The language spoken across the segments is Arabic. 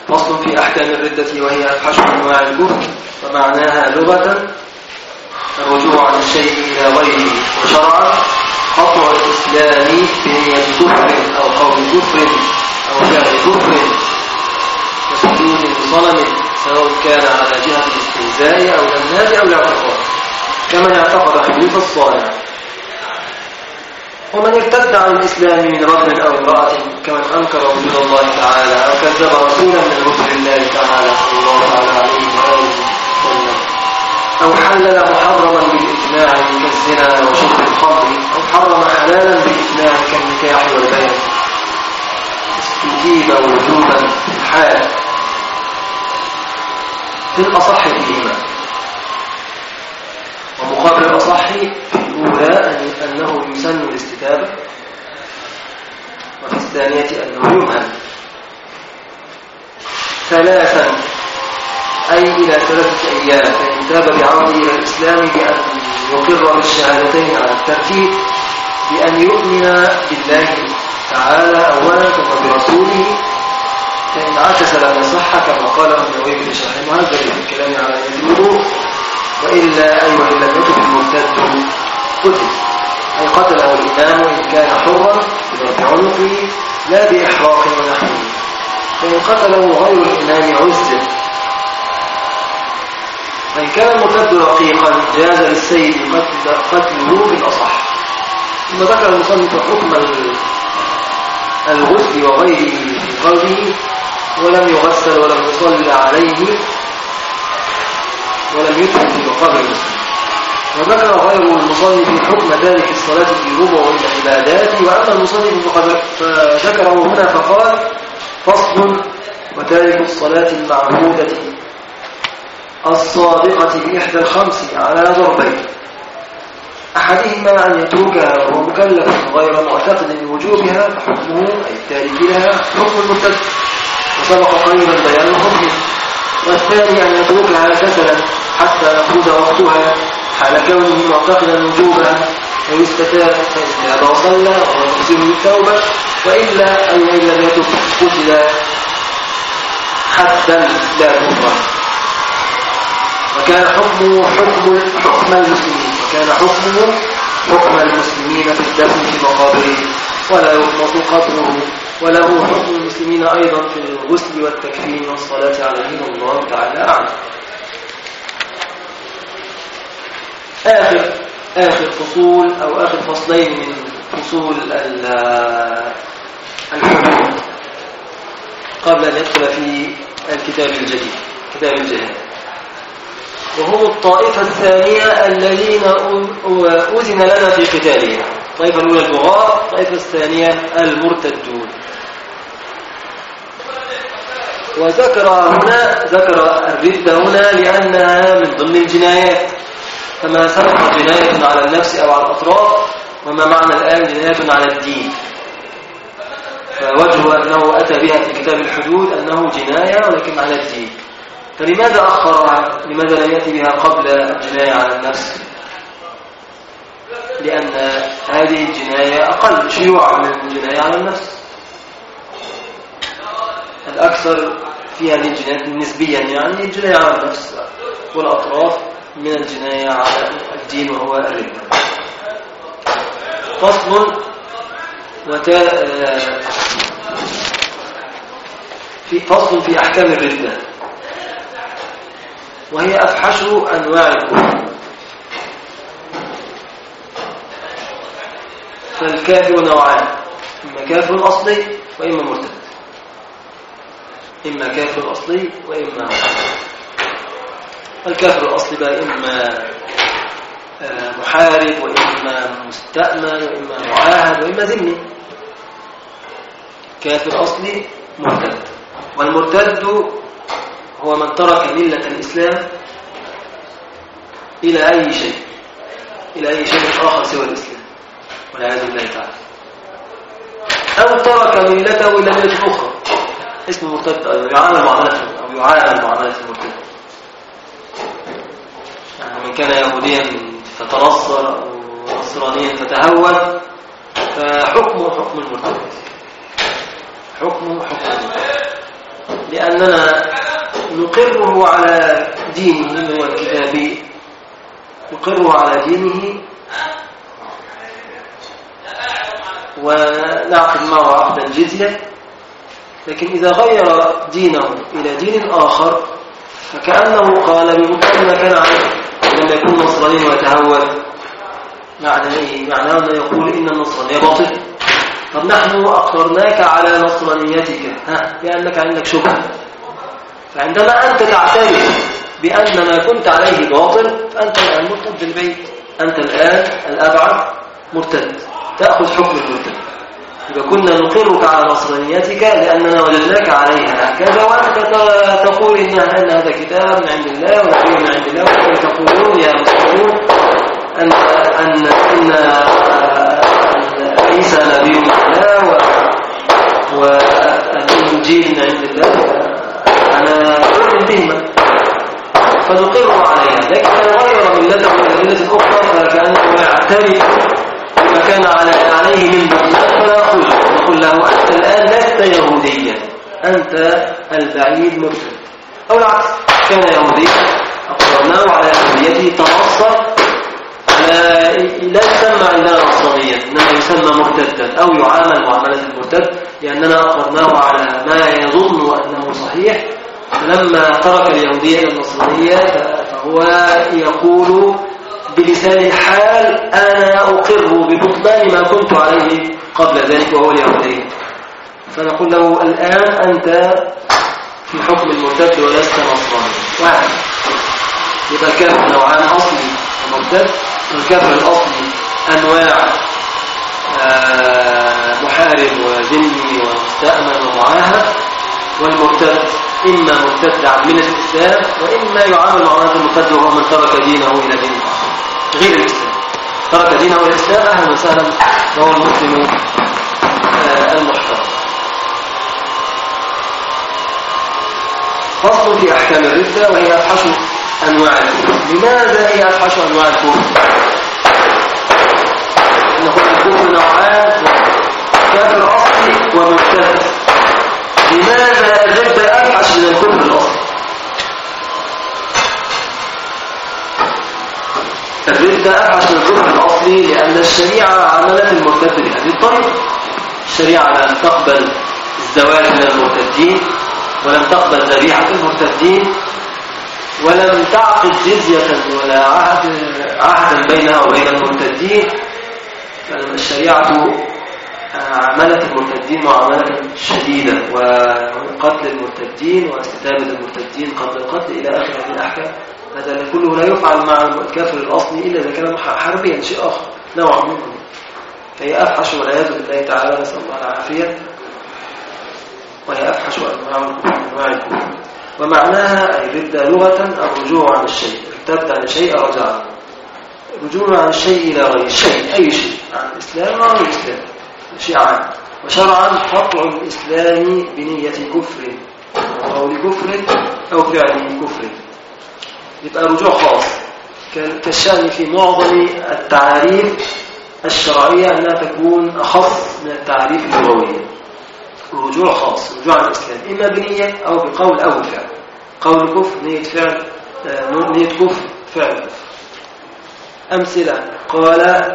فصل في أحكام الردة وهي أفحش أنواع الكفر ومعناها لغة الرجوع عن الشيء إلى غيره، وشرعا قطع الإسلام بنية كفر أو قول كفر أو فعل كفر وسجود لصنم، سواء كان على جهة الاستهزاء أو النهي أو الاعتقاد، كمن اعتقد حدوث الصانع. ومن ارتد عن الإسلام من رجل أو امرأة، كمن أنكر وجود الله تعالى أو كذب رسولا من رسل الله تعالى صلى الله عليه وآله وسلم، أو حلل محرما بالإجماع كالزنا وشرب الخمر، أو حرم حلالا بالإجماع كالنكاح والبيع، استجيب وجوبا في الحال في الأصح فيهما. ومقابل الأصح في الأولى أنه يسن الاستتابة، وفي الثانية أنه يمهل ثلاثا، أي إلى 3 أيام، فإن تاب بعوده إلى الإسلام بأن يقر بالشهادتين على الترتيب، بأن يؤمن بالله تعالى أولا ثم برسوله، فإن عكس لم يصح كما قاله النووي في شرح المهذب في الكلام على الوضوء، وإلا أي وإن لم يتب المرتد قتل، أي قتله الإمام إن كان حرا بضرب عنقه لا بإحراق ونحوه، فإن قتله غير الإمام عزل. فإن كان المرتد رقيقا جاز للسيد قتله بالأصح. ثم ذكر المصنف حكم الغسل وغيره في قوله ولم يغسل ولم يصلى عليه ولم يدخل في مقابر المسلم. وذكر غير المصنف حكم ذلك الصلاة في ربع العبادات، وأما المصنف فذكره هنا فقال فصل وتارك الصلاة المعهودة الصادقة بإحدى الخمس على ضربين، أحدهما أن يتركها وهو مكلف غير معتقد بوجوبها فحكمه أي التارك لها حكم المرتد، وسبق قريبا بيان حكمه. والثاني أن يتركها كسلا حتى يخرج وقتها حال كونه معتقدا وجوبها ويستتاب، فإن تاب وصلى وهو يحسن التوبة، وإلا أي وإن لم يتب قتل حدا لا كفرا. وكان حكمه حكم المسلمين، وكان حكمه حكم المسلمين في الدفن في مقابرهم ولا يطلق قبره، وله حكم المسلمين أيضا في الغسل والتكفين والصلاة عليهم، الله تعالى أعلم. آخر فصول أو آخر فصلين من فصول الحدود قبل أن يدخل في الكتاب الجديد كتاب الجهاد، وهم الطائفة الثانية الذين أذن لنا في قتالهم. الطائفة الأولى البغاة، الطائفة الثانية المرتدون. وذكر الردة هنا لأنها من ضمن الجنايات، فما سبق جناية على النفس أو على الأطراف، وما معنى الآن جناية على الدين. فوجه أنه أتى بها في كتاب الحدود أنه جناية ولكن على الدين. فلماذا أخرها؟ لماذا لم يأتي بها قبل الجناية على النفس؟ لأن هذه الجناية أقل شيوعا من الجناية على النفس، الأكثر في هذه الجنايات نسبيا، يعني الجناية على النفس والأطراف من الجناية على الدين وهو الردة. فصل في أحكام الردة وهي أفحش أنواع الكفر. فالكافر نوعان، إما كافر أصلي وإما مرتد، إما كافر أصلي وإما مرتد. الكافر الأصلي بقى إما محارب وإما مستأمن وإما معاهد وإما ذمي. كافر أصلي مرتد. والمرتد هو من ترك ملة الإسلام إلى أي شيء آخر سوى الإسلام والعياذ بالله تعالى، أو ترك ملته إلى ملة أخرى، اسمه مرتد، يعامل معاملة المرتد. يعني من كان يهوديا فتنصر أو نصرانيا فتهود، فحكمه حكم المرتد. لأننا نقره على دينه هو الكتابي، نقره على دينه ونعقد معه عقد الجزية. لكن إذا غير دينه إلى دين آخر فكأنه قال ببطلان ما كان عليه. لما يكون نصراني ويتهود معنى إيه؟ معناه أنه يقول إن النصرانية باطل. طب نحن أقررناك على نصرانيتك لأنك عندك شبهة، فعندما أنت تعترف بأن ما كنت عليه باطل فأنت الآن مرتد بالبيت، أنت الآن الأبعد مرتد، تأخذ حكم المرتد. إذا كنا نقرك على نصرانيتك لأننا وجدناك عليها هكذا، وأنت تقول إن هذا كتاب من عند الله ونبي من عند الله، وأنتم تقولون يا مسلمون أن عيسى نبي من الله والإنجيل من عند الله، أنا أؤمن بهما فنقر عليها. لكن من غير ملته إلى ملة أخرى فكأنه يعترف بما كان عليه من بطلان، فنقول له أنت الآن لست يهوديا، أنت البعيد مرتد. أو العكس، كان يهوديا أقررناه على يهوديته تنصر، لا يسمى عندنا نصرانيا، إنما يسمى مرتدا أو يعامل معاملة المرتد، لأننا أقررناه على ما يظن أنه صحيح. فلما ترك اليهودية إلى النصرانية فهو يقول بلسان الحال أنا أقر ببطلان ما كنت عليه قبل ذلك وهو اليهودية. فنقول له الآن أنت في حكم المرتد ولست نصراني. واحد، يبقى الكافر نوعان، أصلي ومرتد. الكافر الأصلي أنواع محارب وذمي ومستأمن ومعاهد، والمرتد إما مرتد عن ملة الإسلام وإما يعامل معاملة المرتد وهو من ترك دينه إلى دين غير الإسلام. ترك دينه إلى الإسلام أهلا وسهلا وهو المسلم المحترم. فصل في أحكام الردة وهي أفحش أنواع الكفر. لماذا هي أفحش أنواع الكفر؟ نقول الكفر نوعان، كافر أصلي ومرتد. لماذا الردة أفحش من الكفر الأصلي؟ الردة أفحش من الكفر الأصلي لأن الشريعة عملت المرتد بهذه الطريقة. الشريعة لم تقبل الزواج من المرتدين، ولم تقبل ذبيحة المرتدين، ولم تعقد جزية ولا عهدا بينها وبين المرتدين. فالشريعة عملت المرتدين معاملة شديدة، وقتل المرتدين واستتابة المرتدين قبل القتل إلى آخر هذه الأحكام. هذا كله لا يفعل مع الكافر الأصلي إلا إذا كان حربيا، شيء آخر نوع منه. فهي أفحش والعياذ بالله تعالى، نسأل الله العافية. وهي أفحش أنواع الكفر. ومعناها أي ردة لغة الرجوع عن الشيء، ارتد عن الشيء رجع، رجوع عن الشيء إلى غير الشيء، أي شيء، عن الإسلام أو الإسلام، شيء عام. وشرعا قطع الإسلام بنية كفر أو قول كفر أو فعل كفر. يبقى رجوع خاص كالشأن في معظم التعاريف الشرعية أنها تكون أخص من التعاريف اللغوية. رجوع خاص، رجوع عن الإسلام، إما بنية أو بقول أو بفعل. قول كفر نية فعل، نية كفر فعل كفر. أمثلة قال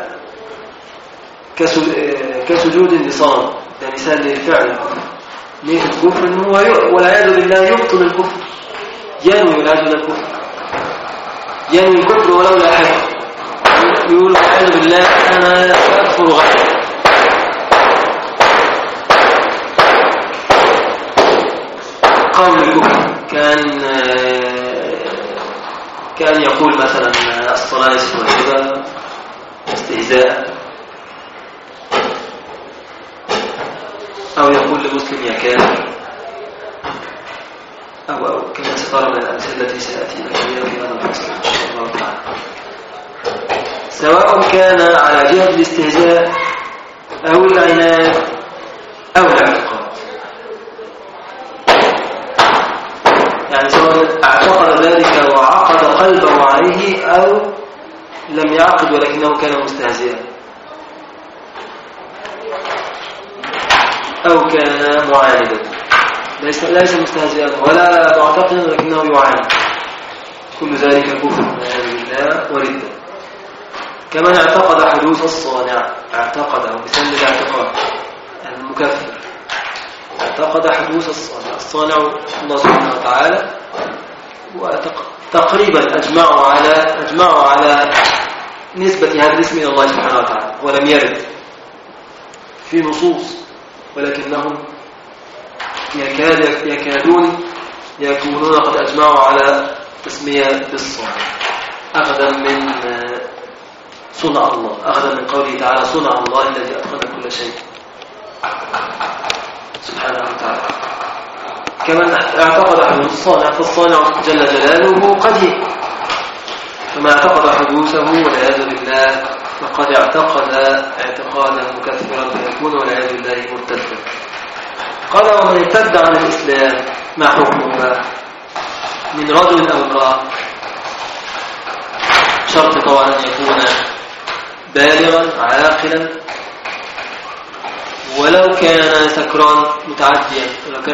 كسجود لصنم، ده مثال للفعل الكفر. نية الكفر إنه هو والعياذ بالله يبطل الكفر، ينوي والعياذ بالله الكفر، ينوي الكفر ولو لا حاجة، يقول والعياذ بالله أنا أكفر غير. قول الكفر كان يقول مثلا الصلاة ليست واجبة استهزاء، أو يقول لمسلم يا كافر، أو كما سترى من الأمثلة التي سيأتي كثيرا في هذا الفصل إن شاء الله تعالى، سواء كان على جهة الاستهزاء أو العناد أو الاعتقاد. يعني سواء اعتقد ذلك وعقد قلبه عليه أو لم يعقد ولكنه كان مستهزئا، أو كان معاندا، ليس مستهزئا ولا معتقدا لكنه يعاني، كل ذلك كفر والعياذ بالله وردة. كمن اعتقد حدوث الصانع، اعتقد أو بسبب الاعتقاد المكفر، اعتقد حدوث الصانع. الصانع الله سبحانه وتعالى، وتقريبا أجمعوا على نسبة هذا الاسم إلى الله سبحانه وتعالى، ولم يرد في نصوص، ولكنهم يكونون قد أجمعوا على تسمية بالصانع، أخذا من صنع الله، أخذا من قوله تعالى صنع الله الذي أتقن كل شيء سبحانه وتعالى. كمن اعتقد حدوث الصانع، فالصانع جل جلاله قدير، فما اعتقد حدوثه والعياذ بالله فقد اعتقد اعتقادا مكثرا فيكون والعياذ بالله مرتدا. قال ومن ارتد عن الإسلام ما حكمه من رجل أو امرأة؟ شرط طبعا أن يكون بالغا عاقلا، ولو كان سكران متعديا،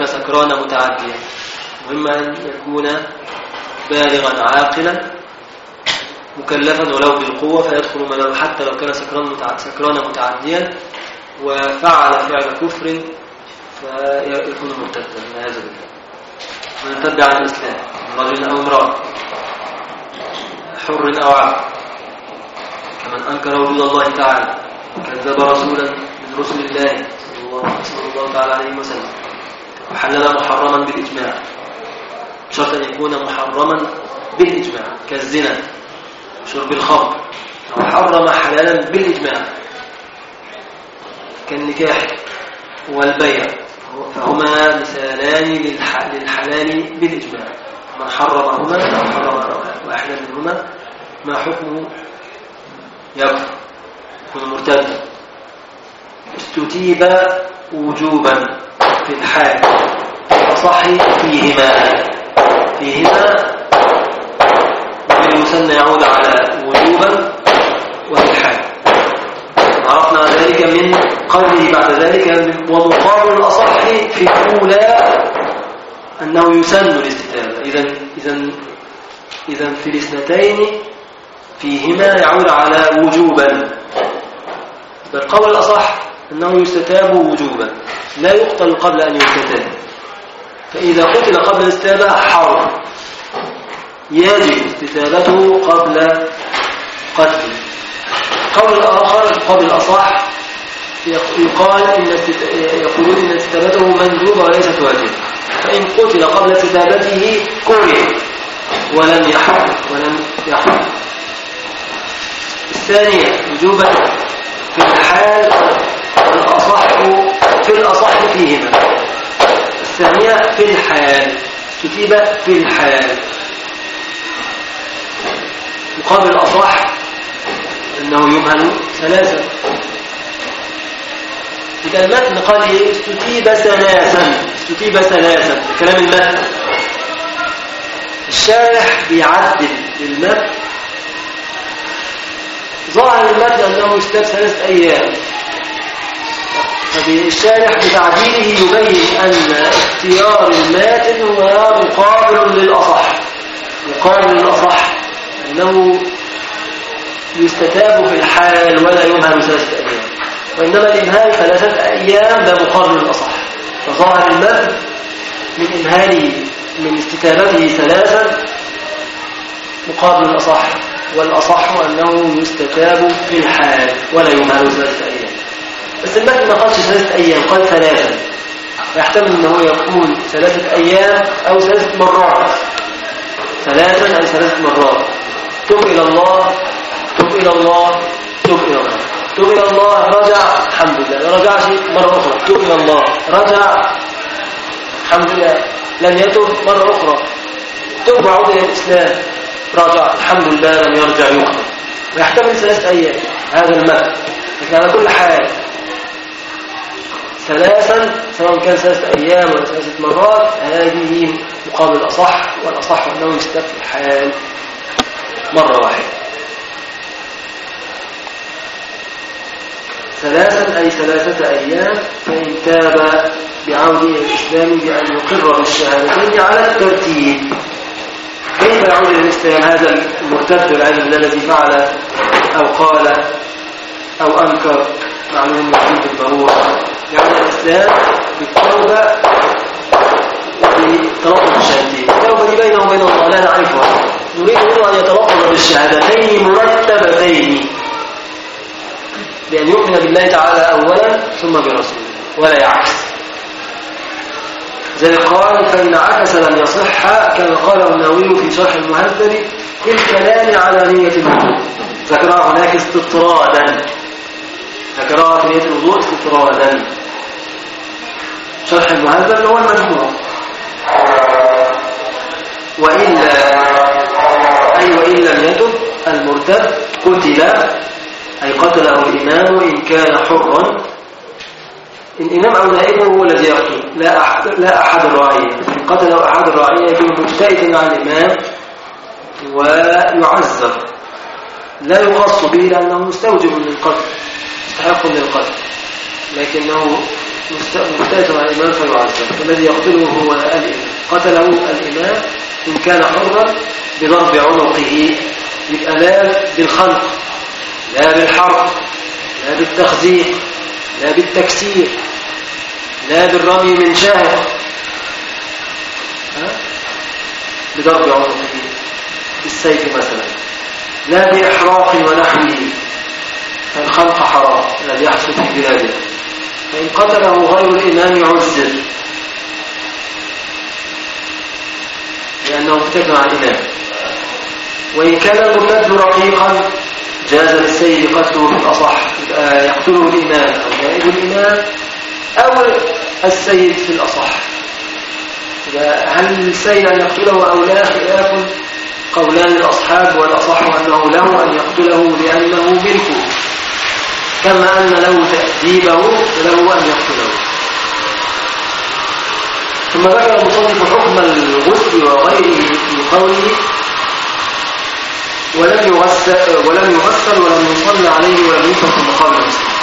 مهم أن يكون بالغا عاقلا مكلفا ولو بالقوة فيدخل منه، حتى لو كان سكران متعديا وفعل فعل كفر فيكون مرتدا من هذا بالله. من ارتد عن الإسلام رجل أو امرأة، حر أو عبد، كمن أنكر وجود الله تعالى، كذب رسولا من رسل الله صلى الله تعالى عليه وسلم، وحلل محرما بالإجماع، شرط أن يكون محرما بالإجماع، كالزنا، شرب الخمر، أو حرم حلالا بالإجماع، كالنكاح والبيع، فهما مثالان للحلال بالإجماع. من حرمهما أو حرم واحدا منهما ما حكمه؟ يكفر، يكون مرتدا. استتيب وجوبا في الحال فصح فيهما بالمثنى يعود على وجوبا وفي الحال. عرفنا ذلك من قوله بعد ذلك ومقابل الأصح في الأولى أنه يسن الاستتابة. إذن في الاثنتين فيهما يعود على وجوبا، بالقول الأصح أنه يستتاب وجوبا، لا يقتل قبل أن يستتاب، فإذا قتل قبل الاستتابة حرم، يجب استتابته قبل قتله. قول الآخر قول الأصح يقولون إن استتابته مندوبة وليست واجبة، فإن قتل قبل استتابته كره ولم يحرم. الثانية وجوبا في الحال، في الأصح فيهما. الثانية في الحال، كتيبة في الحال. مقابل الأصح أنه يمهل ثلاثة. إذا المتن قال استتيب ثلاثا، كلام المتن. الشارح بيعدل المتن، ظاهر المتن أنه يستتاب 3 أيام، فالشارح بتعديله يبين أن اختيار الماتن هو مقابل للأصح، أنه يستتاب في الحال ولا يمهل 3 أيام، وإنما الإمهال 3 أيام ده مقابل للأصح. فظاهر المتن من استتابته 3 مقابل الأصح، والأصح أنه يستتاب في الحال ولا يمهل 3 أيام. بس المتن ما قالش 3 أيام، قال 3، فيحتمل أنه يكون 3 أيام أو 3 مرات. 3 أي 3 مرات. تب إلى الله، تب إلى الله، تب إلى الله، تب إلى الله، رجع الحمد لله، ما رجعش مرة أخرى، تب إلى الله، رجع الحمد لله، لم يتب مرة أخرى، تب وعود إلى الإسلام، رجع الحمد لله، لم يرجع يقتل. ويحتمل 3 أيام هذا المتن، لكن على كل حال 3 سواء كان 3 أيام ولا 3 مرات، هذه مقابل الأصح، والأصح أنه يستتاب في الحال مرة واحدة. 3 أي 3 أيام، فإن تاب بعودة إلى الإسلام بأن يقر بالشهادتين على الترتيب. كيف يعود إلى الإسلام هذا المرتد العلم الذي فعل أو قال أو أنكر معلوم موجود بالضرورة؟ يعود إلى الإسلام بالتوبة وبتلفظ الشهادتين. التوبة دي بينه وبين الله لا نعرفها، نريد منه أن يتلفظ بالشهادتين مرتبتين، بأن يؤمن بالله تعالى أولا ثم برسوله ولا يعكس. زي قال فإن عكس لم يصح، كما قاله النووي في شرح المهذب في الكلام على نية الوضوء، ذكرها هناك استطرادا، ذكرها في نية الوضوء استطرادا. شرح المهذب هو المجموع. وإلا أي وإن لم يتب المرتد قتل، أي قتله الإمام إن كان حرا. الإمام أو نائبه هو الذي يقتل، لا أحد الرعية. إن قتله أحد الرعية يكون مجتهدا مع الإمام ويعذر، لا يخص به لأنه مستوجب للقتل، مستحق للقتل، لكنه مجتهد مع الإمام فيعذر. الذي يقتله هو الإمام. قتله الإمام إن كان حرا بضرب عنقه، يبقى لا بالخنق، لا بالحرق، لا بالتخزيق، لا بالتكسير، لا بالرمي من شاهق، بضرب عنقه بالسيف مثلا، لا بإحراق ونحوه، فالخنق حرام الذي يحصل في بلاده. فإن قتله غير الإمام يعزر لأنه ارتكب مع الإمام. وإن كان المرتد رقيقا جاز للسيد قتله بالأصح، يقتله الإمام أو نائب الإمام أو السيد في الأصح. هل السيد أن يقتله أو لا؟ خلاف قولان الأصحاب، والأصح أنه له أن يقتله لأنه ملكه، كما أن له تأديبه وله أن يقتله. ثم ذكر المصنف حكم الغسل وغيره في قوله ولم يغسل ولم يصلى عليه ولم يدفن في مقام المسلم.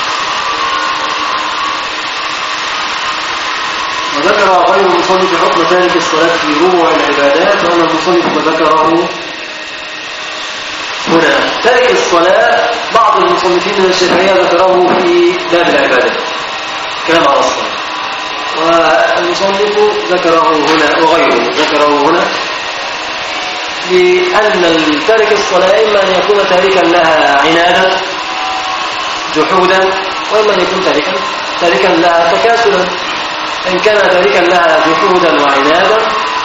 وذكر غير المصنف حكم تارك الصلاة في ربع العبادات، وأن المصنف ذكره هنا. تارك الصلاة بعض المصنفين من الشافعية ذكره في باب العبادات كلام على الصلاة، والمصنف ذكره هنا وغيره ذكره هنا لأن تارك الصلاة إما أن يكون تاركا لها عنادا جحودا، وإما أن يكون تاركا لها تكاسلا. إن كان تاركا لها جحودا وعنادا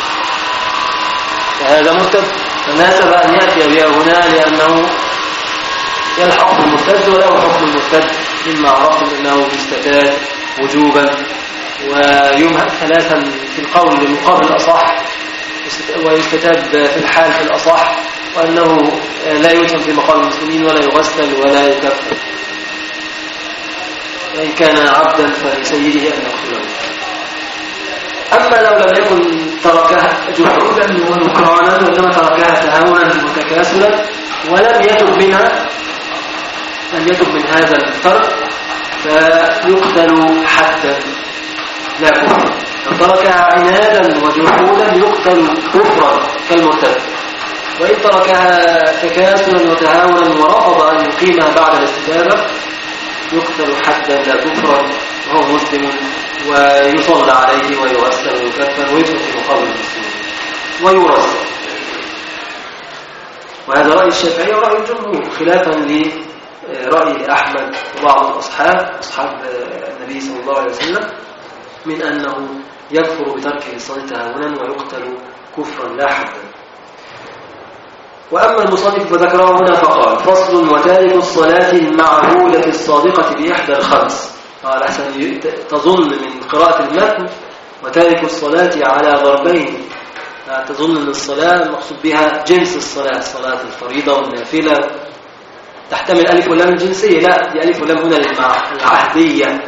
فهذا مرتد، فناسب أن يأتي بها هنا لأنه يلحق المرتد وله حكم المرتد، مما عرفت أنه يستتاب وجوبا ويمهد ثلاثا في القول مقابل الأصح، ويستتاب في الحال في الأصح، وأنه لا يدفن في مقام المسلمين ولا يغسل ولا يكفن. إن كان عبدا فلسيده أن يقتله. أما لو لم يكن تركها جحودا ونكرانا، وإنما تركها تهاونا وتكاسلا ولم يتب من هذا الترك، فيقتل حدا لا كفر. لو تركها عنادا وجحودا يقتل كفرا كالمرتد، وإن تركها تكاسلا وتهاونا ورفض أن يقيمها بعد الاستتابة يقتل حدا لا كفرا وهو مسلم، ويصلى عليه ويغسل ويكفن ويدفن في مقام المسلمين ويورث. وهذا رأي الشافعي ورأي الجمهور، خلافا لرأي أحمد وبعض أصحاب النبي صلى الله عليه وسلم من أنه يكفر بتركه الصلاة تهاونا ويقتل كفرا لا حدا. وأما المصنف فذكره هنا فقال فصل وتارك الصلاة المعهودة الصادقة بإحدى الخمس. قال أحسن تظن من قراءة المتن وتارك الصلاة على ضربين، تظن أن الصلاة المقصود بها جنس الصلاة، صلاة الفريضة والنافلة، تحتمل ألف ولام الجنسية. لا، دي ألف ولام هنا للعهدية.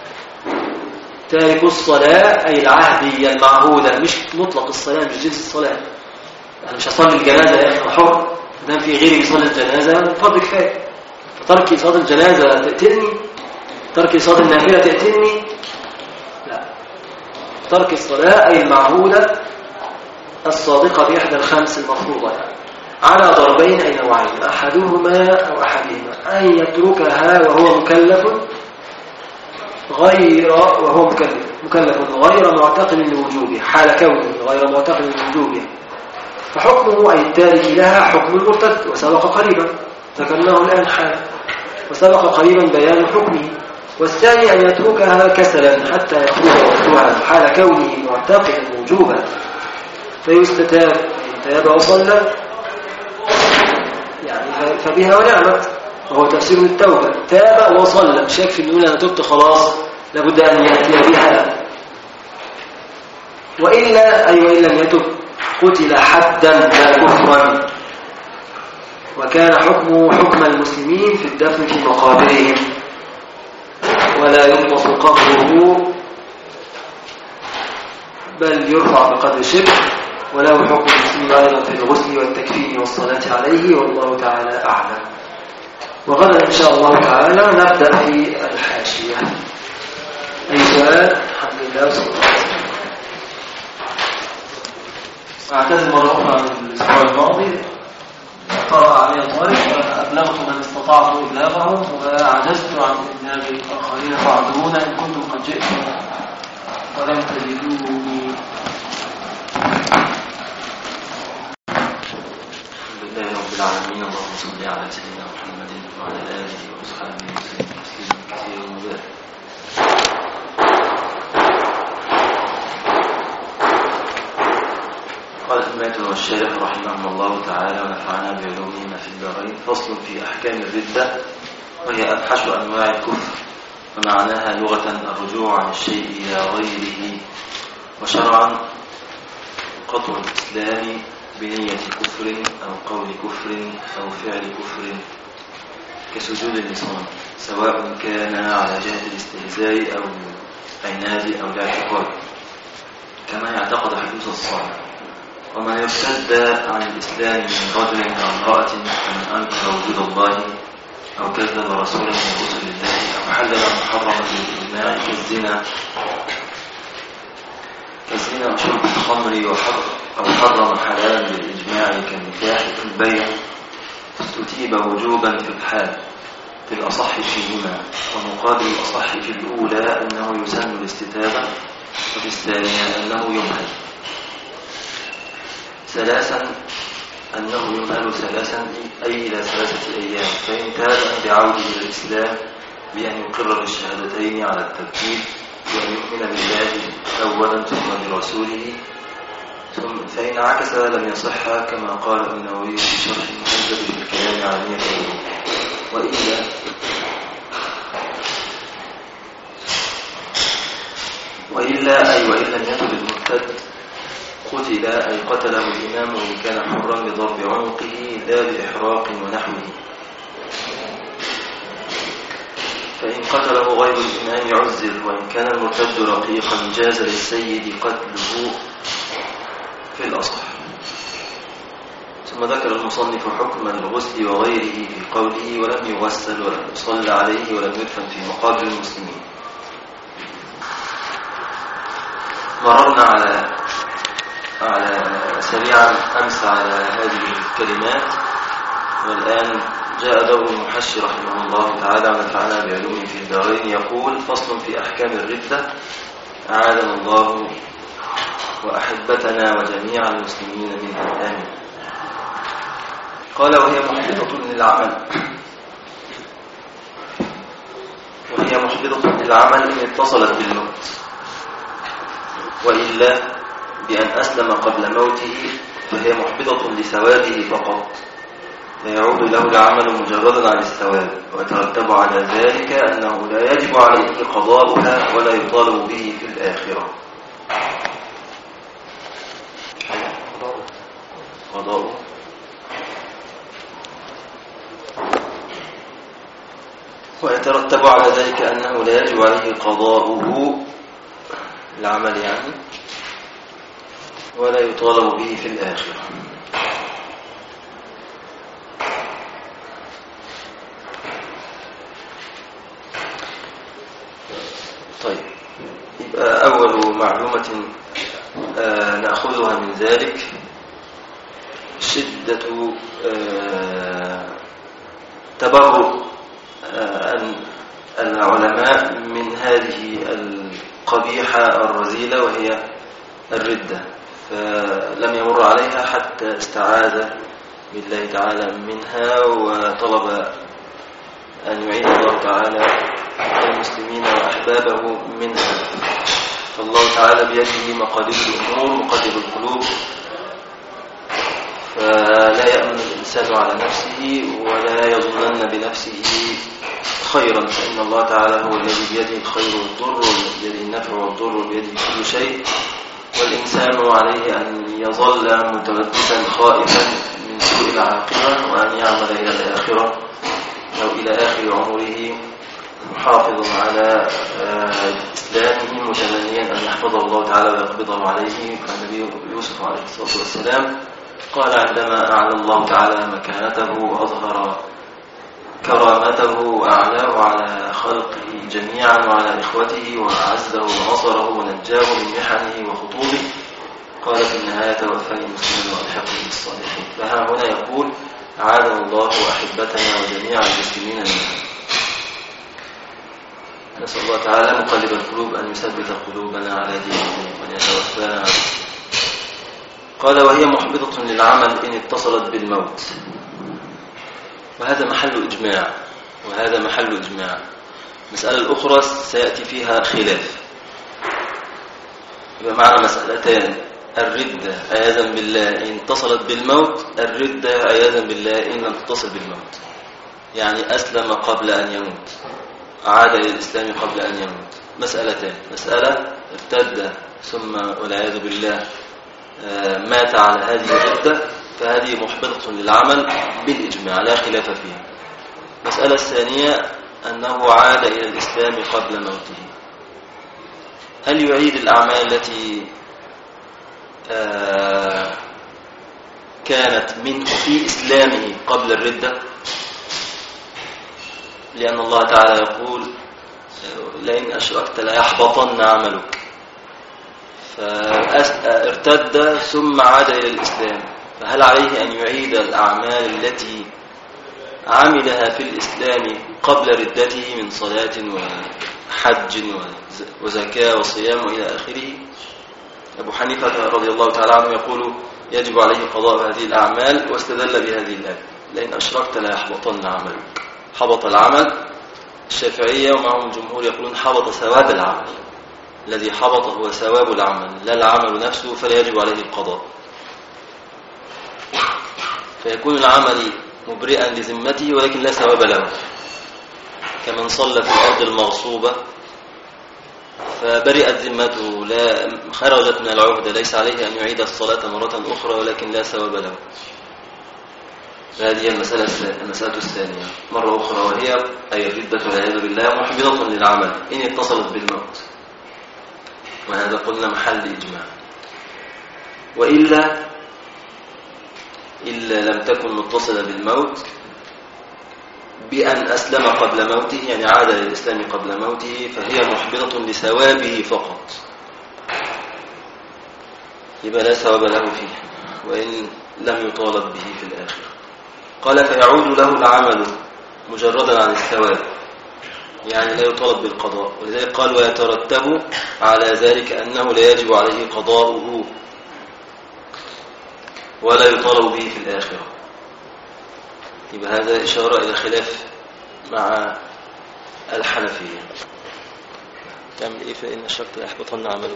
تارك الصلاة أي العهدية المعهودة، مش مطلق الصلاة، مش جنس الصلاة. أنا مش هصلي الجنازة يا أخي حر، دام في غيري بيصلي الجنازة فرض كفاية. فترك صلاة الجنازة تقتلني، ترك صلاة النافلة تقتلني؟ لا، ترك الصلاة أي المعهودة الصادقة بإحدى الخمس المفروضة يعني. على ضربين أي نوعين، أحدهما أو أحدهما أن يتركها وهو مكلف غير معتقد لوجوبه، حال كونه غير معتقد لوجوبه، فحكمه أي التارك لها حكم المرتد، وسبق قريبا ذكرناه الآن حال، وسبق قريبا بيان حكمه. والثاني أن يتركها كسلا حتى يخرج وقتها، حال كونه معتقدا وجوبا، فيستتاب إن تاب وصلى يعني فبها ونعمت، وهو تفسير التوبة. تاب وصلى، مش يكفي أن يقول أنا تبت خلاص، لابد أن يأتي بها. وإلا أي وإن لم يتب قتل حدا لا كفرا، وكان حكمه حكم المسلمين في الدفن في مقابرهم، ولا ينقص قبره بل يرفع بقدر شبه، وله حكم المسلمين أيضا في الغسل والتكفين والصلاة عليه، والله تعالى أعلم. وغدا إن شاء الله تعالى نبدأ في الحاشية. أي سؤال؟ الحمد لله والصلاة والسلام. أعتذر مرة أخرى عن الأسبوع الماضي، قرأ علي طالب فأبلغت من استطعت إبلاغهم، وعجزت عن إبلاغ الآخرين فاعذرونا إن كنتم قد جئتم ولم تجدوني. الحمد لله رب العالمين، اللهم صل على سيدنا محمد وعلى آله وصحبه وسلم تسليما كثيرا وبارك. قال الماتن والشارح رحمهم الله تعالى ونفعنا بعلومهما في الدارين. فصل في أحكام الردة، وهي أفحش أنواع الكفر، ومعناها لغة الرجوع عن الشيء إلى غيره، وشرعا قطع الإسلام بنية كفر أو قول كفر أو فعل كفر، كسجود النصران، سواء كان على جهة الاستهزاء أو العناد أو الاعتقاد، كما يعتقد حدوث الصالح. ومن يرتد عن الإسلام من رجل أو امرأة من أنكر وجود الله أو كذب رسولا من رسل الله أو حلل محرما بالإجماع كالزنا وشرب الخمر أو حرم حلالا بالإجماع كالنكاح والبيع، استتيب وجوبا في الحال في الأصح فيهما، ومقابل الأصح في الأولى أنه يسن الاستتابة، وفي الثانية أنه يمهل. ثلاثا أنه يمهل ثلاثا أي إلى 3 أيام، فإن تاب بعوده إلى الإسلام بأن يقر بالشهادتين على الترتيب، وأن يؤمن بالله أولا ثم برسوله، فإن عكس لم يصح، كما قال النووي في شرح المهذب في الكلام عن نية الوضوء. وإلا أي وإن لم يتب المرتد قتل أي قتله الإمام وإن كان حرا بضرب عنقه لا بإحراق ونحوه. فإن قتله غير الإمام يعزر، وإن كان المرتد رقيقا جاز للسيد قتله في الأصح. ثم ذكر المصنف حكم الغسل وغيره في قوله ولم يغسل ولم يصلى عليه ولم يدفن في مقابر المسلمين. مررنا على سريعا أمس على هذه الكلمات، والآن جاء دور المحشي رحمه الله تعالى ونفعنا بعلومه في الدارين، يقول: فصل في أحكام الردة، أعاذنا الله وأحبتنا وجميع المسلمين منها، آمين. قال: وهي محبطة للعمل إن اتصلت بالموت، وإلا بأن أسلم قبل موته فهي محبطة لثوابه فقط، لا يعود له العمل مجردا عن الثواب، ويترتب على ذلك أنه لا يجب عليه قضاؤها ولا يطالب به في الآخرة. قضاؤه ويترتب على ذلك أنه لا يجب عليه قضاؤه العمل يعني، ولا يطالب به في الآخرة. طيب، يبقى أول معلومة مهمة نأخذها من ذلك شدة تبرؤ العلماء من هذه القبيحة الرذيلة وهي الردة، فلم يمر عليها حتى استعاذ بالله تعالى منها وطلب أن يعين الله تعالى المسلمين وأحبابه منها. فالله تعالى بيده مقاليد الأمور مقلب القلوب، فلا يأمن الإنسان على نفسه ولا يظنن بنفسه خيرا، فإن الله تعالى هو الذي بيده الخير والضر وبيده النفع والضر وبيده كل شيء، والإنسان عليه أن يظل متلبسا خائفا من سوء العاقبة وأن يعمل إلى الآخرة أو إلى آخر عمره محافظا على إسلامه متمنيا أن يحفظه الله تعالى ويقبضه عليه. فالنبي يوسف عليه الصلاة والسلام قال عندما أعلى الله تعالى مكانته وأظهر كرامته وأعلاه على خلقه جميعا وعلى إخوته وأعزه ونصره ونجاه من محنه وخطوبه، قال في النهاية توفني مسلما وألحقني بالصالحين. فها هنا يقول أعاذنا الله وأحبتنا وجميع المسلمين منها. نسأل الله تعالى مقلب القلوب أن يثبت قلوبنا على دينه وأن يتوفانا عنه. قال وهي محبطة للعمل إن اتصلت بالموت، وهذا محل إجماع. مسألة الأخرى سيأتي فيها خلاف، يبقى معنا مسألتان: الردة عياذا بالله إن اتصلت بالموت، الردة عياذا بالله إن لم تتصل بالموت، يعني أسلم قبل أن يموت، عاد إلى الإسلام قبل أن يموت. مسألتان: مسألة ارتد ثم والعياذ بالله مات على هذه الردة، فهذه محبطة للعمل بالإجماع لا خلاف فيها. المسألة الثانية أنه عاد إلى الإسلام قبل موته، هل يعيد الأعمال التي كانت منه في إسلامه قبل الردة؟ لأن الله تعالى يقول لئن أشركت ليحبطن عملك، فارتد ثم عاد إلى الإسلام، فهل عليه أن يعيد الأعمال التي عملها في الإسلام قبل ردته من صلاة وحج وزكاة وصيام وإلى آخره؟ أبو حنيفة رضي الله تعالى عنه يقول يجب عليه قضاء هذه الأعمال، واستدل بهذه الآية لئن أشركت ليحبطن عملك. حبط العمل. الشافعية ومعهم الجمهور يقولون حبط ثواب العمل، الذي حبط هو ثواب العمل لا العمل نفسه، فلا يجب عليه القضاء، فيكون العمل مبرئا لذمته ولكن لا ثواب له، كمن صلى في الأرض المغصوبة فبرئت ذمته، لا خرجت من العهدة، ليس عليه أن يعيد الصلاة مرة أخرى ولكن لا ثواب له. هذه المسألة الثانية مرة أخرى، وهي أي الردة والعياذ بالله محبطة للعمل إن اتصلت بالموت، وهذا قلنا محل إجماع. وإلا لم تكن متصلة بالموت بأن أسلم قبل موته، يعني عاد للإسلام قبل موته، فهي محبطة لثوابه فقط، يبقى لا ثواب له فيه وإن لم يطالب به في الآخرة. قال فيعود له العمل مجردا عن الثواب، يعني لا يطالب بالقضاء، ولذلك قال ويترتب على ذلك أنه لا يجب عليه قضاؤه ولا يطالب به في الآخرة. يبقى هذا إشارة إلى خلاف مع الحنفية. تعمل إيه فإن الشرط يحبطن عمله؟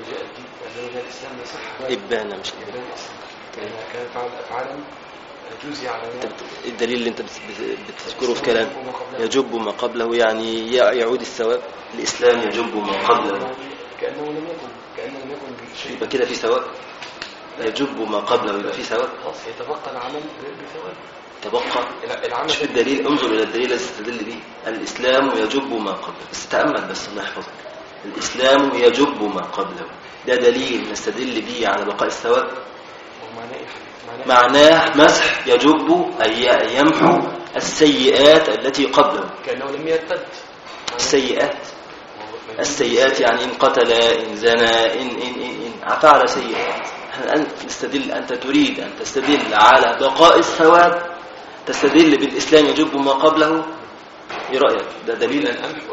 إبانة مش إبانة، كان فعل أفعالا جزء على الدليل اللي أنت بتذكره في كلام يجب ما قبله، يعني يعود الثواب. الإسلام يجب ما قبله كأنه لم يكن شيء، يبقى كده في ثواب. يجب ما قبله يبقى في ثواب، يتبقى العمل بثواب. تبقى شوف الدليل، انظر إلى الدليل الذي استدل به. الإسلام يجب ما قبله، بس تأمل بس الله يحفظك. الإسلام يجب ما قبله، ده دليل نستدل به على بقاء الثواب. معناه مسح يجب أي يمحو السيئات التي قبله، كأنه لم يرتد. السيئات السيئات يعني إن قتل، إن زنى، إن فعل سيئات. الآن نستدل، أنت تريد أن تستدل على بقاء الثواب، تستدل بالإسلام يجب ما قبله. إيه رأيك؟ ده دليل.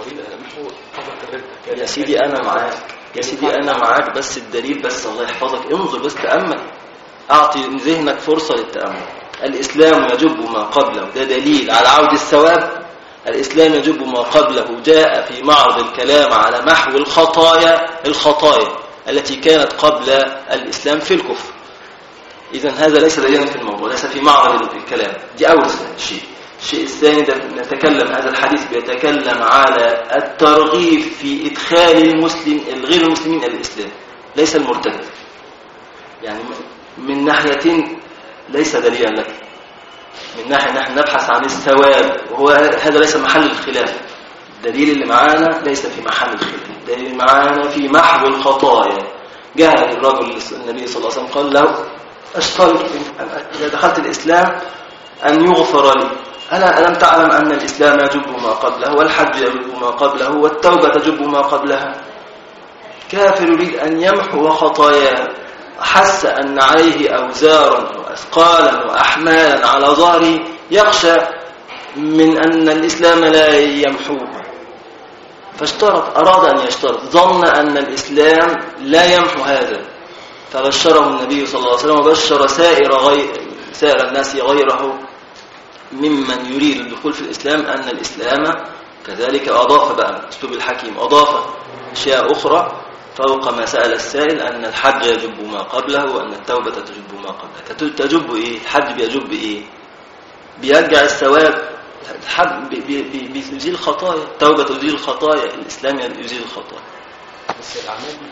يا سيدي أنا معاك، يا سيدي أنا معاك، بس الدليل، بس الله يحفظك انظر بس تأمل، أعطي ذهنك فرصة للتأمل. الإسلام يجب ما قبله، ده دليل على عود الثواب. الإسلام يجب ما قبله جاء في معرض الكلام على محو الخطايا التي كانت قبل الإسلام في الكفر. إذن هذا ليس دليلا في الموضوع، ليس في معرض الكلام. دي أول شيء. الشيء الثاني ده نتكلم، هذا الحديث بيتكلم على الترغيب في إدخال غير المسلمين إلى الإسلام، ليس المرتد. يعني من ناحية ليس دليلا لك، من ناحية نحن نبحث عن الثواب، وهو هذا ليس محل الخلاف. الدليل اللي معانا ليس في محل الخلاف، الدليل اللي معانا في محو الخطايا. جاء الرجل النبي صلى الله عليه وسلم قال له: أشترط إذا دخلت الإسلام أن يغفر لي. ألم تعلم أن الإسلام يجب ما قبله، والحج يجب ما قبله، والتوبة تجب ما قبلها؟ كافر يريد أن يمحو خطاياه، حس أن عليه أوزارا وأثقالا وأحمالا على ظهره، يخشى من أن الإسلام لا يمحوها، فاشترط، أراد أن يشترط، ظن أن الإسلام لا يمحو هذا، فبشره النبي صلى الله عليه وسلم، وبشر سائر الناس غيره ممن يريد الدخول في الإسلام أن الإسلام كذلك. أضاف بقى أسلوب الحكيم، أضاف أشياء أخرى فوق ما سأل السائل، أن الحج يجب ما قبله، وأن التوبة تجب ما قبله. تجب إيه؟ الحج بيجب إيه؟ بيرجع الثواب، الحج بيزيل الخطايا، التوبة تزيل الخطايا، الإسلام يزيل الخطايا. بس الأعمال دي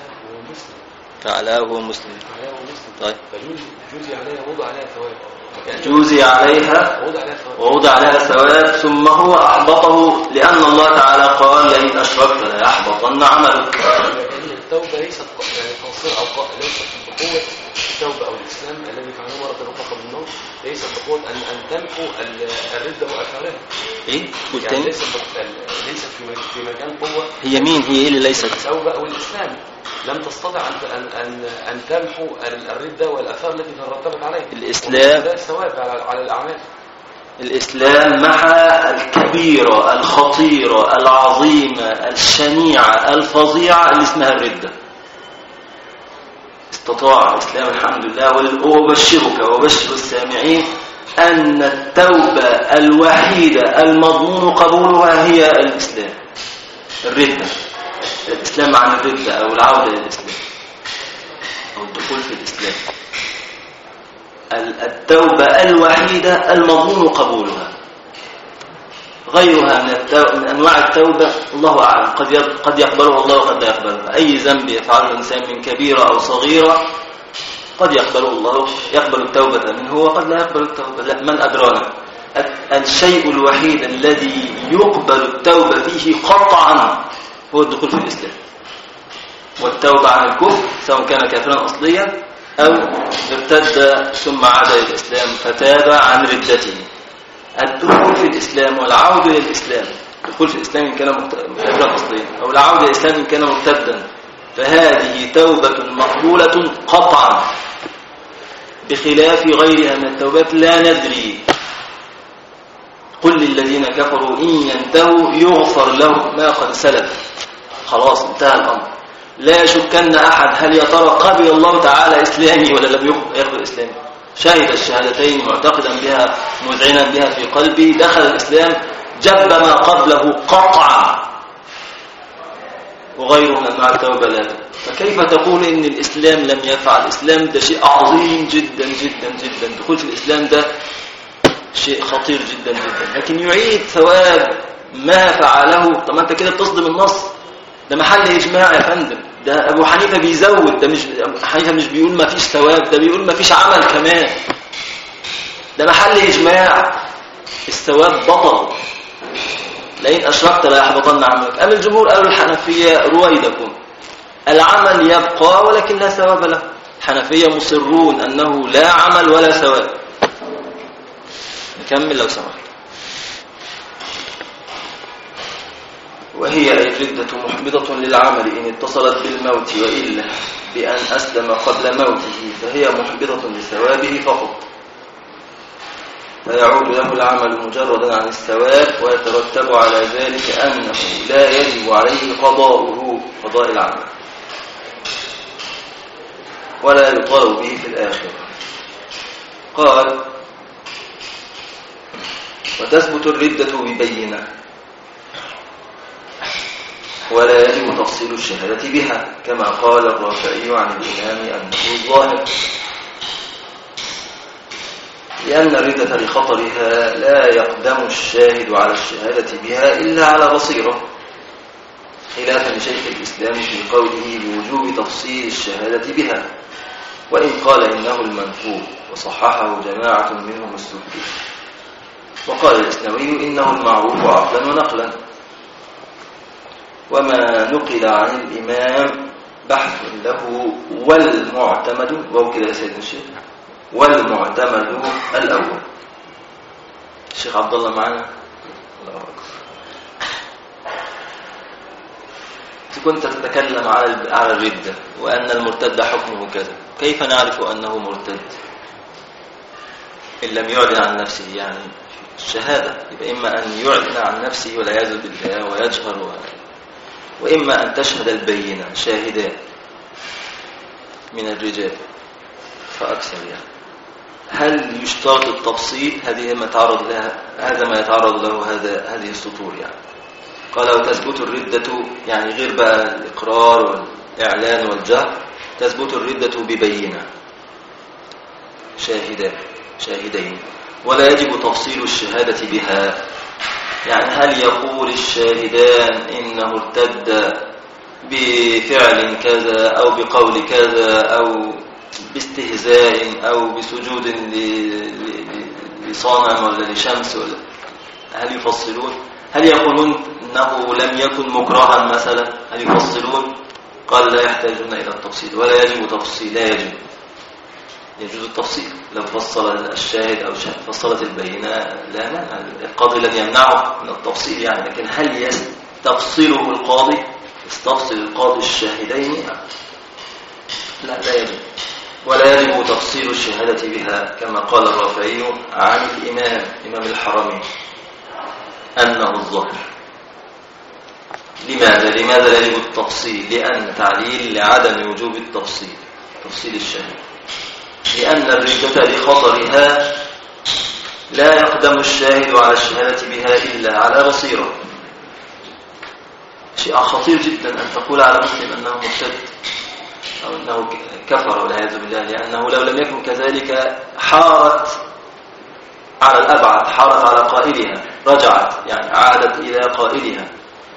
فعلها وهو مسلم. طيب جوزي عليها ووضع عليها ثواب، جوزي عليها ووضع عليها ثواب، ثم هو أحبطه لأن الله تعالى قال: لئن أشركت ليحبطن عملك. التوبة ليست يعني تنصير أو ليست بقوة التوبة أو الإسلام الذي فعله مرة أخرى قبل الموت، ليست بقوة أن تمحو الردة وأثارها. إيه؟ يعني ليست في مجال قوة. هي مين؟ هي إيه اللي ليست؟ التوبة أو الإسلام لم تستطع أن تمحو الردة والأثار التي ترتبط عليها. الإسلام الثواب على الأعمال. الإسلام محى الكبيرة الخطيرة العظيمة الشنيعة الفظيعة اللي اسمها الردة. استطاع الإسلام الحمد لله، وأبشرك وأبشر السامعين أن التوبة الوحيدة المضمون قبولها هي الإسلام. الردة، الإسلام عن الردة أو العودة للإسلام أو الدخول في الإسلام، التوبة الوحيدة المضمون قبولها. غيرها من أنواع التوبة الله أعلم، قد يقبلها الله وقد لا يقبلها. أي ذنب يفعله الإنسان من كبيرة أو صغيرة قد يقبله الله، يقبل التوبة منه وقد لا يقبل التوبة، لا، من أدرانا. الشيء الوحيد الذي يقبل التوبة فيه قطعا هو الدخول في الإسلام، والتوبة عن الكفر سواء كان كافرا أصليا أو ارتد ثم عاد إلى الإسلام فتاب عن ردته. الدخول في الإسلام والعودة إلى الإسلام، الدخول في الإسلام إن كان كافرا أصليا أو العودة إلى الإسلام إن كان مرتدا، فهذه توبة مقبولة قطعا، بخلاف غيرها من التوبات لا ندري. قل للذين كفروا إن ينتهوا يغفر لهم ما قد سلف. خلاص انتهى الأمر. لا يشكن أحد هل يا ترى قبل الله تعالى إسلامي ولا لم يقبل إسلامي. شهد الشهادتين معتقدا بها مذعنا بها في قلبي، دخل الإسلام، جب ما قبله قطعا، وغيره من أنواع التوبة لا. فكيف تقول إن الإسلام لم يفعل؟ الإسلام ده شيء عظيم جدا جدا جدا، دخول في الإسلام ده شيء خطير جدا جدا، لكن يعيد ثواب ما فعله. طب أنت كده بتصدم النص، ده محل إجماع يا فندم. ده أبو حنيفة بيزود، ده مش حنيفة مش بيقول ما فيش ثواب، ده بيقول ما فيش عمل كمان. ده محل إجماع، الثواب بطل. لئن أشركت لا يحبطن عملك. أما الجمهور قالوا الحنفية رويدكم، العمل يبقى ولكن لا ثواب له. الحنفية مصرون أنه لا عمل ولا ثواب. نكمل لو سمحت. وهي الردة محبطة للعمل إن اتصلت بالموت، وإلا بأن أسلم قبل موته فهي محبطة لثوابه فقط، فيعود له العمل مجردا عن الثواب، ويترتب على ذلك أنه لا يجب عليه قضاء العمل، ولا يطالب به في الآخرة. قال: وتثبت الردة ببينة، ولا يجب تفصيل الشهادة بها، كما قال الرافعي عن الإمام أنه الظاهر، لأن الردة لخطرها لا يقدم الشاهد على الشهادة بها إلا على بصيرة، خلافا لشيخ الإسلام في قوله بوجوب تفصيل الشهادة بها، وإن قال إنه المنفوذ، وصححه جماعة منهم السبكي. وقال الإسلامي إنه المعروف عقلا ونقلا. وما نقل عن الإمام بحث له والمعتمد، وكذا يا سيدنا الشيخ، والمعتمد الأول. الشيخ عبد الله معنا؟ الله أكبر. كنت تتكلم على الردة وأن المرتد حكمه كذا، كيف نعرف أنه مرتد إن لم يعلن عن نفسه؟ يعني الشهادة يبقى إما أن يعلن عن نفسه والعياذ بالله ويجهر، وإما أن تشهد البينة شاهدان من الرجال فأكثر. يعني هل يشترط التفصيل؟ هذا ما يتعرض له هذه السطور. يعني قال: وتثبت الردة، يعني غير بقى الإقرار والإعلان والجهر، تثبت الردة ببينة شاهدين، ولا يجب تفصيل الشهادة بها. يعني هل يقول الشاهدان إنه ارتد بفعل كذا أو بقول كذا أو باستهزاء أو بسجود لصنم ولا لشمس، ولا هل يفصلون؟ هل يقولون إنه لم يكن مكرها مثلا؟ هل يفصلون؟ قال: لا يحتاجون إلى التفصيل، ولا يجب تفصيل. لا يجوز التفصيل لو فصل الشاهد أو فصلت البينة، لا مانع، القاضي لن يمنعه من التفصيل. يعني لكن هل يستفصله القاضي؟ يستفصل القاضي الشاهدين؟ لا يجب. ولا يجب تفصيل الشهادة بها، كما قال الرافعي عن إمام الحرمين أنه الظاهر. لماذا لا يجب التفصيل؟ لأن تعليل لعدم وجوب تفصيل الشهادة، لأن الردة لخطرها لا يقدم الشاهد على الشهادة بها إلا على بصيرة. شيء خطير جدا أن تقول على مسلم أنه مرتد أو أنه كفر والعياذ بالله، لأنه لو لم يكن كذلك حارت على الأبعد، حارت على قائلها، رجعت يعني عادت إلى قائلها.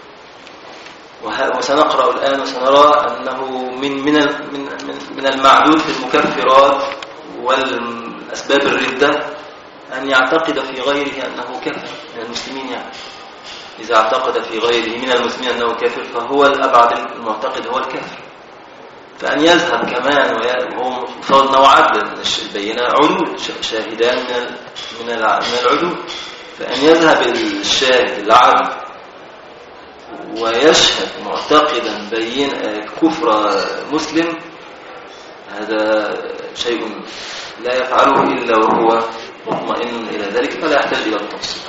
وسنقرأ الآن وسنرى أنه من المعدود في المكفرات والأسباب الردة أن يعتقد في غيره أنه كافر من المسلمين. يعني إذا اعتقد في غيره من المسلمين أنه كافر فهو الأبعد المعتقد هو الكافر. فأن يذهب كمان وهو مفترض أنه عدل، البينة عدول، شاهدان من العدول، فأن يذهب الشاهد العدل ويشهد معتقدا بين كفر مسلم، هذا شيء لا يفعله إلا وهو مطمئن إلى ذلك، فلا يحتاج إلى التفصيل.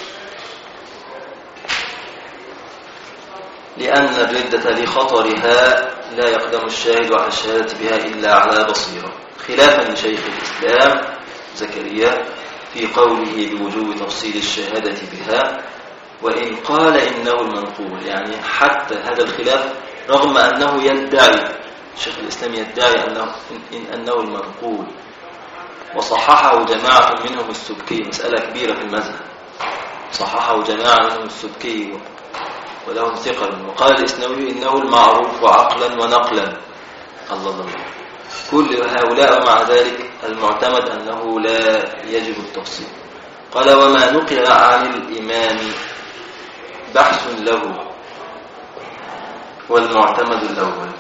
لأن الردة لخطرها لا يقدم الشاهد على الشهادة بها إلا على بصيرة، خلافا لشيخ الإسلام زكريا في قوله بوجوب تفصيل الشهادة بها، وإن قال إنه المنقول. يعني حتى هذا الخلاف رغم أنه يدعي، شيخ الإسلام يدعي أنه المنقول، وصححه جماعة منهم السبكي، مسألة كبيرة في المذهب، صححه جماعة منهم السبكي ولهم ثقل. وقال الإسلامي إنه المعروف عقلا ونقلا. الله كل هؤلاء مع ذلك المعتمد أنه لا يجب التفصيل. قال: وما نقل عن الإمام بحث له والمعتمد الأول.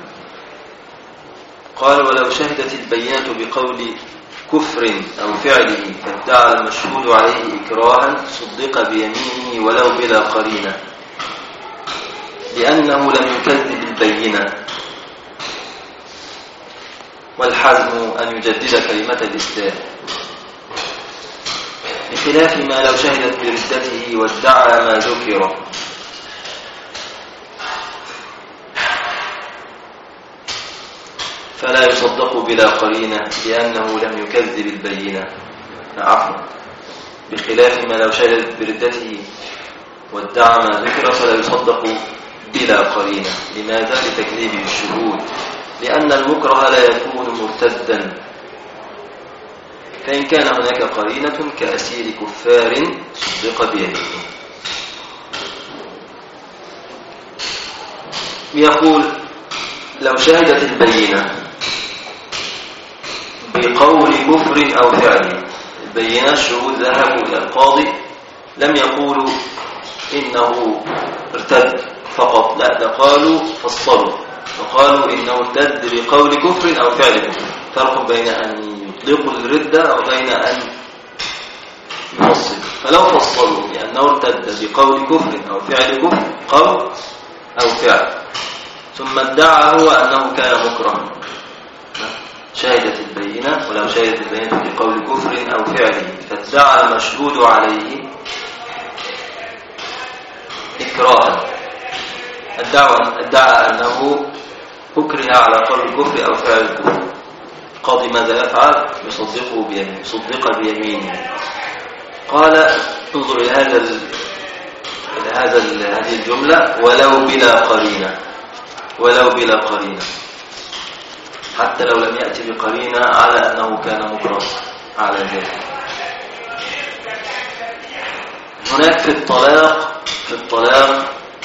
قال: ولو شهدت البينة بقول كفر أو فعله فادعى المشهود عليه إكراها صدق بيمينه ولو بلا قرينة. لأنه لم يكذب البينة. والحزم أن يجدد كلمة الإسلام، بخلاف ما لو شهدت بردته وادعى ما ذكر، فلا يصدق بلا قرينة لأنه لم يكذب البينة. عفوا، بخلاف ما لو شهدت بردته وادعى ما ذكر فلا يصدق بلا قرينة. لماذا؟ لتكذيب الشهود، لأن المكره لا يكون مرتدا، فإن كان هناك قرينة كأسير كفار صدق بيمينه. يقول لو شهدت البينة بقول كفر أو فعل، البينة الشهود ذهبوا إلى القاضي لم يقولوا إنه ارتد فقط، لا، ده قالوا فصلوا وقالوا إنه ارتد بقول كفر أو فعل كفر. فرق بين أن يطلقوا الردة وبين أن يفصلوا. فلو فصلوا بأنه ارتد بقول كفر أو فعل كفر، قول أو فعل، ثم ادعى هو أنه كان مكرها، شهدت البينة، ولو شهدت البينة بقول كفر أو فعل فادعى المشهود عليه إكراها، ادعى أنه أكره على قول الكفر أو فعل الكفر، القاضي ماذا يفعل؟ يصدقه بيمينه، يصدق بيمينه. قال انظر إلى هذه الجملة، ولو بلا قرينة، ولو بلا قرينة، حتى لو لم يأتي بقرينة على أنه كان مكره على ذلك. هناك في الطلاق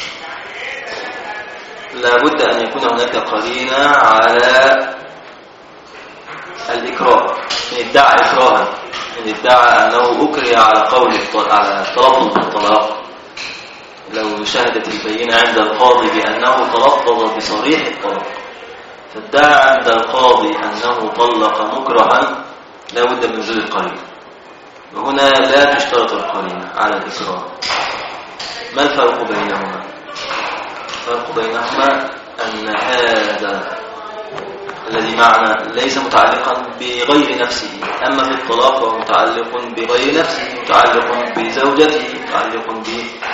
لا بد أن يكون هناك قرينة على الإكراه، من ادعى إكراها، من ادعى أنه أكره على على التلفظ بالطلاق. لو شهدت البينة عند القاضي بأنه تلفظ بصريح الطلاق، فادعى عند القاضي أنه طلق مكرها، لا بد من وجود القرينة، وهنا لا تشترط القرينة على الإكراه. ما الفرق بينهما؟ الفرق بينهما أن هذا الذي معنا ليس متعلقا بغير نفسه، أما في الطلاق فهو متعلق بغير نفسه، متعلق بزوجته، متعلق ب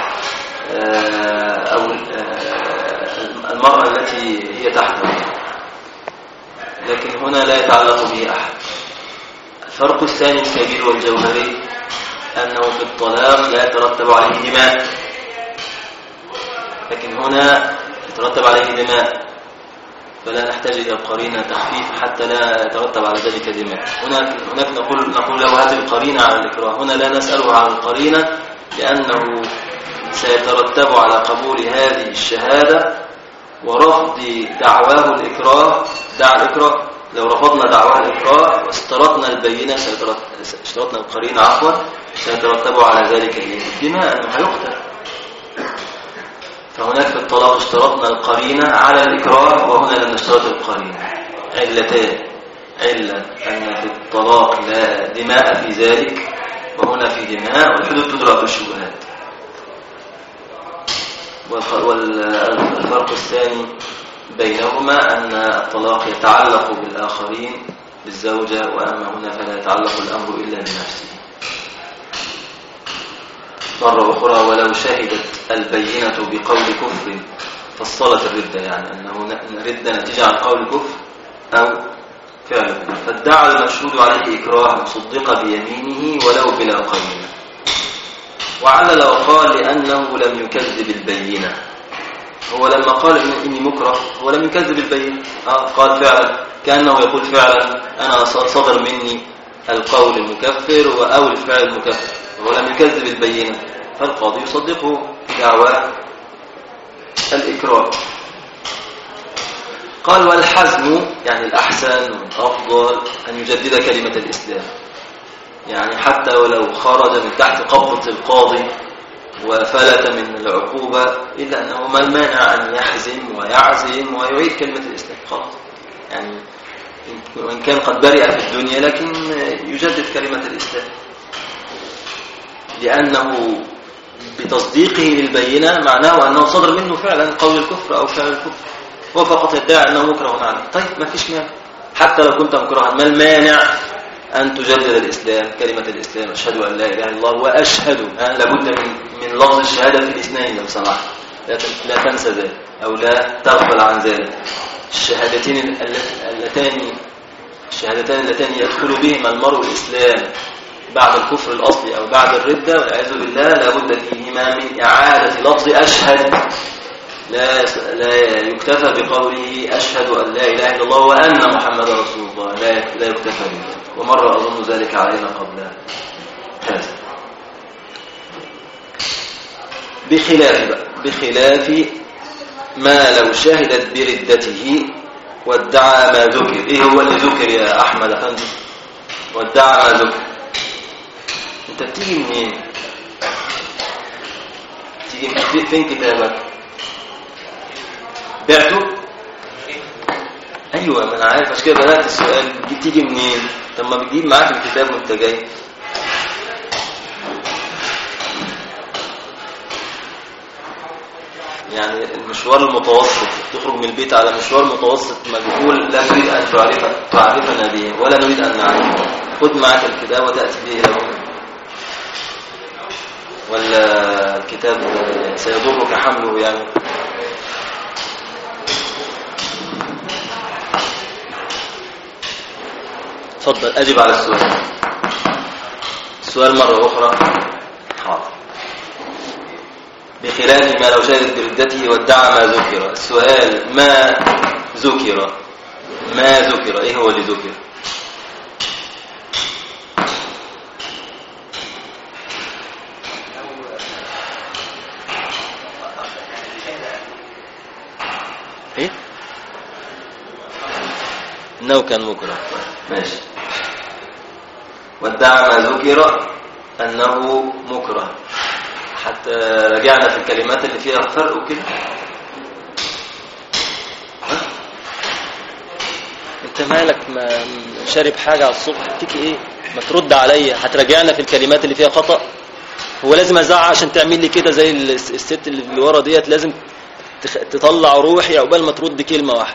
أو المرأة التي هي تحته، لكن هنا لا يتعلق به أحد. الفرق الثاني الكبير والجوهري أنه في الطلاق لا يترتب عليه دماء، لكن هنا يترتب عليه دماء، فلا نحتاج إلى القرينة تخفيف حتى لا يترتب على ذلك دماء. هناك نقول له هذه القرينة على الإكراه، هنا لا نسأله عن القرينة لأنه سيترتب على قبول هذه الشهادة ورفض دعواه الإكراه، دعا الإكراه. لو رفضنا دعواه الإكراه واسترطنا البينة اشترطنا القرينة سيترتب على ذلك الدماء، أنه هيقتل. فهناك في الطلاق اشترطنا القرينة على الإكراه، وهنا لم نشترط القرينة. علتان: علة أن في الطلاق لا دماء في ذلك، وهنا في دماء، والحدود تدرك بالشبهات. والفرق الثاني بينهما أن الطلاق يتعلق بالآخرين، بالزوجة، وأما هنا فلا يتعلق الأمر إلا بنفسه. مرة أخرى، ولو شهدت البينة بقول كفر، فصلت الردة، يعني أنه ردة نتيجة عن قول كفر أو فعل كفر، فادعى المشهود عليه إكراه صدق بيمينه ولو بلا قرينة. وعلل وقال لأنه لم يكذب البينة. هو لما قال إني مكره هو لم يكذب البينة، قال فعلا، كأنه يقول فعلا أنا صدر مني القول المكفر أو الفعل المكفر، هو لم يكذب البينة، فالقاضي يصدقه دعوى الإكراه. قال والحزم، يعني الأحسن والأفضل أن يجدد كلمة الإسلام، يعني حتى ولو خرج من تحت قبضة القاضي وفلت من العقوبة، إلا أنه ما المانع أن يحزم ويعزم ويعيد كلمة الإسلام خلاص، يعني وإن كان قد برئ في الدنيا لكن يجدد كلمة الإسلام، لأنه بتصديقه للبينة معناه أنه صدر منه فعلا قول الكفر أو فعل الكفر، هو فقط يدعي أنه مكره عليه. طيب ما فيش مانع، حتى لو كنت مكرها، ما المانع أن تجدد الإسلام، كلمة الإسلام، أشهد أن لا إله إلا الله وأشهد، لابد من لفظ الشهادة في الاثنين لو سمحت، لا تنسى ذلك أو لا تغفل عن ذلك. الشهادتان اللتان يدخل بهما المرء الإسلام بعد الكفر الأصلي أو بعد الردة والعياذ بالله، لابد فيهما من إعادة لفظ أشهد، لا يكتفى بقوله أشهد أن لا إله إلا الله وأن محمد رسول الله، لا يكتفى به، ومر أظن ذلك علينا قبل هذا. بخلاف ما لو شهدت بردته وادعى ما ذكر. إيه هو اللي ذكر يا أحمد أفندي؟ وادعى ما ذكر. أنت بتيجي منين؟ تيجي فين كتابك؟ بعته؟ أيوة، ما أنا عارف، عشان كده بدأت السؤال بتيجي منين؟ طب ما بتجيب معاك الكتاب وأنت جاي. يعني المشوار المتوسط، تخرج من البيت على مشوار متوسط مجهول لا نريد أن تعرفنا به ولا نريد أن نعرفه، خذ معك الكتاب وتأتي به له، ولا الكتاب سيضرك حمله يعني. تفضل أجب على السؤال مرة أخرى. حاضر. بخلاف ما لو شهدت بردته وادعى ما ذكر. السؤال ما ذكر ايه هو اللي ذكر؟ ايه؟ انه كان مكره. ماشي. وادعى ما ذكر انه مكره، حتى رجعنا في الكلمات اللي فيها فرق وكده. انت مالك ما شارب حاجة على الصبح فيك ايه؟ ما ترد عليا، هتراجعنا في الكلمات اللي فيها خطأ. هو لازم ازعق عشان تعمل لي كده زي الست اللي ورا ديت؟ لازم تطلع روحي عقبال ما ترد كلمة واحدة.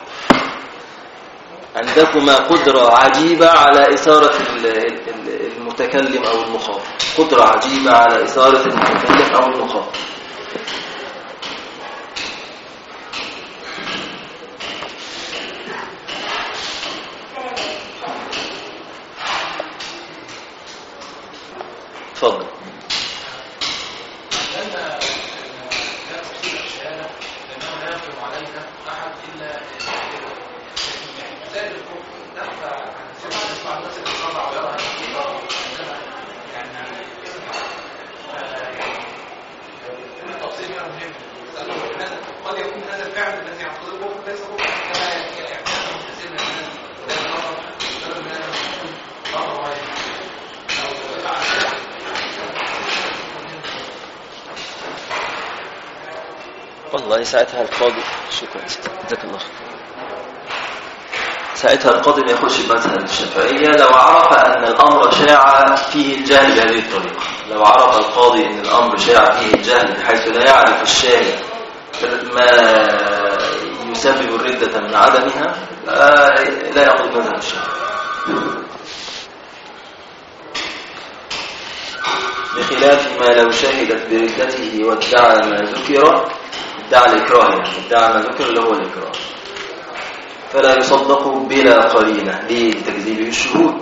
عندكما قدرة عجيبة على إثارة المتكلم أو المخاطب، قدرة عجيبة على إثارة المتكلم أو المخاطب. تفضل. والله ساعتها القاضي، شكرا جزاك الله، ساعتها القاضي ما يخش بمذهب الشافعية لو عرف أن الأمر شاع فيه الجهل بهذه الطريقة. لو عرف القاضي أن الأمر شاع فيه الجهل بحيث لا يعرف الشاهد ما يسبب الردة من عدمها، لا يأخذ مذهب الشافعية. بخلاف ما لو شهدت بردته وادعى ما ذكر، ادعى الإكراه، يعني ادعى ما ذكر اللي هو الإكراه، فلا يصدق بلا قرينة لتكذيبه الشهود.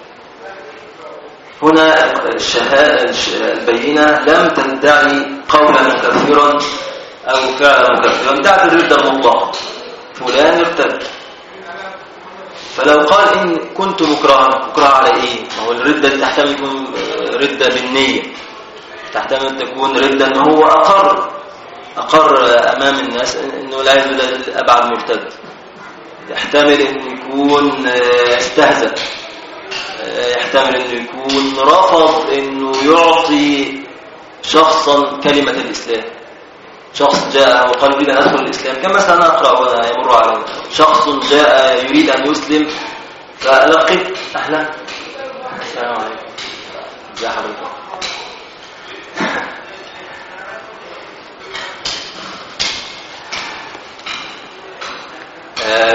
هنا البينة لم تدعي قولا مكفرا أو فعلا مكفرا، ادعت الردة المطلقة، فلان ارتد. فلو قال إن كنت مكره على إيه؟ هو الردة دي تحتمل تكون ردة بالنية، تحتمل تكون ردة أنه هو أقر أمام الناس أنه لا يزال أبعد مرتد، يحتمل أن يكون استهزأ، يحتمل أنه يكون رفض أنه يعطي شخصا كلمة الإسلام. شخص جاء وقال يريد أن أدخل الإسلام، كما سنقرأ ولا يمر علينا. شخص جاء يريد أن يسلم فلقيت أهلا السلام عليكم، ازي حضرتك؟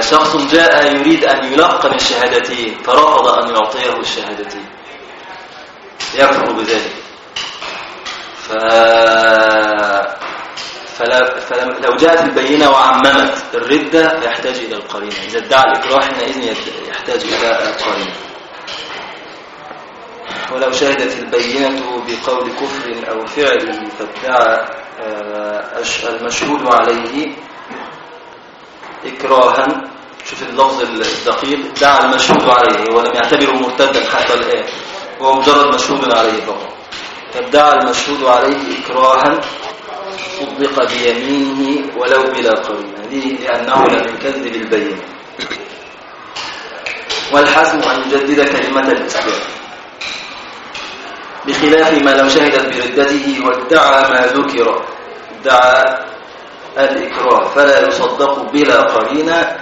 شخص جاء يريد أن يلقن الشهادتين فرفض أن يعطيه الشهادتين يكفر بذلك. فلو جاءت البينة وعممت الردة فيحتاج إلى القرينة. إذا ادعى الإكراه حينئذ يحتاج إلى القرينة. ولو شهدت البينة بقول كفر أو فعل فادعى المشهود عليه إكراها. شوف اللفظ الدقيق، ادعى المشهود عليه ولم يعتبره مرتدا حتى الآن، هو مجرد مشهود عليه فقط. فادعى المشهود عليه إكراها صدق بيمينه ولو بلا قرينة، لأنه لم يكذب البينة. والحسم أن يجدد كلمة الإسلام، بخلاف ما لو شهدت بردته وادعى ما ذكر، ادعى الإكراه فلا يصدق بلا قرينة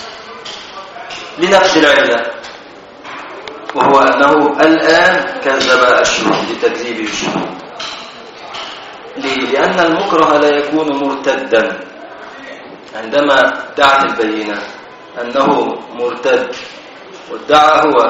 لنفس العلة، وهو أنه الآن كذب الشهود لتكذيب الشهود. ليه؟ لأن المكره لا يكون مرتدا. عندما ادعت البينة أنه مرتد وادعى هو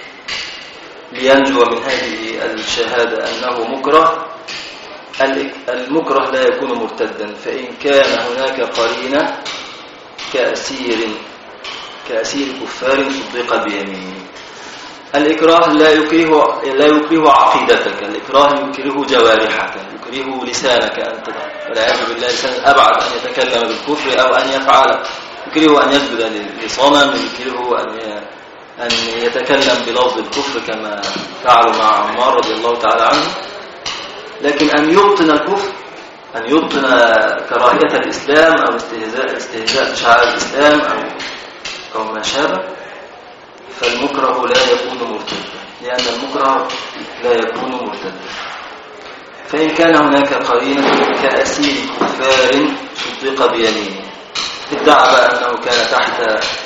لينجو من هذه الشهادة أنه مكره، المكره لا يكون مرتدا. فإن كان هناك قرينة كأسير كفار صدق بيمينه. الإكراه لا يكره عقيدتك، الإكراه يكره جوارحك، يكره لسانك أنت، والعياذ بالله لسان أبعد أن يتكلم بالكفر أو أن يفعل، يكره أن يسجد لصنم، يكره أن يتكلم بلفظ الكفر كما فعلوا مع عمار رضي الله تعالى عنه. لكن أن يبطن الكفر، أن يبطن كراهية الإسلام أو استهزاء بشعائر الإسلام أو ما شابه، فالمكره لا يكون مرتدا، لأن المكره لا يكون مرتدا. فإن كان هناك قرينة كأسير كفار صدق بيمينه، ادعى بقى أنه كان تحت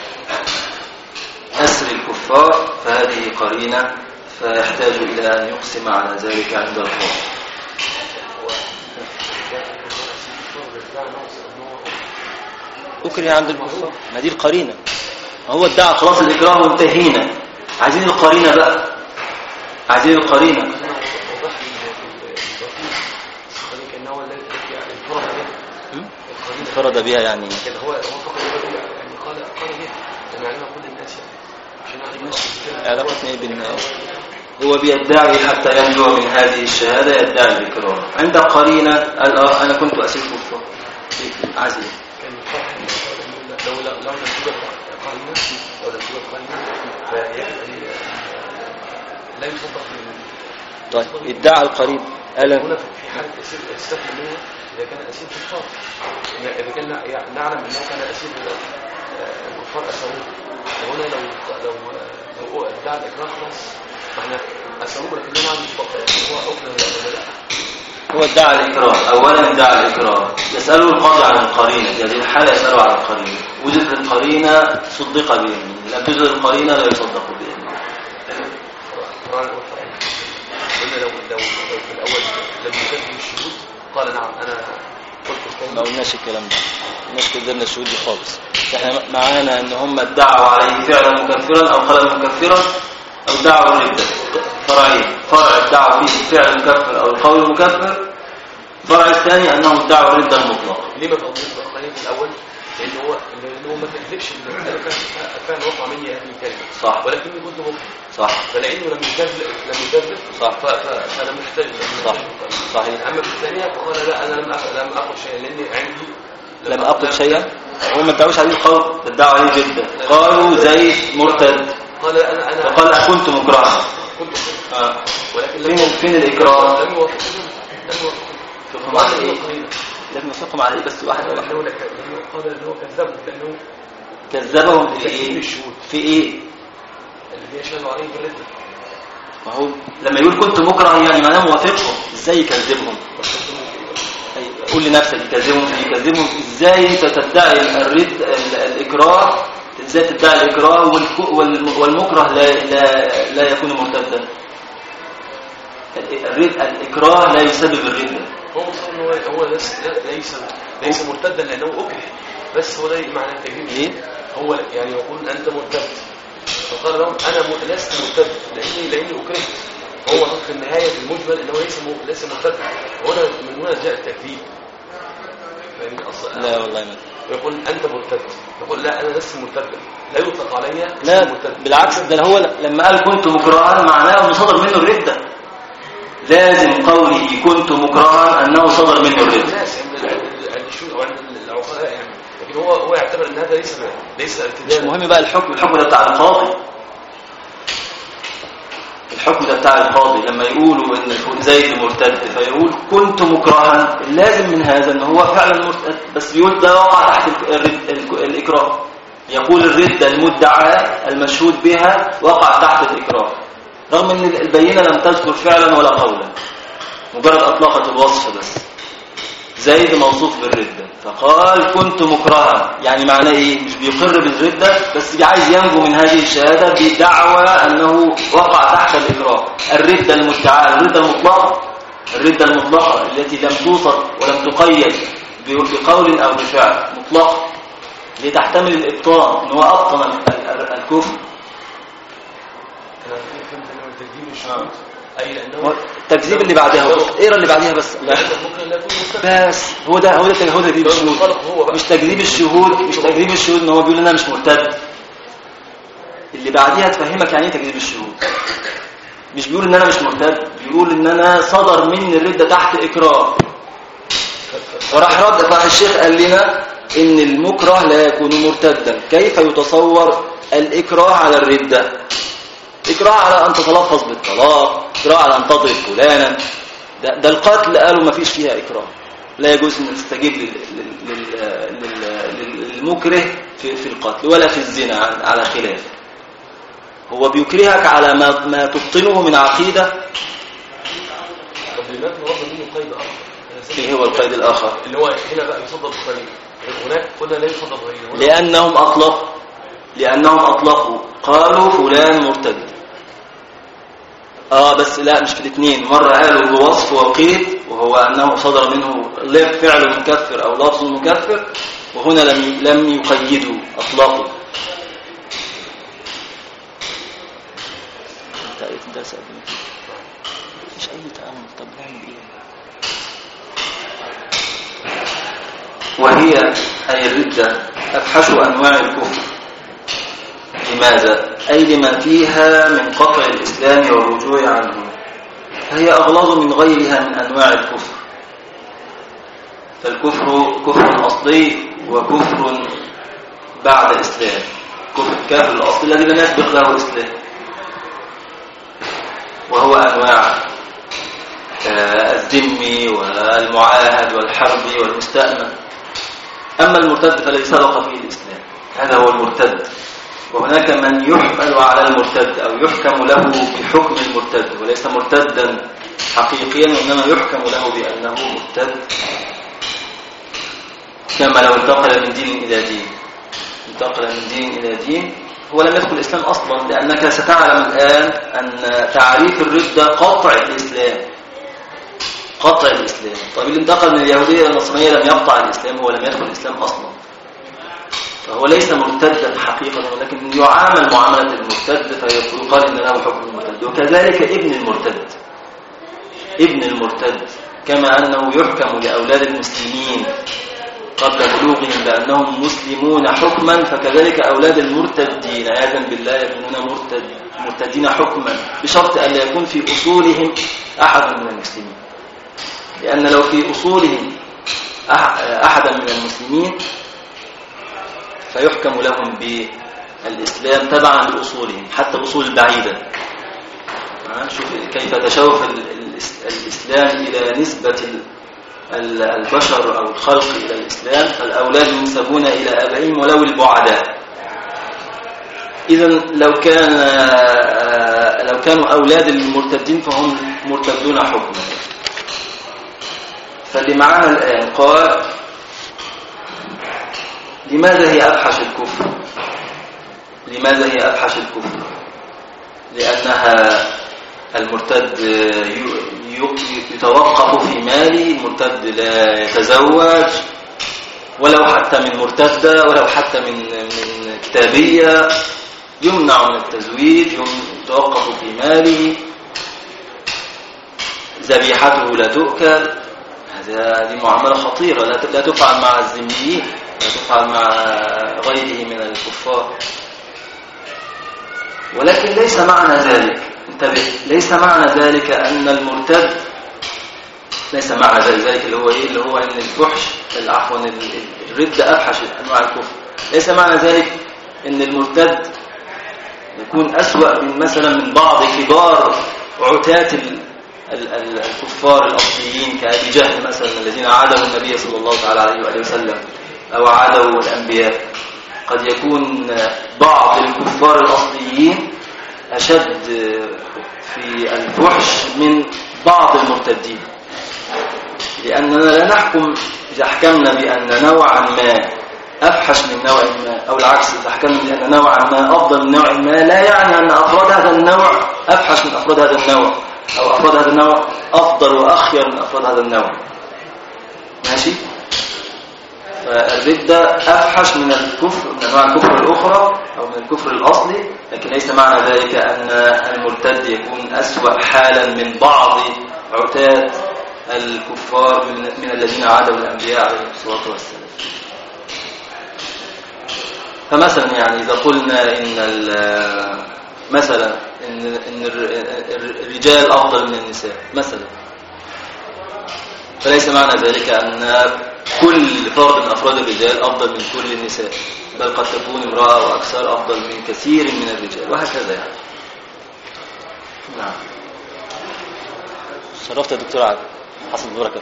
أسر الكفار، فهذه قرينة فيحتاج إلى أن يقسم على ذلك عند القاضي. أكره عند الكفار، ما دي القرينة. هو ادعى خلاص الإكراه وانتهينا، عايزين القرينة بقى، عايزين القرينة. انفرد بها يعني هو فقط يعني قال بها سمعنا كل الناس عشان علاقتنا ايه بالناس. هو بيدعي حتى ينجو من هذه الشهادة، يدعي الإكراه. عند قرينة أنا كنت أسير كفار عزيز كان الفرح لو لم توجد قرينة أو لم توجد قرينة فيعني لا يصدق. طيب ادعى القريب هنا في حالة استثنى منه إذا كان أسير كفار، إذا كان نعلم أنه كان أسير الكفار أسروه، وهنا لو ادعى الإكراه خلاص احنا أسروه، لكن ما عندوش بقى هو أكله ولا لا. هو ادعى الإكراه، أولا ادعى الإكراه، يسأله القاضي عن القرينة، في هذه الحالة يسأله عن القرينة. وجدت القرينة صدق بيمينه، لم توجد القرينة لا يصدق بيمينه. قلنا لو في الأول لم يكذب الشهود قال نعم أنا قلت ما قلناش الكلام ده، مش كذبنا الشهود دي خالص. احنا معانا ان هم ادعوا عليه فعلا مكفرا او قولا مكفرا او ادعوا الردة. فرعين، فرع ادعوا فيه الفعل مكفر او القول مكفر، الفرع الثاني انهم ادعوا الردة المطلقة. ليه ما تقضيش القرينة في الأول؟ لأنه هو ما كذبش فعلا وقع مني هذه الكلمة صح، ولكني كنت ممكن صح، فلأنه لم يكذب صح، فأنا محتاج صحيح. أما في الثانية فقال لا أنا لم أقل شيئا لأني عندي لم أقل شيئا. هم ما ادعوش عليه القول، ادعوا عليه جدا، قالوا زيد مرتد، قال أنا فقال كنت مكرها. كنت ولكن فين الإكراه؟ لم يوافقهم فقهم على إيه؟ لم يوافقهم على إيه؟ بس واحد قال أنه كذبهم لأنه كذبهم في إيه؟ في إيه؟ الذي يشهد عليه بالردة. ما هو لما يقول كنت مكره يعني معناه موافقهم، ازاي يكذبهم؟ قول لنفسك يكذبهم في يكذبهم ازاي؟ انت تدعي الإكراه، ازاي تدعي الإكراه والمكره لا يكون مرتدا؟ الإكراه لا يسبب الردة. هو ليس مرتدا لأنه أكره، بس هو ده معنى التكذيب. ايه؟ هو يعني يقول أنت مرتد، فقال لهم أنا لست مرتد لأني أكرهت. هو في النهاية بالمجمل أنه ليس مرتد. هنا من هنا جاء التكذيب. لا والله ما يقول أنت مرتد، يقول لا أنا لست مرتدا، لا يطلق علي لا مرتد. بالعكس، ده هو لما قال كنت مكرها معناه أنه صدر منه الردة. لازم قوله كنت مكرها أنه صدر منه الردة. الناس عند الشيوخ وعند العقلاء يعني، لكن هو يعتبر أن هذا ليس ارتداد. مش مهم بقى الحكم ده بتاع القاضي. الحكم ده بتاع القاضي لما يقولوا ان زيد مرتد فيقول كنت مكرها، اللازم من هذا ان هو فعلا مرتد، بس بيقول ده وقع تحت الاكراه. يقول الردة المدعاة المشهود بها وقع تحت الاكراه، رغم ان البينة لم تذكر فعلا ولا قولا، مجرد اطلقت الوصف بس. زيد موصوف بالردة فقال كنت مكرها، يعني معناه ايه؟ مش بيقر بالردة بس عايز ينجو من هذه الشهادة بدعوى انه وقع تحت الاكراه. الردة المدعاة، الردة المطلقة التي لم توصف ولم تقيد بقول او بفعل، مطلقة لتحتمل الابطال، ان هو ابطل الكفر. التكذيب اللي بعدها، اقرا اللي بعدها بس. بس هو ده تكذيب الشهود، مش تكذيب الشهود ان هو بيقول انا مش مرتد. اللي بعديها تفهمك يعني ايه تكذيب الشهود. مش بيقول ان انا مش مرتد، بيقول ان انا صدر مني الردة تحت اكراه. فراح الشيخ قال لنا ان المكره لا يكون مرتدا. كيف يتصور الاكراه على الردة؟ إكراه على أن تتلفظ بالطلاق، إكراه على أن تضرب فلانا. ده القتل قالوا ما فيش فيها إكراه، لا يجوز أن تستجيب للمكره في القتل ولا في الزنا على خلاف. هو بيكرهك على ما تبطنه من عقيدة. طب لماذا نرد منه قيد آخر؟ إيه هو القيد الآخر؟ اللي هو هنا بقى يصدق بغيره، هناك قلنا لا يصدق بغيره. لأنهم أطلقوا قالوا فلان مرتد. بس لا، مش في الاثنين. مرة قالوا بوصف وقيد وهو أنه صدر منه فعل مكفر أو لفظ مكفر، وهنا لم يقيدوا، أطلقوا. مش أي تأمل. طب نعمل إيه؟ وهي أي الردة أفحش أنواع الكفر. لماذا؟ أي لما فيها من قطع الإسلام والرجوع عنه، فهي أغلظ من غيرها من أنواع الكفر. فالكفر كفر أصلي وكفر بعد إسلام. كفر الأصل الذي لم يسبق له إسلام، وهو أنواع الذمي والمعاهد والحربي والمستأمن. أما المرتد فالذي سبق فيه الإسلام، هذا هو المرتد. وهناك من يحمل على المرتد أو يحكم له بحكم المرتد، وليس مرتدا حقيقيا، وإنما يحكم له بأنه مرتد، كما لو انتقل من دين إلى دين. هو لم يدخل الإسلام أصلا، لأنك ستعلم الآن أن تعريف الردة قطع الإسلام. طيب اللي انتقل من اليهودية إلى النصرانية لم يقطع الإسلام، هو لم يدخل الإسلام أصلا، فهو ليس مرتدا حقيقة، ولكن يعامل معاملة المرتد، فيقال إن له حكم المرتد. وكذلك ابن المرتد كما أنه يحكم لأولاد المسلمين قبل بلوغهم بأنهم مسلمون حكما، فكذلك أولاد المرتدين عياذا بالله يكونون مرتدين حكما، بشرط أن لا يكون في أصولهم أحد من المسلمين. لأن لو في أصولهم أحدا من المسلمين فيحكم لهم بالإسلام تبعا لأصولهم، حتى الأصول البعيدة. شوف كيف تشوف الإسلام إلى نسبة البشر أو الخلق إلى الإسلام، فالأولاد ينسبون إلى أبائهم ولو البعداء. إذن لو كانوا أولاد المرتدين فهم مرتدون حكما. فاللي معانا الآن قال لماذا هي أفحش الكفر؟ لأنها المرتد يتوقف في ماله، المرتد لا يتزوج ولو حتى من مرتدة، ولو حتى من كتابية، يمنع من التزويج، يتوقف في ماله، ذبيحته لا تؤكل. هذه معاملة خطيرة لا تفعل مع الذميين، لا تفعل مع غيره من الكفار. ولكن ليس معنى ذلك، انتبه، ليس معنى ذلك أن المرتد، ليس معنى ذلك اللي هو إيه؟ اللي هو أن الفحش، عفوا الردة أفحش أنواع الكفر. ليس معنى ذلك أن المرتد يكون أسوأ من مثلا من بعض كبار عتاة الكفار الأصليين كأبي جهل مثلا، الذين عادوا النبي صلى الله تعالى عليه وآله وسلم أو عادوا الأنبياء. قد يكون بعض الكفار الأصليين أشد في الفحش من بعض المرتدين، لأننا لا نحكم إذا حكمنا بأن نوعا ما أفحش من نوع ما، أو العكس، إذا حكمنا بأن نوعا ما أفضل من نوع ما، لا يعني أن أفراد هذا النوع أفحش من أفراد هذا النوع، أو أفراد هذا النوع أفضل وأخير من أفراد هذا النوع. ماشي؟ فالردة أفحش من الكفر، من أنواع الكفر الأخرى أو من الكفر الأصلي، لكن ليس معنى ذلك أن المرتد يكون أسوأ حالا من بعض عتاة الكفار من الذين عادوا الأنبياء عليهم الصلاة والسلام. فمثلا يعني إذا قلنا مثلا إن الرجال أفضل من النساء مثلا، فليس معنى ذلك أن كل فرد من أفراد الرجال أفضل من كل النساء، بل قد تكون امرأة وأكثر أفضل من كثير من الرجال، وهكذا يعني. نعم. شرفت يا دكتور عادل، حصل بركة.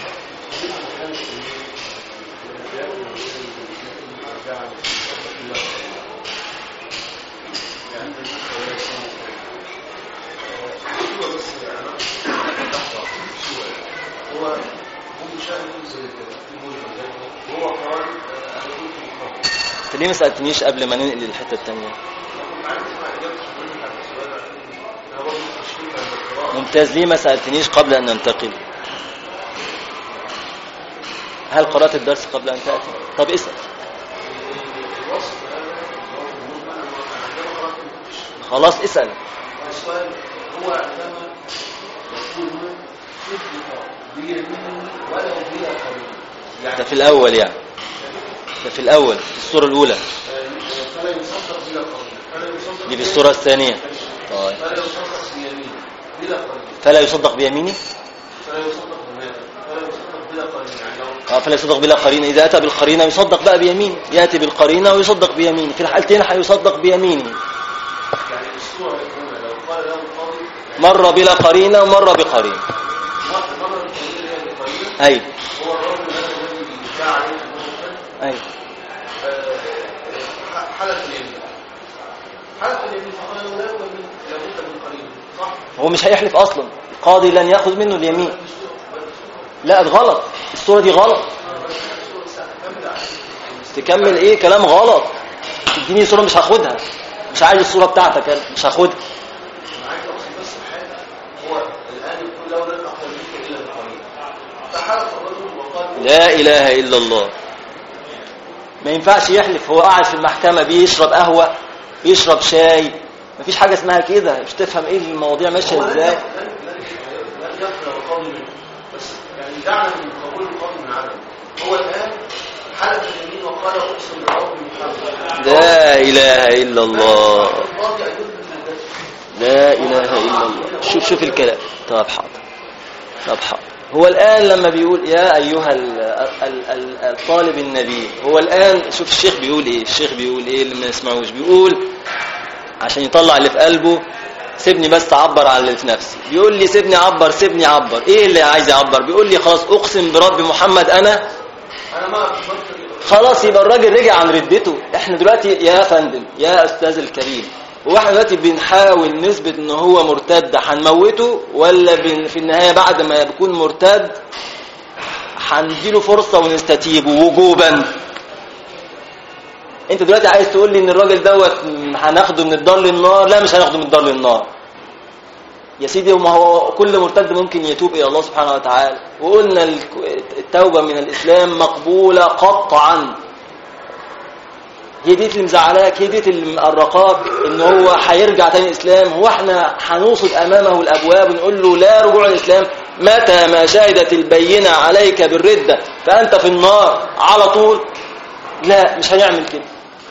انت ليه ما سألتنيش قبل ما ننقل للحتة التانية؟ ممتاز. ليه ما سألتنيش قبل أن ننتقل؟ هل قرأت الدرس قبل أن تأتي؟ طب اسأل. خلاص اسأل. السؤال هو عندما يكون بيمين ولا بلا قرين، ده في الأول يعني، ده في الأول في السورة الأولى. فلا يصدق بلا قرين، دي في السورة الثانية. طيب. فلا يصدق بيمين بلا قرين، فلا يصدق بيمينه، فلا يصدق بماذا؟ فلا يصدق بلا قرين، يعني فلا يصدق بلا قرينة. إذا أتى بالقرينة يصدق بقى بيمينه، يأتي بالقرينة ويصدق بيمينه. في الحالتين هيصدق بيمينه. يعني السورة لو قال له القاضي مرة بلا قرينة ومرة بقرينة. مرة القرينة هي بقرينة. أيوة. هو الرجل الذي يدعى عليه المنكر. أيوة. حالة اليمين. حالة اليمين فقال له لا لابد من قرينة، صح؟ هو مش هيحلف أصلا، القاضي لن يأخذ منه اليمين. لا غلط، الصورة دي غلط. تكمل ايه كلام غلط. اديني صورة مش هاخدها، مش عايز الصورة بتاعتك انا مش هاخدها. انا عايز اوصل بس حاجة، هو الآن يقول له لن أقبل منك إلا القرينة، فحلف الرجل وقال لا إله إلا الله. ما ينفعش يحلف، هو قاعد في المحكمة بيشرب قهوة بيشرب شاي، مفيش حاجة اسمها كده. مش تفهم ايه المواضيع ماشية ازاي. لن يقبل القاضي منه، بس يعني دعنا من قبول القاضي من عدم. هو الآن حلف اليمين وقال أقسم برب محمد. لا إله إلا الله. لا إله إلا الله. شوف الكلام. طب حاضر. هو الآن لما بيقول يا أيها الطالب النبي، هو الآن شوف الشيخ بيقول إيه. الشيخ بيقول إيه اللي ما يسمعوش؟ بيقول عشان يطلع اللي في قلبه، سيبني بس أعبر على اللي في نفسي. بيقول لي سيبني أعبر. إيه اللي عايز يعبر؟ بيقول لي خلاص أقسم برب محمد أنا ما خلاص. يبقى الراجل رجع عن ردته. احنا دلوقتي يا فندم يا أستاذ الكريم، واحنا دلوقتي بنحاول نثبت ان هو مرتد هنموته، ولا في النهاية بعد ما يكون مرتد هنديله فرصة ونستتيبه وجوبا؟ انت دلوقتي عايز تقول لي ان الراجل دوت هناخده من الدار للنار؟ لا مش هناخده من الدار للنار يا سيدي. وما هو كل مرتد ممكن يتوب الى الله سبحانه وتعالى، وقلنا التوبة من الاسلام مقبولة قطعا. هي دي اللي مزعلاك، هي دي اللي مقرقاك ان هو هيرجع تاني الاسلام. هو احنا هنوصد امامه الابواب ونقول له لا رجوع الاسلام؟ متى ما شهدت البينه عليك بالرده فانت في النار على طول. لا مش هنعمل كده.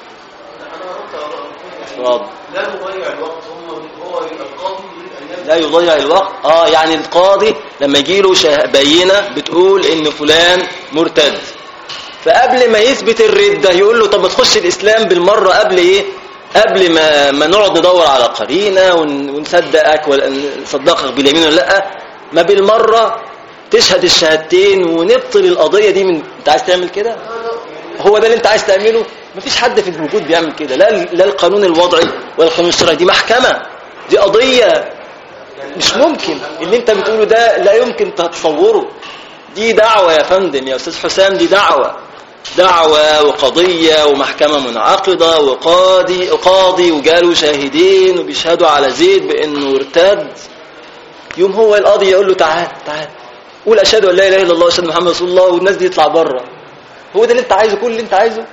لا نضيع الوقت. هو القاضي يريد ان لا يضيع الوقت. يعني القاضي لما يجيله بينه بتقول ان فلان مرتد، فقبل ما يثبت الردة يقول له طب ما تخش الإسلام بالمرة قبل إيه؟ قبل ما نقعد ندور على قرينة ونصدقك ولا نصدقك باليمين ولا لأ، ما بالمرة تشهد الشهادتين ونبطل القضية دي. أنت عايز تعمل كده؟ هو ده اللي أنت عايز تعمله؟ مفيش حد في الوجود بيعمل كده، لا القانون الوضعي ولا القانون الشرعي. دي محكمة، دي قضية، مش ممكن اللي أنت بتقوله ده لا يمكن تتصوره. دي دعوة يا فندم يا أستاذ حسام، دي دعوة وقضية ومحكمة منعقدة وقاضي وجاله شاهدين وبيشهدوا على زيد بأنه ارتد. يوم هو القاضي يقول له تعال قول أشهد أن لا إله إلا الله وأشهد أن محمد رسول الله، والناس دي يطلع بره. هو ده اللي أنت عايزه؟ كل اللي أنت عايزه؟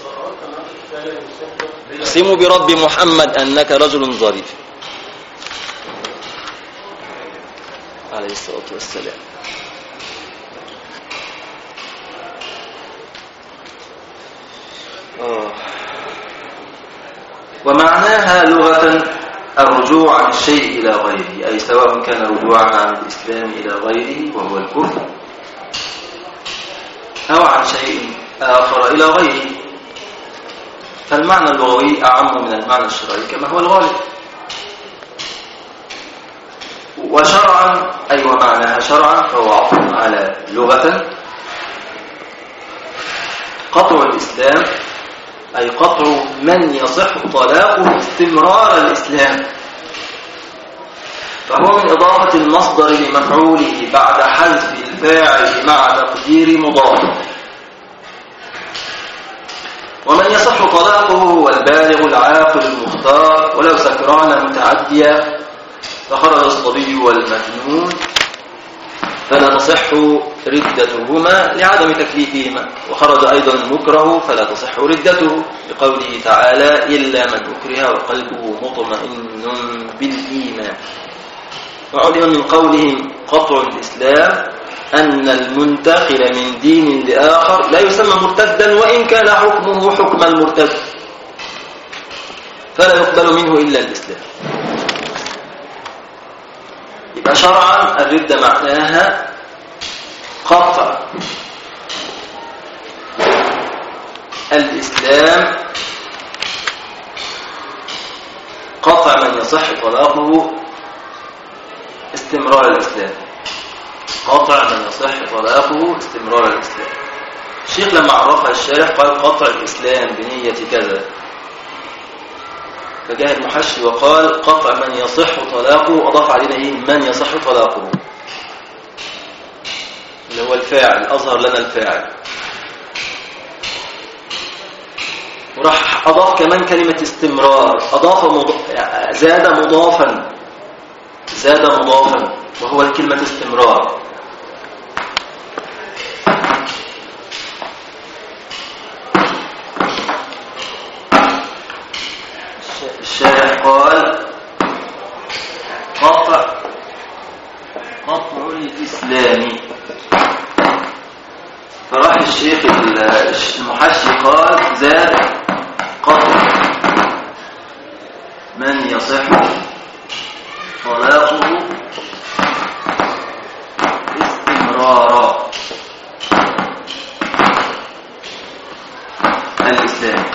اقسموا برب محمد أنك رجل ظريف عليه الصلاة والسلام. ومعناها لغة الرجوع عن الشيء إلى غيره، أي سواء كان رجوعا عن الإسلام إلى غيره وهو الكفر، أو عن شيء آخر إلى غيره. فالمعنى اللغوي أعم من المعنى الشرعي كما هو الغالب. وشرعا أي ومعناها شرعا فهو عطف على لغة قطع الإسلام، أي قطع من يصح طلاقه استمرار الإسلام، فهو من إضافة المصدر لمفعوله بعد حذف الفاعل مع تقدير مضاف. ومن يصح طلاقه هو البالغ العاقل المختار، ولو سكران متعديا فخرج الصبي والمجنون فلا تصح ردتهما لعدم تكليفهما، وخرج أيضا المكره فلا تصح ردته لقوله تعالى إلا من أكره وقلبه مطمئن بالإيمان. وعلم من قولهم قطع الإسلام أن المنتقل من دين لآخر لا يسمى مرتدا وإن كان حكمه حكم المرتد، فلا يقبل منه إلا الإسلام. يبقى شرعا الردة معناها قطع الإسلام، قطع من يصح طلاقه استمرار الإسلام، قطع من يصح طلاقه استمرار الإسلام. الشيخ لما عرفها الشارح قال قطع الإسلام بنية كذا، فجاء المحشي وقال قطع من يصح طلاقه، أضاف علينا إيه؟ من يصح طلاقه اللي هو الفاعل، أظهر لنا الفاعل، وراح أضاف كمان كلمة استمرار، زاد مضافا وهو الكلمة استمرار. الشارح قال قطع الإسلام، فراح الشيخ المحشي قال زاد قطع من يصح طلاقه استمرارا الإسلام.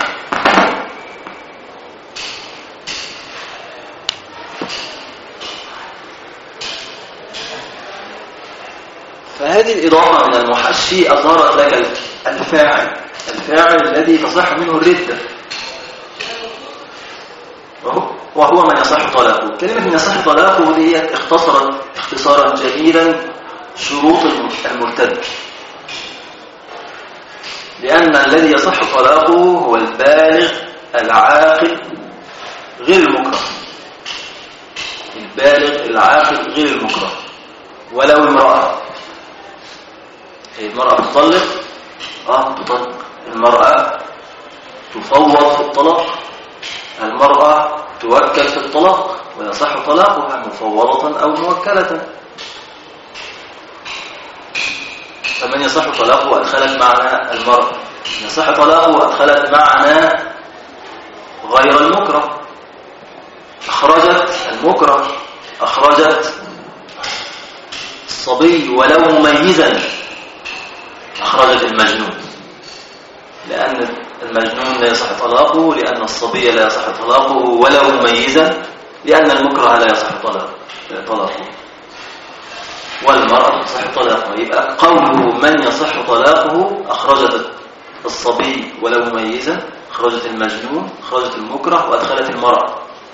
فهذه الإضافة من المحشي أظهرت لك الفاعل الذي تصح منه الردة، وهو من يصح طلاقه. كلمة من يصح طلاقه دي اختصرت اختصارا جميلا شروط المرتد، لأن الذي يصح طلاقه هو البالغ العاقل غير المكره، البالغ العاقل غير المكره. ولو المرأة تطلق تطلق المرأة تفوض في الطلاق، المرأة توكل في الطلاق ويصح طلاقها مفوضة أو موكلة. فمن يصح طلاقه وأدخلت معنى المرأة، يصح طلاقه وأدخلت معنى غير المكره، أخرجت المكره، أخرجت الصبي ولو مميزا، أخرجت المجنون، لأن المجنون لا يصح طلاقه، لأن الصبي لا يصح طلاقه ولو مميزا، لأن المكره لا يصح طلاقه، والمرأة تصح طلاقها. يبقى قوله من يصح طلاقه أخرجت الصبي ولو مميزا، أخرجت المجنون، أخرجت المكره، وأدخلت المرأة.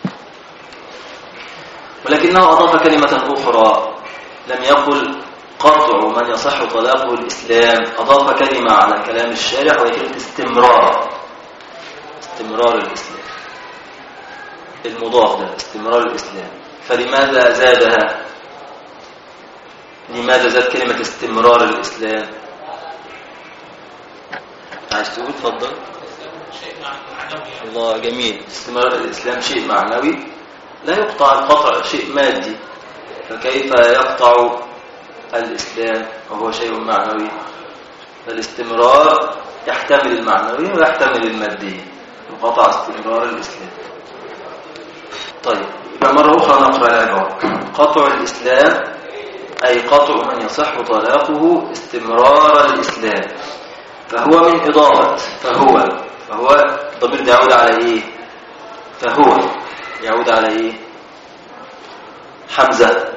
ولكنه أضاف كلمة أخرى، لم يقل قطع من يصح طلاقه الإسلام، أضاف كلمة على كلام الشارع وهي كلمة استمرار الإسلام، المضاف ده استمرار الإسلام. فلماذا زادها؟ لماذا زاد كلمة استمرار الإسلام؟ عايز تقول؟ تفضل. الله جميل. استمرار الإسلام شيء معنوي لا يقطع، القطع شيء مادي، فكيف يقطع الإسلام وهو شيء معنوي؟ فالاستمرار يحتمل المعنوي ويحتمل المادي، وقطع استمرار الإسلام. طيب يبقى مرة أخرى نقرأ العبارة. قطع الإسلام أي قطع من يصح طلاقه استمرار الإسلام. فهو من إضافة فهو الضمير ده يعود على إيه؟ فهو يعود على إيه؟ حمزة.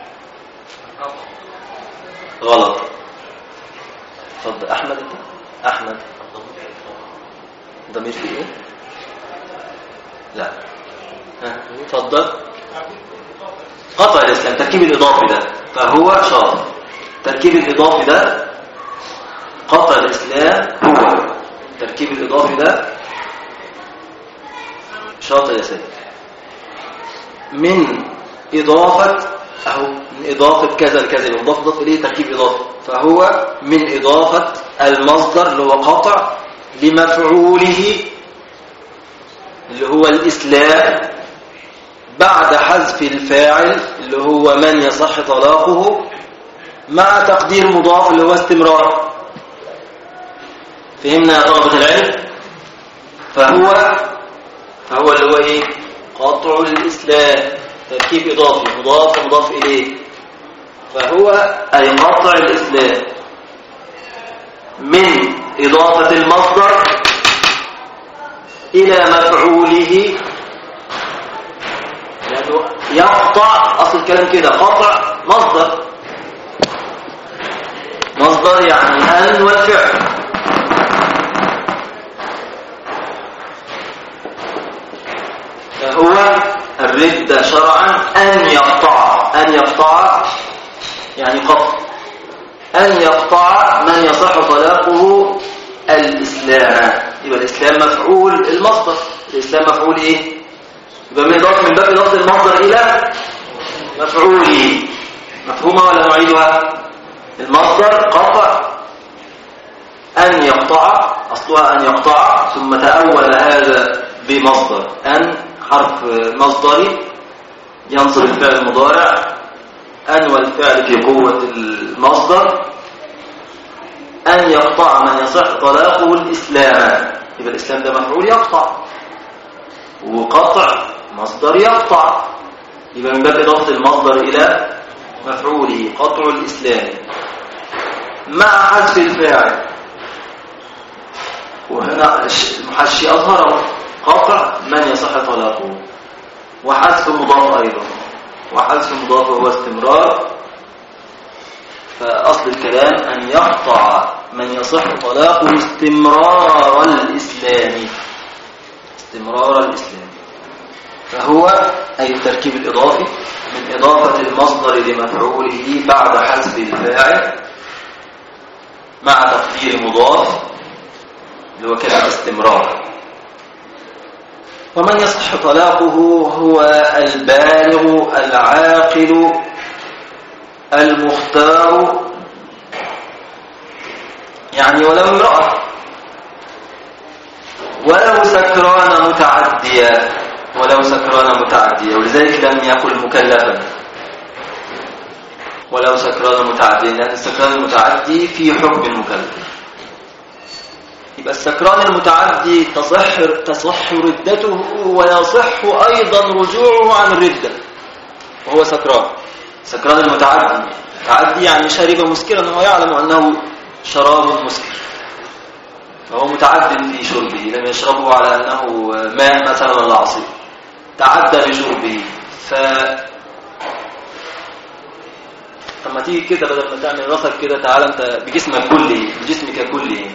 غلط. اتفضل أحمد. أحمد ضمير في إيه؟ لا. اتفضل. قطع الإسلام تركيب الإضافي ده، فهو شرط. تركيب الإضافي ده قطع الإسلام، هو تركيب الإضافي ده شرط يا سيدي. من إضافة أو من إضافة كذا لكذا، المضاف إليه تركيب إضافي، فهو من إضافة المصدر اللي هو قطع لمفعوله اللي هو الإسلام بعد حذف الفاعل اللي هو من يصح طلاقه مع تقدير مضاف اللي هو استمرار. فهمنا يا طلبة العلم؟ فهو اللي هو ايه؟ قطع الإسلام تركيب إضافي، مضاف ومضاف إليه. فهو أي قطع الإسلام من إضافة المصدر إلى مفعوله، لأنه يقطع، أصل الكلام كده، قطع مصدر يعني أن والفعل. فهو الردة شرعا أن يقطع يعني قطع، أن يقطع من يصح طلاقه الإسلام. يبقى الإسلام مفعول المصدر، الإسلام مفعول إيه؟ يبقى من باب إضافة المصدر إلى مفعوله. مفهومة ولا نعيدها؟ المصدر قطع، أن يقطع، أصلها أن يقطع، ثم تأول هذا بمصدر. أن حرف مصدري ينصب الفعل المضارع، أن والفعل في قوة المصدر. أن يقطع من يصح طلاقه الإسلام، يبقى الإسلام ده مفعول يقطع، وقطع مصدر يقطع، يبقى من باب إضافة المصدر إلى مفعوله قطع الإسلام مع حذف الفاعل. وهنا المحشي أظهره قطع من يصح طلاقه، وحذف مضاف أيضا، وحذف مضاف هو استمرار. فأصل الكلام أن يقطع من يصح طلاقه استمرار الإسلام، فهو أي التركيب الإضافي من إضافة المصدر لمفعوله بعد حذف الفاعل مع تقدير مضاف اللي هو كلمة استمرار. ومن يصح طلاقه هو البالغ العاقل المختار، يعني ولو امرأة، ولو سكران متعديا، ولو سكران متعديا، ولذلك لم يقل مكلفا ولو سكران متعديا، لأن السكران المتعدي في حكم المكلف. يبقى السكران المتعدي تصح ردته ويصح أيضا رجوعه عن الردة وهو سكران. سكران المتعدي يعني شرب مسكرا وهو يعلم أنه شراب مسكر، فهو متعد في شربه، لم يشربه على أنه ماء مثلا ولا عصير، تعدى بشربه. لما تيجي كده بدل ما تعمل راسك كده، تعالى انت بجسمك كله، بجسمك كله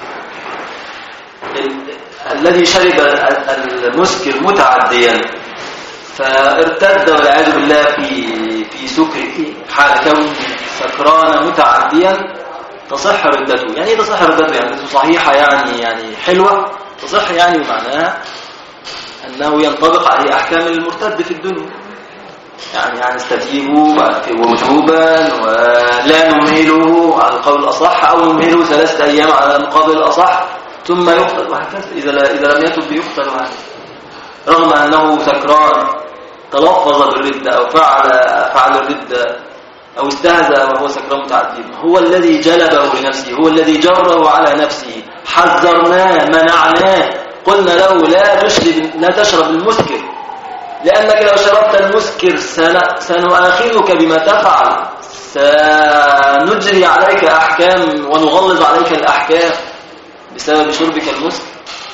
الذي شرب المسكر متعديا فارتد والعياذ بالله في سكره حال كونه سكران متعديا، تصح ردته. يعني ايه تصح ردته؟ يعني ردته صحيحه، يعني حلوه، تصح يعني بمعناها انه ينطبق عليه احكام المرتد في الدنيا، يعني استتيبه وجوبا ولا نمهله على القول الاصح، او نمهله 3 ايام على المقابل الاصح ثم يقتل، وهكذا. اذا لم يتب يقتل وهكذا، رغم انه سكران تلفظ بالردة او فعل الردة او استهزأ وهو سكران متعدي. هو الذي جلبه لنفسه، هو الذي جره على نفسه، حذرناه منعناه، قلنا له لا تشرب المسكر، لأنك لو شربت المسكر سنؤاخذك بما تفعل، سنجري عليك أحكام ونغلظ عليك الأحكام بسبب شربك المسكر،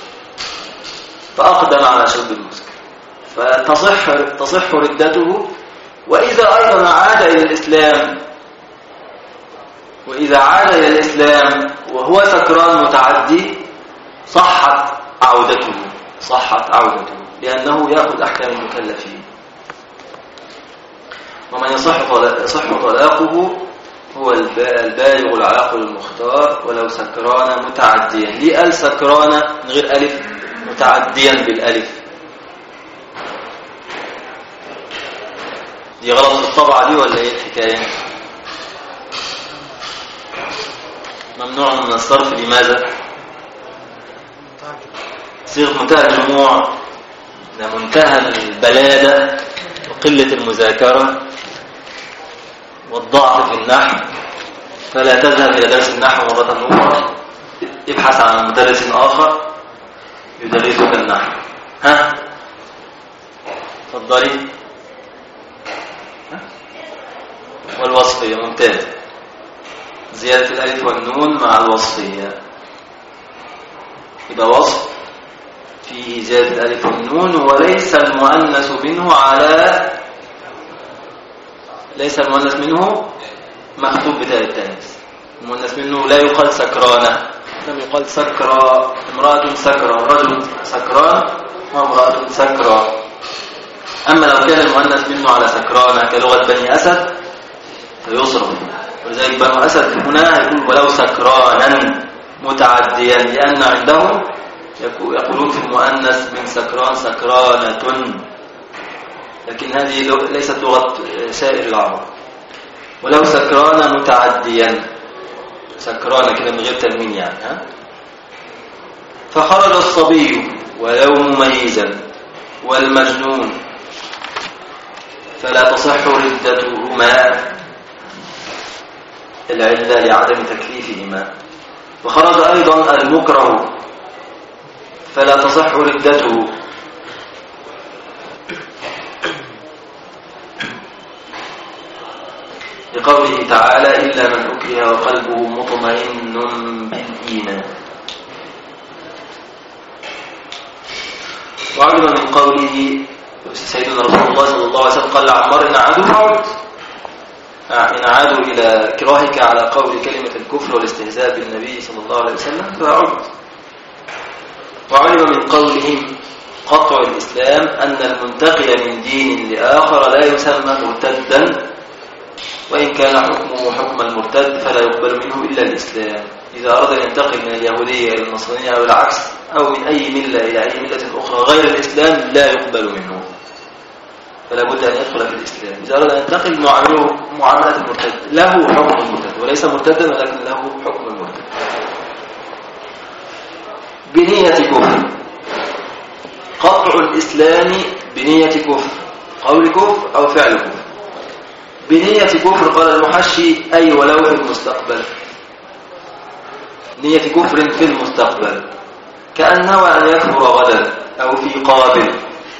فأقدم على شرب المسكر، فتصح ردته. وإذا أيضا عاد إلى الإسلام وهو سكران متعدي صحت عودته، لأنه يأخذ أحكام المكلفين. ومن يصح طلاقه هو البالغ العاقل المختار ولو سكران متعديا. ليه قال سكران من غير ألف، متعديا بالألف؟ دي غلط في الطبعة دي ولا ايه الحكاية؟ ممنوع من الصرف. لماذا؟ صيغة منتهى الجموع، ده منتهى البلادة وقلة المذاكرة والضعف في النحو، فلا تذهب إلى درس النحو مرة أخرى، ابحث عن مدرس آخر يدرسك النحو. تفضلي. والوصفية ممتاز، زيادة الألف والنون مع الوصفية، يبقى وصف فيه زيادة الألف والنون، وليس المؤنث منه مكتوب بتاء التانيث. المؤنث منه لا يقال سكرانة، لم يقال سكرى، امرأة سكرى، رجل سكران وامرأة سكرى. أما لو كان المؤنث منه على سكرانة كلغة بني أسد فيصرف، ولذلك بنو أسد هنا يقول ولو سكرانا متعديا، لأن عندهم يقولون في المؤنث من سكران سكرانة، لكن هذه ليست لغة سائر العرب. ولو سكران متعديا، سكران كده من غير تنوين يعني. فخرج الصبي ولو مميزا والمجنون فلا تصح ردتهما، العلة لعدم تكليفهما. وخرج أيضا المكره فلا تصح ردته، لقوله تعالى إلا من أكره وقلبه مطمئن بالإيمان. وعلم من قوله سيدنا رسول الله صلى الله عليه وسلم قال لعمار إن عادوا إلى كراهك على قول كلمة الكفر والاستهزاء بالنبي صلى الله عليه وسلم فعد. وعلم من قولهم قطع الإسلام أن المنتقل من دين لآخر لا يسمى مرتدا، وإن كان حكمه حكم المرتد فلا يقبل منه إلا الإسلام. إذا أراد أن ينتقل من اليهودية إلى النصرانية أو العكس، أو من أي ملة إلى أي ملة أخرى غير الإسلام لا يقبل منه، فلا بد أن يدخل في الإسلام. إذا أراد أن ينتقل نعامله معاملة المرتد، له حكم المرتد وليس مرتدا ولكن له حكم المرتد بنية كفر. قطع الإسلام بنية كفر، قول كفر أو فعل كفر. بنية كفر قال المحشي أي ولو في المستقبل، نية كفر في المستقبل، كأن نوى أن يكفر غدا أو في قابل،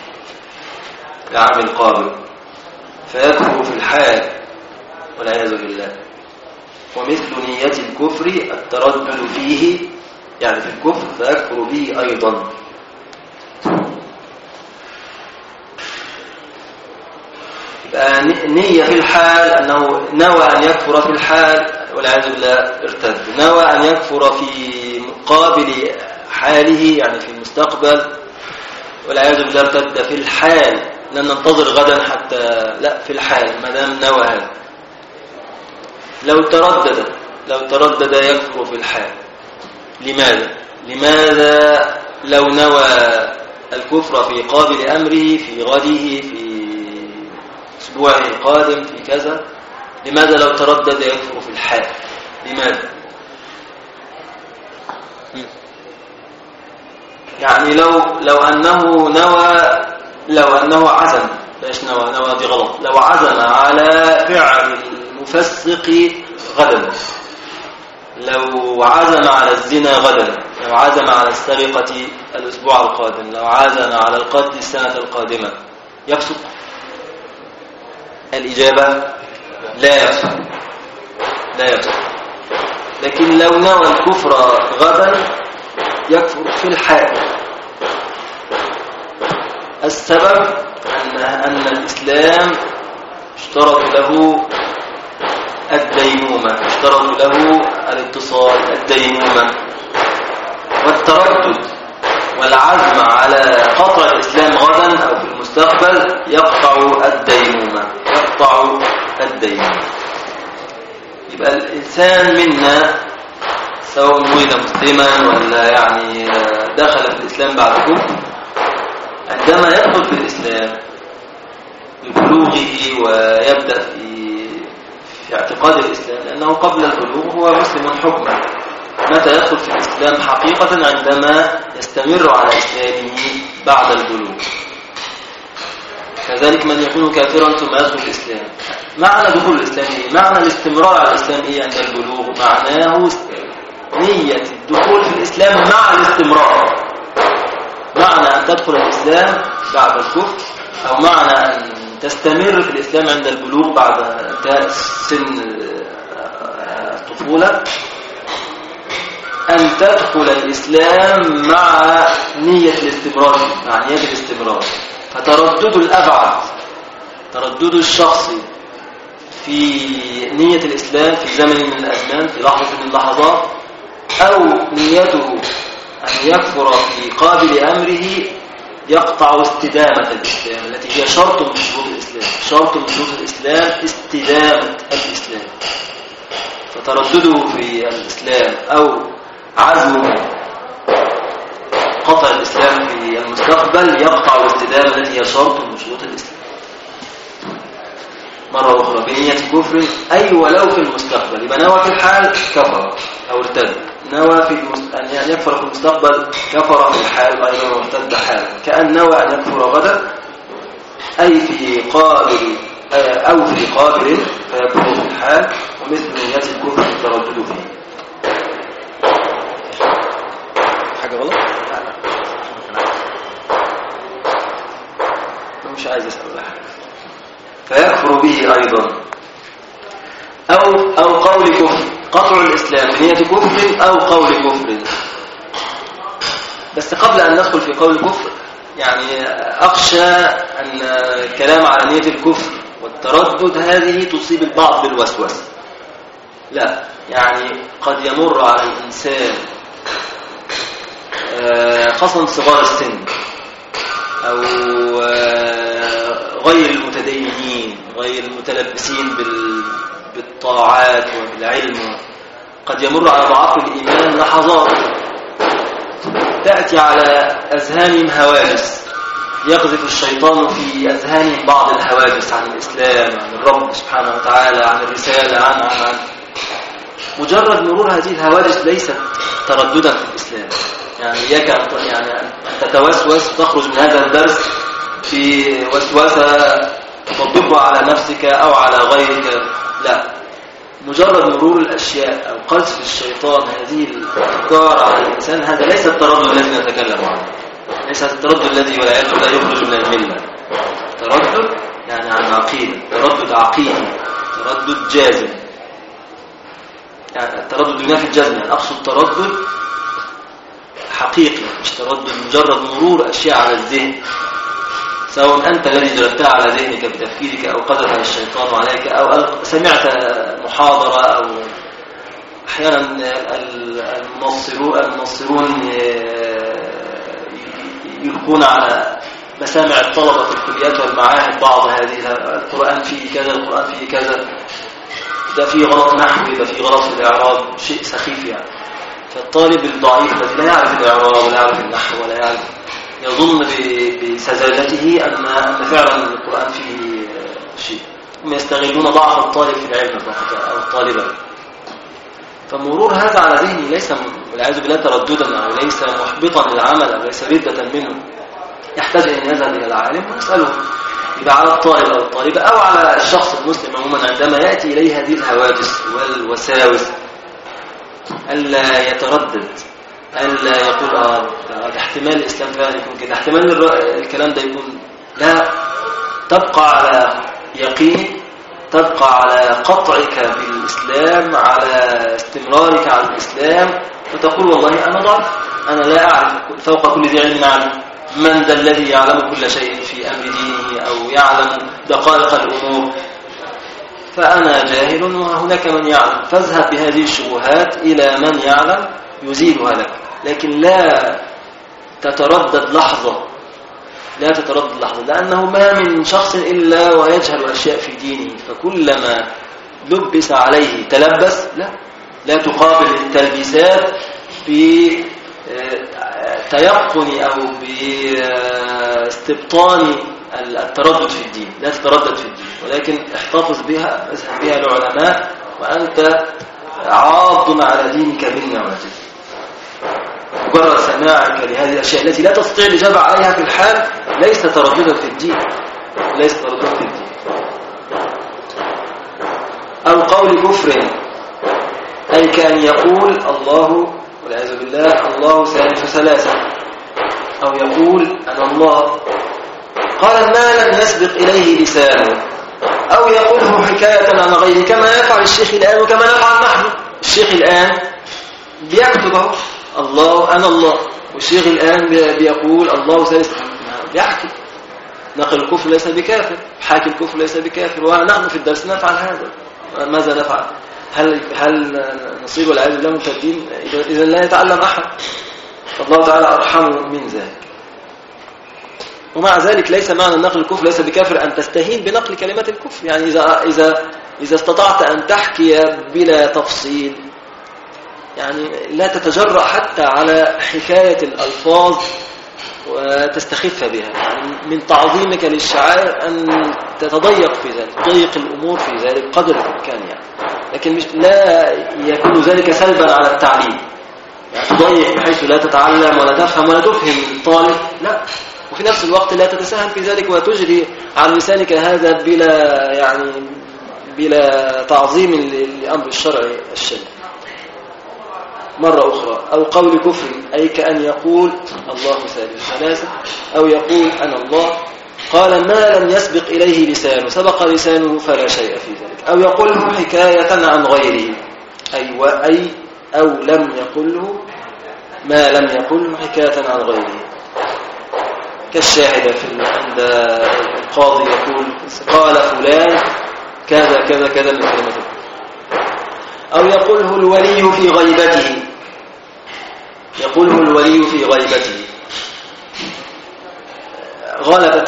يعمل قابل فيكفر في الحال والعياذ بالله. ومثل نية الكفر التردد فيه، يعني في الكفر فيكفر به أيضا. يبقى نية في الحال أنه نوى أن يكفر في الحال والعياذ بالله ارتد، نوى أن يكفر في مقابل حاله يعني في المستقبل والعياذ بالله ارتد في الحال، لن ننتظر غدا حتى، لا في الحال ما دام نوى هذا. لو تردد يكفر في الحال. لماذا لو نوى الكفر في قابل أمره في غده في أسبوعه القادم في كذا، لماذا لو تردد يكفر في الحال؟ لماذا؟ يعني لو أنه عزم، ليش نوى دي غلط، لو عزم على فعل المفسق غدا، لو عزم على الزنا غدا، لو عزم على السرقة الأسبوع القادم، لو عزم على القتل السنة القادمة، يفسق؟ الإجابة لا يفسق، لا يفسق. لكن لو نوى الكفر غدا يكفر في الحال. السبب أن الإسلام اشترط له الديمومة، اشترط له الاتصال، الديمومة والتردد والعزم على قطع الإسلام غدا أو في المستقبل يقطع الديمومة، يقطع الديمومة. يبقى الإنسان منا سواء ولد مسلما ولا يعني دخل في الإسلام بعد كفر، عندما يدخل في الإسلام ببلوغه ويبدأ في اعتقاد الإسلام، لأنه قبل البلوغ هو مسلم حكما، متى يدخل في الإسلام حقيقة؟ عندما يستمر على إسلامه بعد البلوغ. كذلك من يكون كافرا ثم يدخل الإسلام. معنى دخول الإسلام إيه؟ معنى الاستمرار على الإسلام إيه عند البلوغ؟ معناه نية الدخول في الإسلام مع الاستمرار. معنى أن تدخل الإسلام بعد الكفر، أو معنى أن تستمر في الإسلام عند البلوغ بعد انتهاء سن الطفولة، أن تدخل الإسلام مع نية الاستمرار، مع نية الاستمرار. فتردد الأبعد، تردد الشخصي في نية الإسلام في زمن من الأزمان، في لحظة من اللحظات، أو نيته أن يكفر في قابل أمره، يقطع استدامة الإسلام التي هي شرط من شروط الإسلام. شرط من شروط الإسلام استدامة الإسلام. فتردده في الإسلام أو عزمه قطع الإسلام في المستقبل يقطع الاستدامة التي هي شرط من شروط الإسلام. مرة أخرى بنية كفر أي ولو في المستقبل، يبقى نوى في الحال كفر أو ارتد، نوى أن يكفر في المستقبل كفر في الحال أيضا وارتد حال، كأن نوى أن يكفر غدا أي في قابل أو في قابل فيكفر في الحال. ومثل نية الكفر التردد فيه. حاجة غلط؟ مش عايز أسأل ولا حاجة. فيكفر به أيضا أو قول كفر، قطع الإسلام بنية كفر أو قول كفر. بس قبل أن ندخل في قول كفر يعني أخشى أن الكلام على نية الكفر والتردد هذه تصيب البعض بالوسوسة. لا، يعني قد يمر على الإنسان خاصة صغار السن أو غير المتدينين، غير المتلبسين بالطاعات وبالعلم، قد يمر على ضعاف الإيمان لحظات تأتي على أذهانهم هواجس، يقذف الشيطان في أذهانهم بعض الهواجس عن الإسلام، عن الرب سبحانه وتعالى، عن الرسالة، عن مجرد مرور هذه الهواجس ليست ترددا في الإسلام، يعني إياك أن تتوسوس تخرج من هذا الدرس في وسوسة تطبقها على نفسك أو على غيرك. لا، مجرد مرور الأشياء أو قذف الشيطان هذه الأفكار على الإنسان، هذا ليس التردد الذي نتكلم عنه، ليس التردد الذي والعياذ بالله يخرج من الملة. تردد يعني عن عقيدة، تردد عقيدي، تردد جازم. يعني التردد ينافي الجزم، يعني أقصد تردد حقيقي، مش تردد مجرد مرور أشياء على الذهن، سواء أنت الذي جلبتها على ذهنك بتفكيرك أو قذفها الشيطان عليك أو سمعت محاضرة أو أحيانا المنصرون يلقون على مسامع الطلبة في الكليات والمعاهد بعض هذه القرآن فيه كذا، القرآن فيه كذا، ده فيه غلط نحوي، ده فيه غلط في الإعراب، شيء سخيف يعني. فالطالب الضعيف الذي لا يعرف الإعراب ولا يعرف النحو ولا يعرف، يظن بسذاجته أن فعلا القرآن فيه شيء. هم يستغلون ضعف الطالب في العلم فقط أو الطالبة. فمرور هذا على ذهني ليس والعياذ بالله ترددا أو ليس محبطا للعمل أو ليس ردة منه، يحتاج أن يذهب إلى العالم ويسأله. يبقى على الطالب أو الطالبة أو على الشخص المسلم عموما عندما يأتي إليه هذه الهواجس والوساوس ألا يتردد، ألا يقول ده احتمال الإسلام فعلا يكون كده، احتمال الكلام ده يكون، لا، تبقى على يقين، تبقى على قطعك بالإسلام، على استمرارك على الإسلام، وتقول والله أنا ضعف، أنا لا أعرف فوق كل ذي علم أعلم. من ذا الذي يعلم كل شيء في أمر دينه أو يعلم دقائق الأمور؟ فأنا جاهل وهناك من يعلم، فاذهب بهذه الشبهات إلى من يعلم يزيلها لك، لكن لا تتردد لحظة، لا تتردد لحظة، لأنه ما من شخص إلا ويجهل أشياء في دينه، فكلما لبس عليه تلبس. لا تقابل التلبيسات بتيقن أو باستبطان التردد في الدين، لا تتردد في الدين، ولكن احتفظ بها، اذهب بها العلماء وأنت عاض على دينك بالنواجذ. مجرد سماعك لهذه الأشياء التي لا تستطيع الإجابة عليها في الحال ليس ترددا في الدين، ليس ترددا في الدين. أو قول كفر، أي كان يقول الله والعياذ بالله الله ثالث ثلاثة، أو يقول أنا الله، قال ما لم يسبق إليه لسانه، أو يقوله حكاية عن غيره كما يفعل الشيخ الآن وكما نفعل نحن. الشيخ الآن بيكتبه الله أنا الله، والشيخ الآن بيقول الله ثالث، بيحكي. نقل الكفر ليس بكافر، حاكي الكفر ليس بكافر، ونحن في الدرس نفعل هذا. ماذا نفعل؟ هل نصير والعياذ بالله مرتدين؟ إذا لا يتعلم أحد، فالله تعالى أرحم من ذلك. ومع ذلك ليس معنى نقل الكفر ليس بكافر أن تستهين بنقل كلمات الكفر. يعني إذا استطعت أن تحكي بلا تفصيل، يعني لا تتجرأ حتى على حكاية الألفاظ وتستخف بها، يعني من تعظيمك للشعائر أن تتضيق في ذلك، تضيق الأمور في ذلك قدر الإمكان يعني. لكن مش لا يكون ذلك سلبا على التعليم، يعني تضيق بحيث لا تتعلم ولا تفهم ولا تفهم الطالب، لا. وفي نفس الوقت لا تتساهل في ذلك وتجري على لسانك هذا بلا تعظيم لأمر الشرع الشرعي. مرة أخرى، أو قول كفر، أي كأن يقول الله ثالث ثلاثة، أو يقول أنا الله، قال ما لم يسبق إليه لسانه، سبق لسانه فلا شيء في ذلك، أو يقوله حكاية عن غيره، أي أو لم يقله، ما لم يقله حكاية عن غيره، كالشاهد عند القاضي يقول قال فلان كذا كذا كذا من كلمته، أو يقوله الولي في غيبته، يقوله الولي في غيبته، غلبت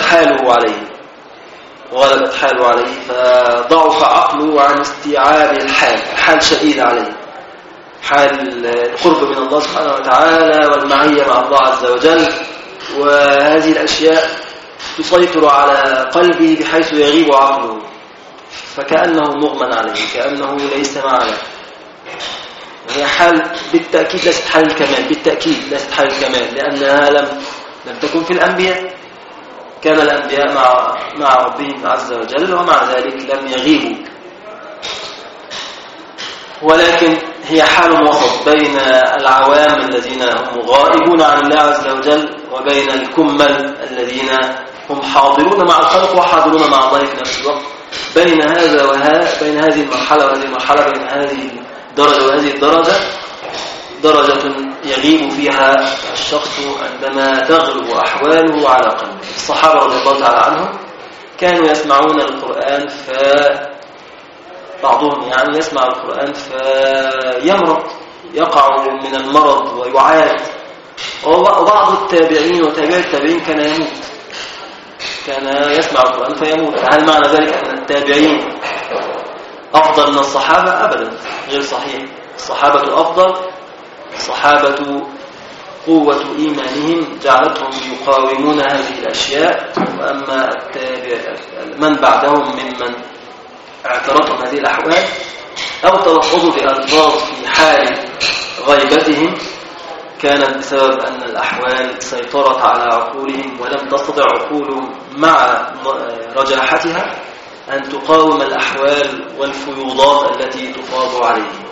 حاله عليه فضعف عقله عن استيعاب الحال شديد عليه، حال القرب من الله سبحانه وتعالى والمعية مع الله عز وجل، وهذه الأشياء تسيطر على قلبه بحيث يغيب عقله، فكأنه مغمى عليه، كأنه ليس معنا. هي حال بالتأكيد ليست حال الكمال، بالتأكيد ليست حال الكمال، لأنها لم تكن في الأنبياء. كان الأنبياء مع ربهم عز وجل ومع ذلك لم يغيبوا، ولكن هي حال وسط بين العوام الذين هم غائبون عن الله عز وجل وبين الكمل الذين هم حاضرون مع الخلق وحاضرون مع الله في نفس الوقت. بين هذا بين هذه المرحلة وهذه المرحلة، بين هذه الدرجة وهذه الدرجة، درجة يغيب فيها الشخص عندما تغلب أحواله على قلبه. الصحابة رضي الله تعالى عنهم كانوا يسمعون القرآن، بعضهم يعني يسمع القرآن فيمرض، يقع من المرض ويعاد. وبعض التابعين وتابع التابعين كان يموت، كان يسمع القرآن فيموت. هل معنى ذلك أن التابعين أفضل من الصحابة؟ أبدا، غير صحيح. الصحابة أفضل، الصحابة قوة إيمانهم جعلتهم يقاومون هذه الأشياء، وأما من بعدهم ممن اعترضهم هذه الأحوال أو تلفظوا بألفاظ في حال غيبتهم كانت بسبب أن الأحوال سيطرت على عقولهم، ولم تستطع عقولهم مع رجاحتها أن تقاوم الأحوال والفيوضات التي تفاض عليهم.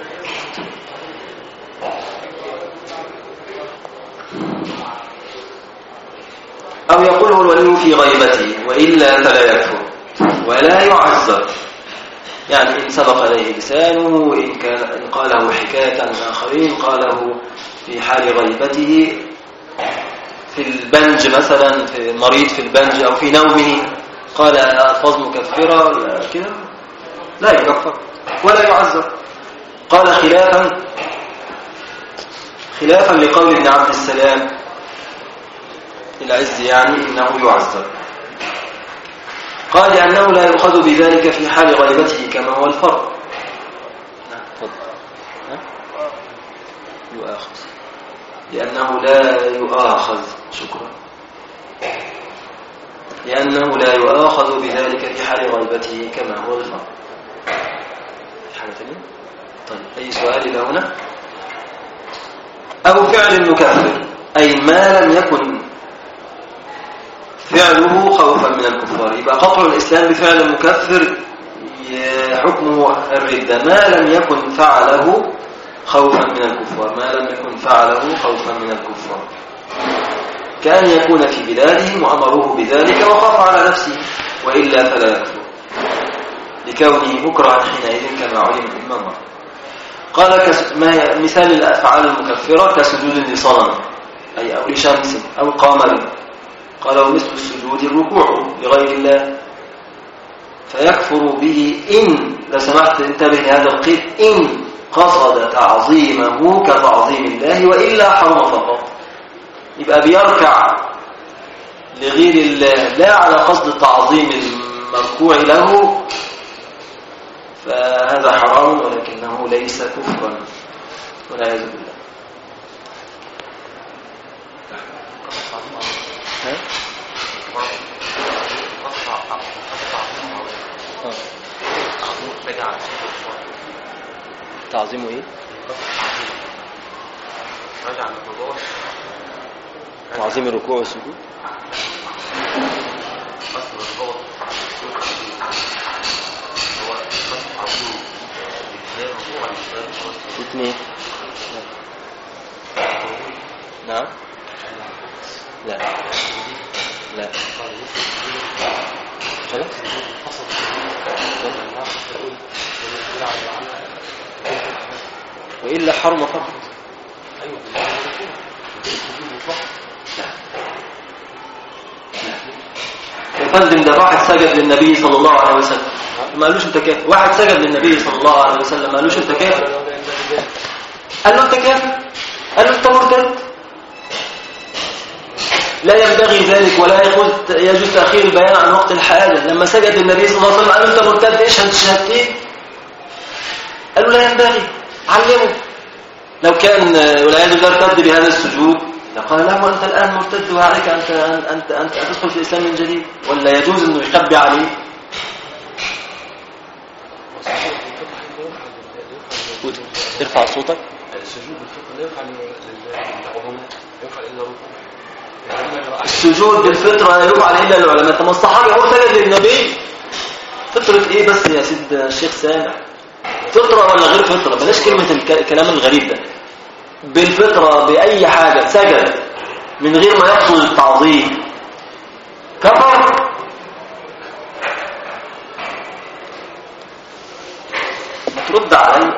أو يقوله الولي في غيبته وإلا فلا يكفر ولا يعذر، يعني إن سبق إليه لسانه، إن قاله حكاية عن آخرين، قاله في حال غيبته، في البنج مثلا، في المريض في البنج أو في نومه، قال ألفاظ مكفرة كده لا يكفر ولا يعذر. قال خلافا لقول ابن عبد السلام العز، يعني إنه يعذر. قال لأنه لا يؤخذ بذلك في حال غيبته كما هو الفرق. يؤاخذ، لأنه لا يؤاخذ، شكرا، لأنه لا يؤاخذ بذلك في حال غيبته كما هو الفرق. حاجة ثانية؟ طيب، أي سؤال إلى هنا؟ أو فعل مكفر، أي ما لم يكن فعله خوفا من الكفار. يبقى قطع الإسلام بفعل مكفر حكمه الردة ما لم يكن فعله خوفا من الكفار، ما لم يكن فعله خوفا من الكفار، كأن يكون في بلادهم وأمروه بذلك وخاف على نفسه، وإلا فلا يكفر لكونه مكرها حينئذ كما علم إما الله. قال مثال الأفعال المكفرة كسجود لصنم، أي أو لشمس أو قمر. قال ومثل السجود الركوع لغير الله، فيكفر به إن، لو سمحت انتبه لهذا القيد، إن قصد تعظيمه كتعظيم الله، وإلا حرم فقط. يبقى بيركع لغير الله لا على قصد تعظيم المركوع له، فهذا حرام ولكنه ليس كفرا والعياذ بالله. تعظيمه ايه؟ تعظيم الركوع والسجود. اثنين. نعم. لا لا خلاص. وإلا حرم فقط. يا فندم ده واحد سجد للنبي صلى الله عليه وسلم ما قالوش انت كافر. واحد سجد للنبي صلى الله عليه وسلم ما قالوش انت كافر، قال له انت كافر، قال له انت مرتد. لا ينبغي ذلك ولا يجوز تأخير البيان عن وقت الحاجة. لما سجد للنبي صلى الله عليه وسلم قال له انت مرتد، ايش هتشهدتين؟ قال له لا ينبغي، علمه. لو كان والعياذ بالله ارتد بهذا السجود لقال له انت الان مرتد وعليك ان تدخل في الاسلام من جديد، ولا يجوز انه يخبي عليه؟ ارفع صوتك. السجود بالفطرة لا ينفع للعظماء، ينفع إلا ركوع. يعني السجود بالفطرة لا يفعل إلا العلماء. طب الصحابي هو سجد للنبي، فطرة إيه بس يا سيد الشيخ سامع؟ فطرة ولا غير فطرة؟ بلاش كلمة الكلام الغريب ده. بالفطرة بأي حاجة سجد من غير ما يحصل التعظيم كفر. ترد علي.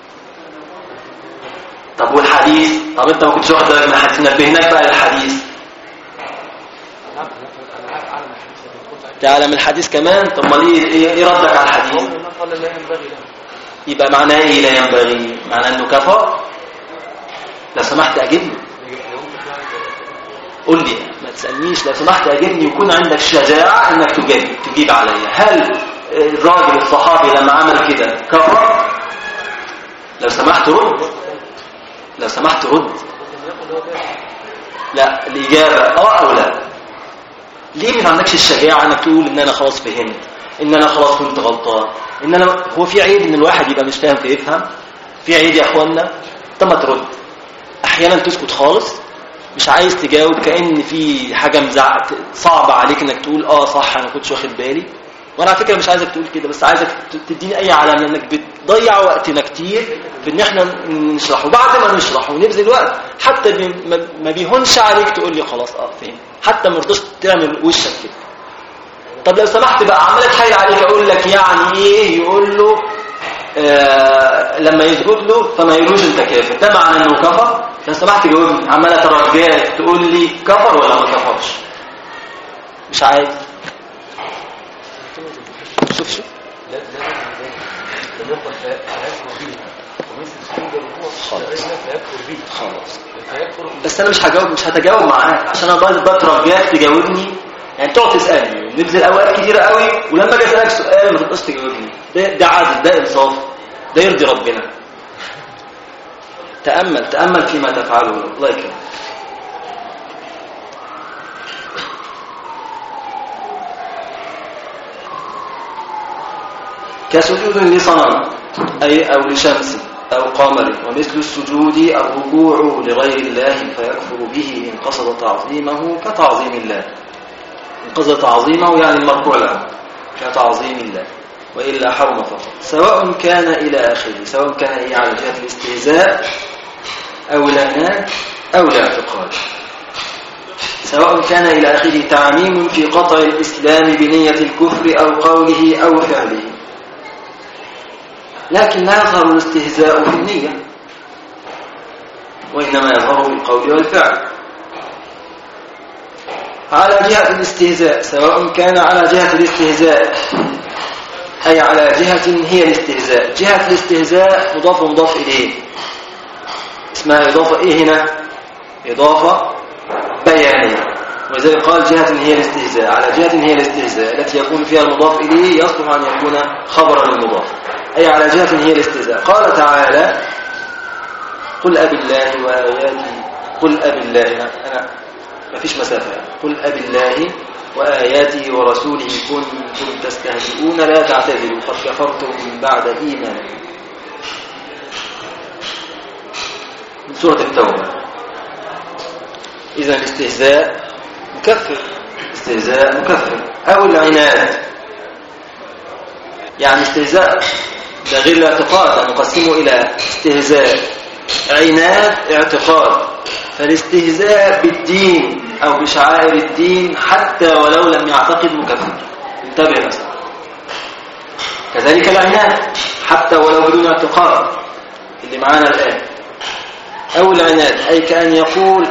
طب والحديث؟ طب انت ما كنتش واخد بالك من الحديث؟ نبهناك بقى للحديث. تعلم الحديث كمان. طب ما ايه ردك على الحديث؟ يبقى معناه ايه لا ينبغي؟ معناه انه كفر؟ لو سمحت اجبني، قول لي، ما تسالنيش، لو سمحت اجبني ويكون عندك شجاعه انك تجيب عليا. هل الراجل الصحابي لما عمل كده كفر؟ لو سمحت رد، لو سمحت رد. لا، الاجابه او لا. ليه ما عندكش الشجاعه انك تقول ان انا خلاص فهمت، ان انا خلاص كنت غلطان، ان انا هو في عيب ان الواحد يبقى مش فاهم فيفهم؟ في عيب يا اخوانا؟ طب ما ترد. احيانا تسكت خالص، مش عايز تجاوب، كأن في حاجه صعبه عليك انك تقول صح انا كنتش واخد بالي. وانا على فكره مش عايزك تقول كده، بس عايزك تديني اي علامه انك بتضيع وقتنا كتير في ان احنا نشرح، وبعد ما نشرح ونبذل وقت حتى ما بيهونش عليك تقول لي خلاص فين، حتى ما رضاش تعمل وشك كده. طب لو سمحت بقى، عمال اتحايل عليك اقول لك يعني ايه يقول له لما يسجد له فما يقولوش انت كافر، ده معنى انه كفر؟ لو سمحت جاوبني، عمال اترجاك تقول لي كفر ولا ما كفرش؟ مش عايز. شوف خلاص. بس انا مش هتجاوب معاك عشان انا بترجاك تجاوبني، يعني تقعد تسالني ونبذل اوقات كتيره قوي، ولما اجي اسالك سؤال ما تقدرش تجاوبني. ده عادل، ده انصاف، ده يرضي ربنا. تامل فيما تفعله. الله يكرمك. كسجود لصنم أو لشمس أو قمر، ومثل السجود الركوع لغير الله فيكفر به إن قصد تعظيمه كتعظيم الله. إن قصد تعظيمه يعني المركوع له كتعظيم الله، وإلا حرم فقط، سواء كان إلى آخره، سواء كان على جهة الاستهزاء أو العناد أو الاعتقاد، سواء كان إلى آخره تعميم في قطع الإسلام بنية الكفر أو قوله أو فعله، لكن لا يظهر الاستهزاء في النية، وإنما يظهر في القول والفعل. على جهة الاستهزاء، سواء كان على جهة الاستهزاء أي على جهة هي الاستهزاء. جهة الاستهزاء مضاف إليه، اسمها إضافة إيه هنا؟ إضافة بيانية، ولذلك قال جهة هي الاستهزاء. على جهة هي الاستهزاء التي يكون فيها المضاف إليه يصلح أن يكون خبرا للمضاف، أي على جهة هي الاستهزاء. قال تعالى: قل أبي الله وآياته، قل أبي الله، أنا ما فيش مسافة، قل أبي الله وآياته ورسوله كنتم تستهزئون لا تعتذروا قد كفرتم من بعد إيمانكم. من سورة التوبة. إذا الاستهزاء مكفر، استهزاء مكفر. أو العناد، يعني استهزاء ده غير الاعتقاد، نقسمه إلى استهزاء عناد اعتقاد. فالاستهزاء بالدين أو بشعائر الدين حتى ولو لم يعتقد مكفر، انتبه مثلا. كذلك العناد حتى ولو بدون اعتقاد اللي معانا الآن. أو العناد أي كأن يقول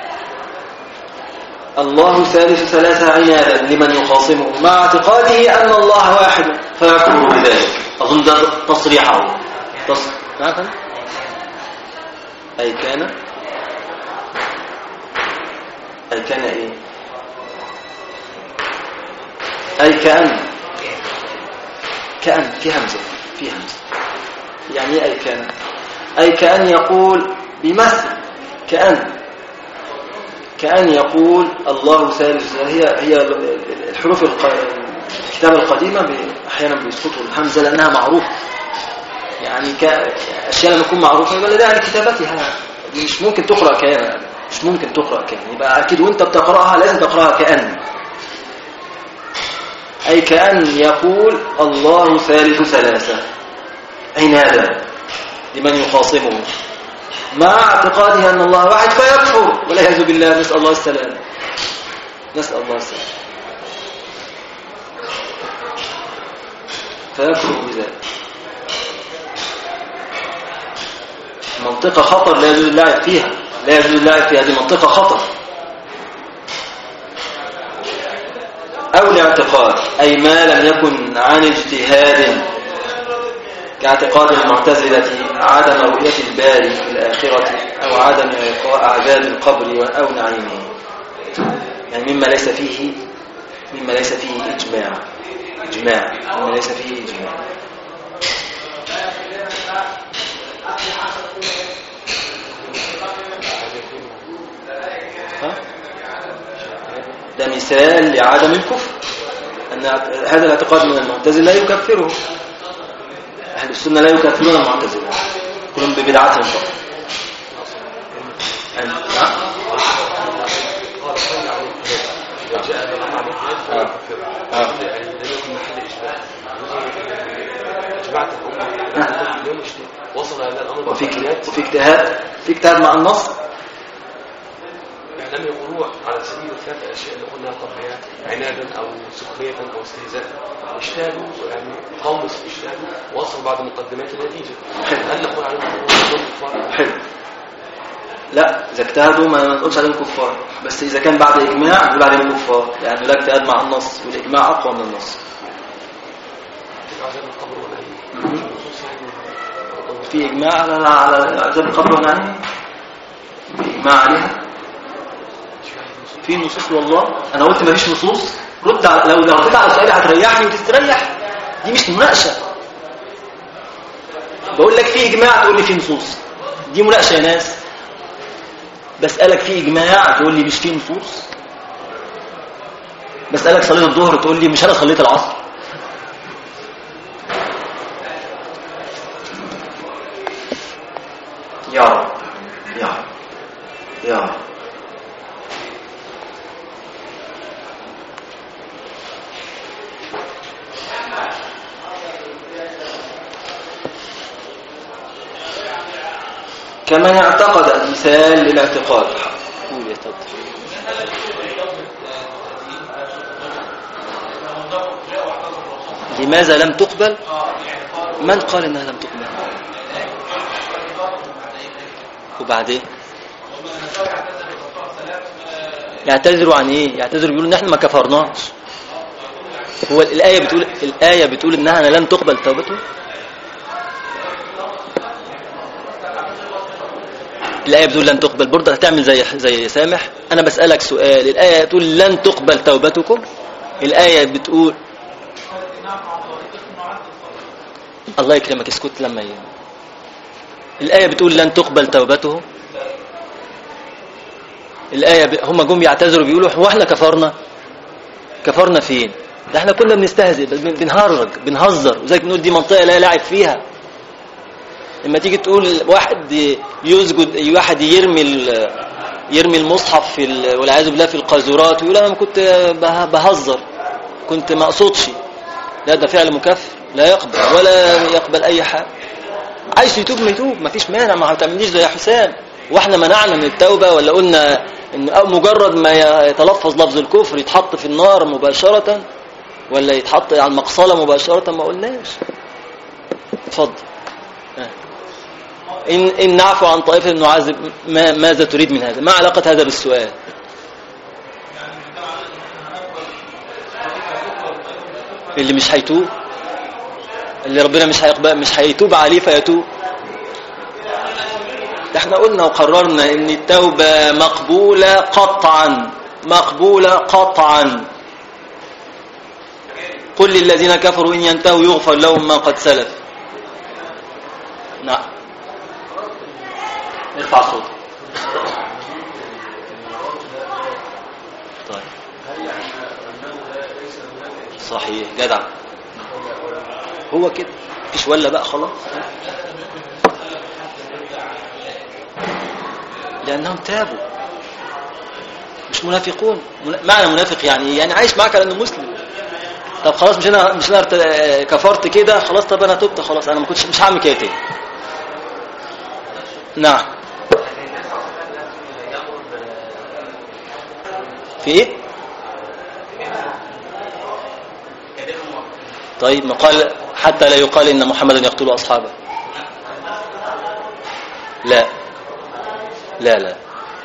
الله ثالث ثلاثة عنادا لمن يخاصمه مع اعتقاده أن الله واحد فيكفر بذلك. أظن ده تصريحه. نعم. أي كان إيه؟ أي كأن في همزة يعني أي كان، أي كأن يقول بمثل كأن يقول الله ثالث. هي الحروف الكتابة القديمة أحيانا بيسقطوا الهمزة لأنها معروفة، يعني أشياء لما تكون معروفة يبقى لا داعي لكتابتها، دي مش ممكن تقرأ كأن، مش ممكن تقرأ كأن، يبقى أكيد وأنت بتقرأها لازم تقرأها كأن، أي كأن يقول الله ثالث ثلاثة، أين هذا لمن يخاصمه مع اعتقاده أن الله واحد فيكفر والعياذ بالله، نسأل الله السلام، نسأل الله السلام، فيكفر بذلك. منطقة خطر لا يجوز اللعب فيها، لا يجوز اللعب في هذه منطقة خطر. أو الاعتقاد أي ما لم يكن عن اجتهاد، كاعتقاد المعتزلة عدم رؤية الباري في الآخرة أو عدم عذاب القبر أو نعيمه، يعني مما ليس فيه إجماع، مما ليس فيه إجماع. ده مثال لعدم الكفر، أن هذا الاعتقاد من المعتزلة لا يكفره، أهل السنة لا يكفرون المعتزلة، كلهم ببدعتهم فقط. وفي اجتهاد مع النص، لم يقولوا على سبيل الثلاث الاشياء اللي قلناها قبلها عنادا او سخريه او استهزاء، اجتهدوا يعني قوم اجتهدوا وصلوا بعد مقدمات النتيجه. هل نقول عليهم كفار؟ حلو، لا اذا اجتهدوا ما نقولش عليهم كفار، بس اذا كان بعد اجماع نقول عليهم كفار، لانه لا اجتهاد مع النص والاجماع اقوى من النص. عذاب القبر والنعيم في اجماع على عذاب القبر والنعيم، اجماع عليها في نصوص. والله انا قلت ما فيش نصوص، رد على لو رديت على سؤالي هتريحني وتستريح، دي مش مناقشه. بقول لك في اجماع تقول لي في نصوص، دي مناقشه يا ناس. بسالك في اجماع تقول لي مش في نصوص. بسالك صليت الظهر تقول لي مش انا صليت العصر. يا رب يا رب يا رب. كمن اعتقد، مثال للاعتقاد. قول يا تفضل. لماذا لم تقبل؟ من قال انها لم تقبل؟ وبعدين يعتذروا عن ايه؟ يعتذروا بيقولوا ان احنا ما كفرناش. هو الآية بتقول انها لم تقبل توبته. الآية بتقول لن تقبل، برضه هتعمل زي سامح. أنا بسألك سؤال، الآية بتقول لن تقبل توبتكم، الآية بتقول الله يكرمك اسكت لما الآية بتقول لن تقبل توبته. الآية هم جم يعتذروا بيقولوا هو احنا كفرنا فين؟ ده احنا كنا بنستهزئ، بنهزر، وزيك بنقول دي منطقة لا لاعب فيها. لما تيجي تقول واحد يسجد، واحد يرمي المصحف والعياذ بالله في القاذورات ويقول انا كنت بهزر، كنت ما اقصدش، لا ده فعل مكفر، لا يقبل ولا يقبل اي حاجه. عايز يتوب ما يتوب، ما فيش مانع، ما هتعمليش زي حسام. واحنا منعنا من التوبه ولا قلنا ان مجرد ما يتلفظ لفظ الكفر يتحط في النار مباشره ولا يتحط على المقصله مباشره؟ ما قلناش. اتفضل. إن نعفو عن طائفة نعذب، ماذا تريد من هذا؟ ما علاقة هذا بالسؤال؟ اللي مش هيتوب، اللي ربنا مش هيتوب عليه فيتوب. احنا قلنا وقررنا ان التوبة مقبولة قطعا. قل للذين كفروا إن ينتهوا يغفر لهم ما قد سلف. نعم، ارفع صوتك. طيب صحيح جدع، هو كده مفيش ولا بقى خلاص، لأنهم تابوا مش منافقون. معنى منافق يعني عايش معاك على أنه مسلم. طب خلاص مش أنا كفرت كده خلاص، طب أنا تبت خلاص، أنا مش هعمل كده تاني. نعم. في ايه؟ طيب ما قال حتى لا يقال إن محمدا يقتل أصحابه. لا لا لا،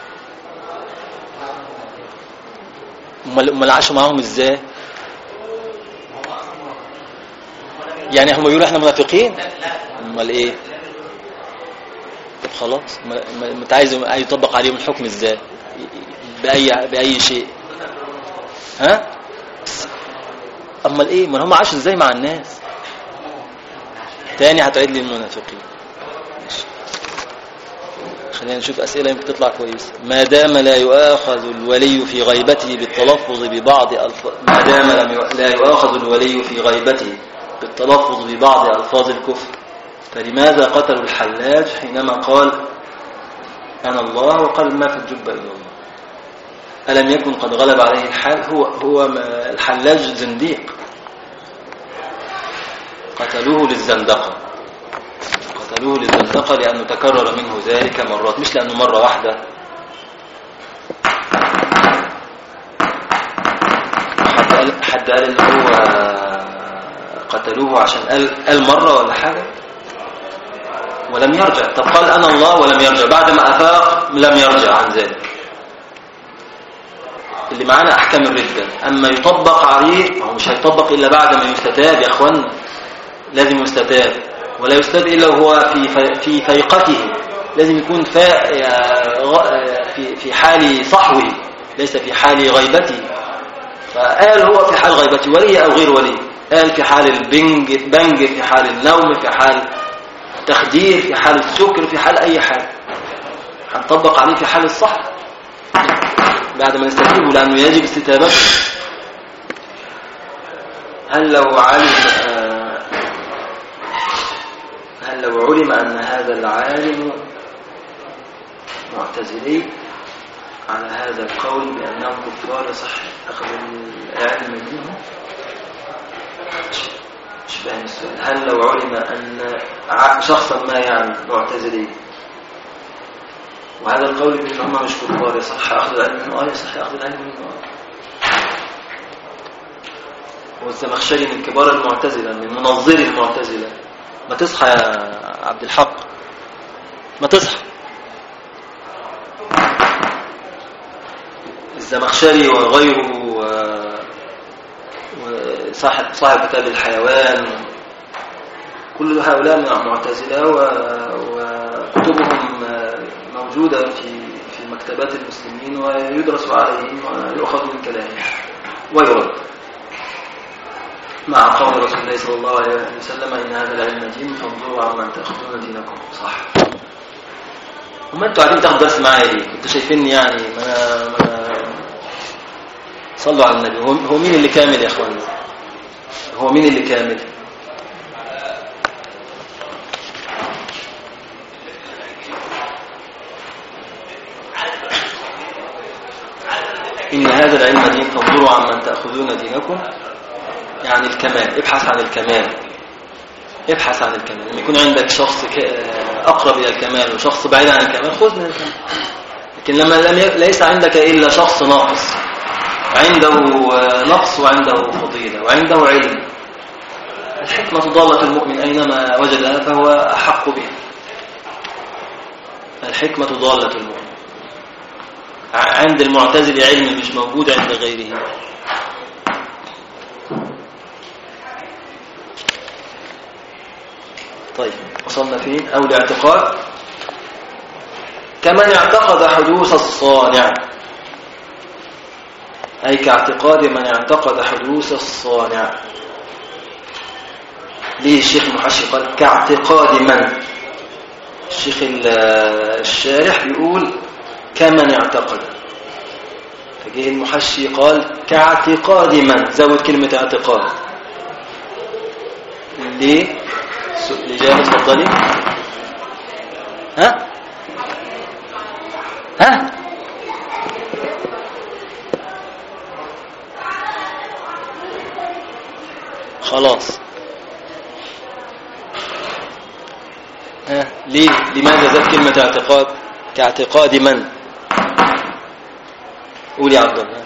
امال عاشوا معاهم ازاي؟ يعني هم بيقولوا احنا منافقين؟ امال ايه؟ طب خلاص انت عايز يطبق عليهم الحكم ازاي؟ باي شيء؟ ها؟ امال ايه؟ ما هم عاشوا ازاي مع الناس؟ تاني هتعيد لي المنافقين. خلينا نشوف أسئلة يمكن تطلع كويسة. ما دام لا يؤاخذ الولي في غيبته بالتلفظ ببعض ما دام لا يؤاخذ الولي في غيبته بالتلفظ ببعض ألفاظ الكفر، فلماذا قتلوا الحلاج حينما قال أنا الله وقال ما في الجبة إلا الله؟ ألم يكن قد غلب عليه الحال؟ هو الحلاج زنديق، قتلوه للزندقة لأنه تكرر منه ذلك مرات، مش لأنه مرة واحدة. حد قال اللي هو قتلوه عشان قال مرة ولا حاجة ولم يرجع. طب قال أنا الله ولم يرجع، بعد ما أفاق لم يرجع عن ذلك. اللي معانا أحكام الردة، أما يطبق عليه هو مش هيطبق إلا بعد ما يستتاب. يا أخوان لازم يستتاب، ولا يستتاب إلا وهو في فيقته، لازم يكون في حال صحوه ليس في حال غيبته. فقال هو في حال غيبته، ولي أو غير ولي، قال في حال البنج، في حال النوم، في حال التخدير، في حال السكر، في حال أي حال هنطبق عليه في حال الصح بعد ما نستتيبه، لأنه يجب استتابته. هل لو علم أن هذا العالم معتزلي على هذا القول بأنهم كفار يصح أخذ العلم منهم؟ مش فاهم السؤال. هل لو علم أن شخصا ما يعني معتزلي وهذا القول بأنهم مش كفار يصح أخذ العلم منه؟ يصح أخذ العلم منه. والزمخشري من كبار المعتزلة، من منظري المعتزلة. ما تصحى يا عبد الحق، ما تصحى. الزمخشري وغيره وصاحب كتاب الحيوان، كل هؤلاء من المعتزلة، وكتبهم موجودة في مكتبات المسلمين ويدرس عليهم ويؤخذ من كلامهم ويرد، مع قول رسول الله صلى الله عليه وسلم إن هذا العلم دين فانظروا عمن تأخذون دينكم. صح. وما انتوا قاعدين تاخدوا درس معايا ليه؟ انتوا شايفيني يعني ما صلوا على النبي. هو مين اللي كامل يا اخوان؟ هو مين اللي كامل؟ إن هذا العلم دين فانظروا عمن تأخذون دينكم، يعني الكمال. ابحث عن الكمال، ابحث عن الكمال. لما يكون عندك شخص أقرب إلى الكمال وشخص بعيد عن الكمال، خذ من الكمال. لكن لما ليس عندك إلا شخص ناقص، عنده نقص وعنده فضيلة وعنده علم، الحكمة ضالة المؤمن أينما وجدها فهو أحق بها. الحكمة ضالة المؤمن. عند المعتزل علم مش موجود عند غيره. طيب وصلنا فين؟ أو الاعتقاد كمن اعتقد حدوث الصانع، أي كاعتقاد من اعتقد حدوث الصانع. ليه الشيخ المحشي قال كاعتقاد من؟ الشيخ الشارح بيقول كمن اعتقد، فجه المحشي قال كاعتقاد من، زود كلمة اعتقاد. ليه؟ الإجابة تفضلي. ها خلاص. ليه؟ لماذا ذات كلمة اعتقاد كاعتقاد من؟ قولي يا عبد الله.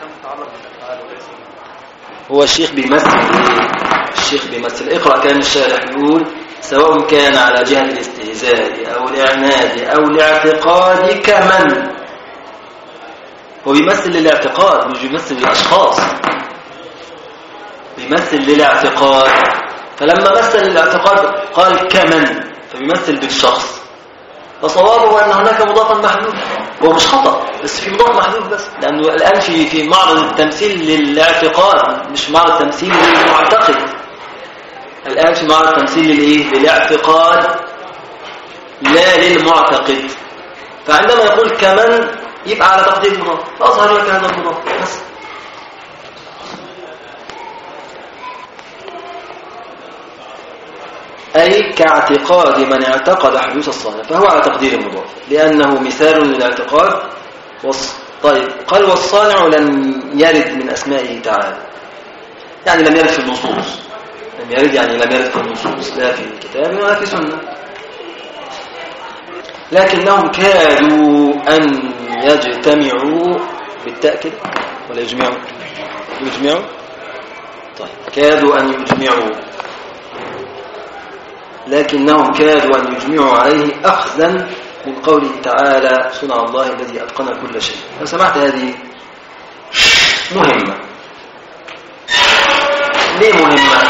هو الشيخ بيمثل ايه؟ الشيخ بيمثل. اقرأ كلام الشارح يقول سواء كان على جهة الاستهزاء أو الإعناد أو الاعتقاد كمن. هو بيمثل للاعتقاد مش بيمثل للأشخاص، بيمثل للاعتقاد. فلما مثل الاعتقاد قال كمن، فبيمثل بالشخص. فصوابه أن هناك مضافا محذوف. هو مش خطأ بس في مضاف محذوف بس، لأنه الآن في معرض التمثيل للاعتقاد مش معرض تمثيل للمعتقد. الآن في معرض تمثيل للإيه؟ للاعتقاد لا للمعتقد. فعندما يقول كمن يبقى على تقدير المضاف، فأظهر لك هذا المضاف بس. أي كاعتقاد من اعتقد حدوث الصانع، فهو على تقدير المضاف لأنه مثال للاعتقاد. طيب قال والصانع لم يرد من أسمائه تعالى، يعني لم يرد في النصوص. لم يرد يعني لم يرد في النصوص لا في الكتاب ولا في سنة، لكنهم كادوا أن يجتمعوا بالتأكيد ولا يجمعوا. طيب كادوا أن يجمعوا، لكنهم كادوا أن يجمعوا عليه أخذا من قوله تعالى صنع الله الذي أتقن كل شيء. لو سمعت هذه مهمة. ليه مهمة؟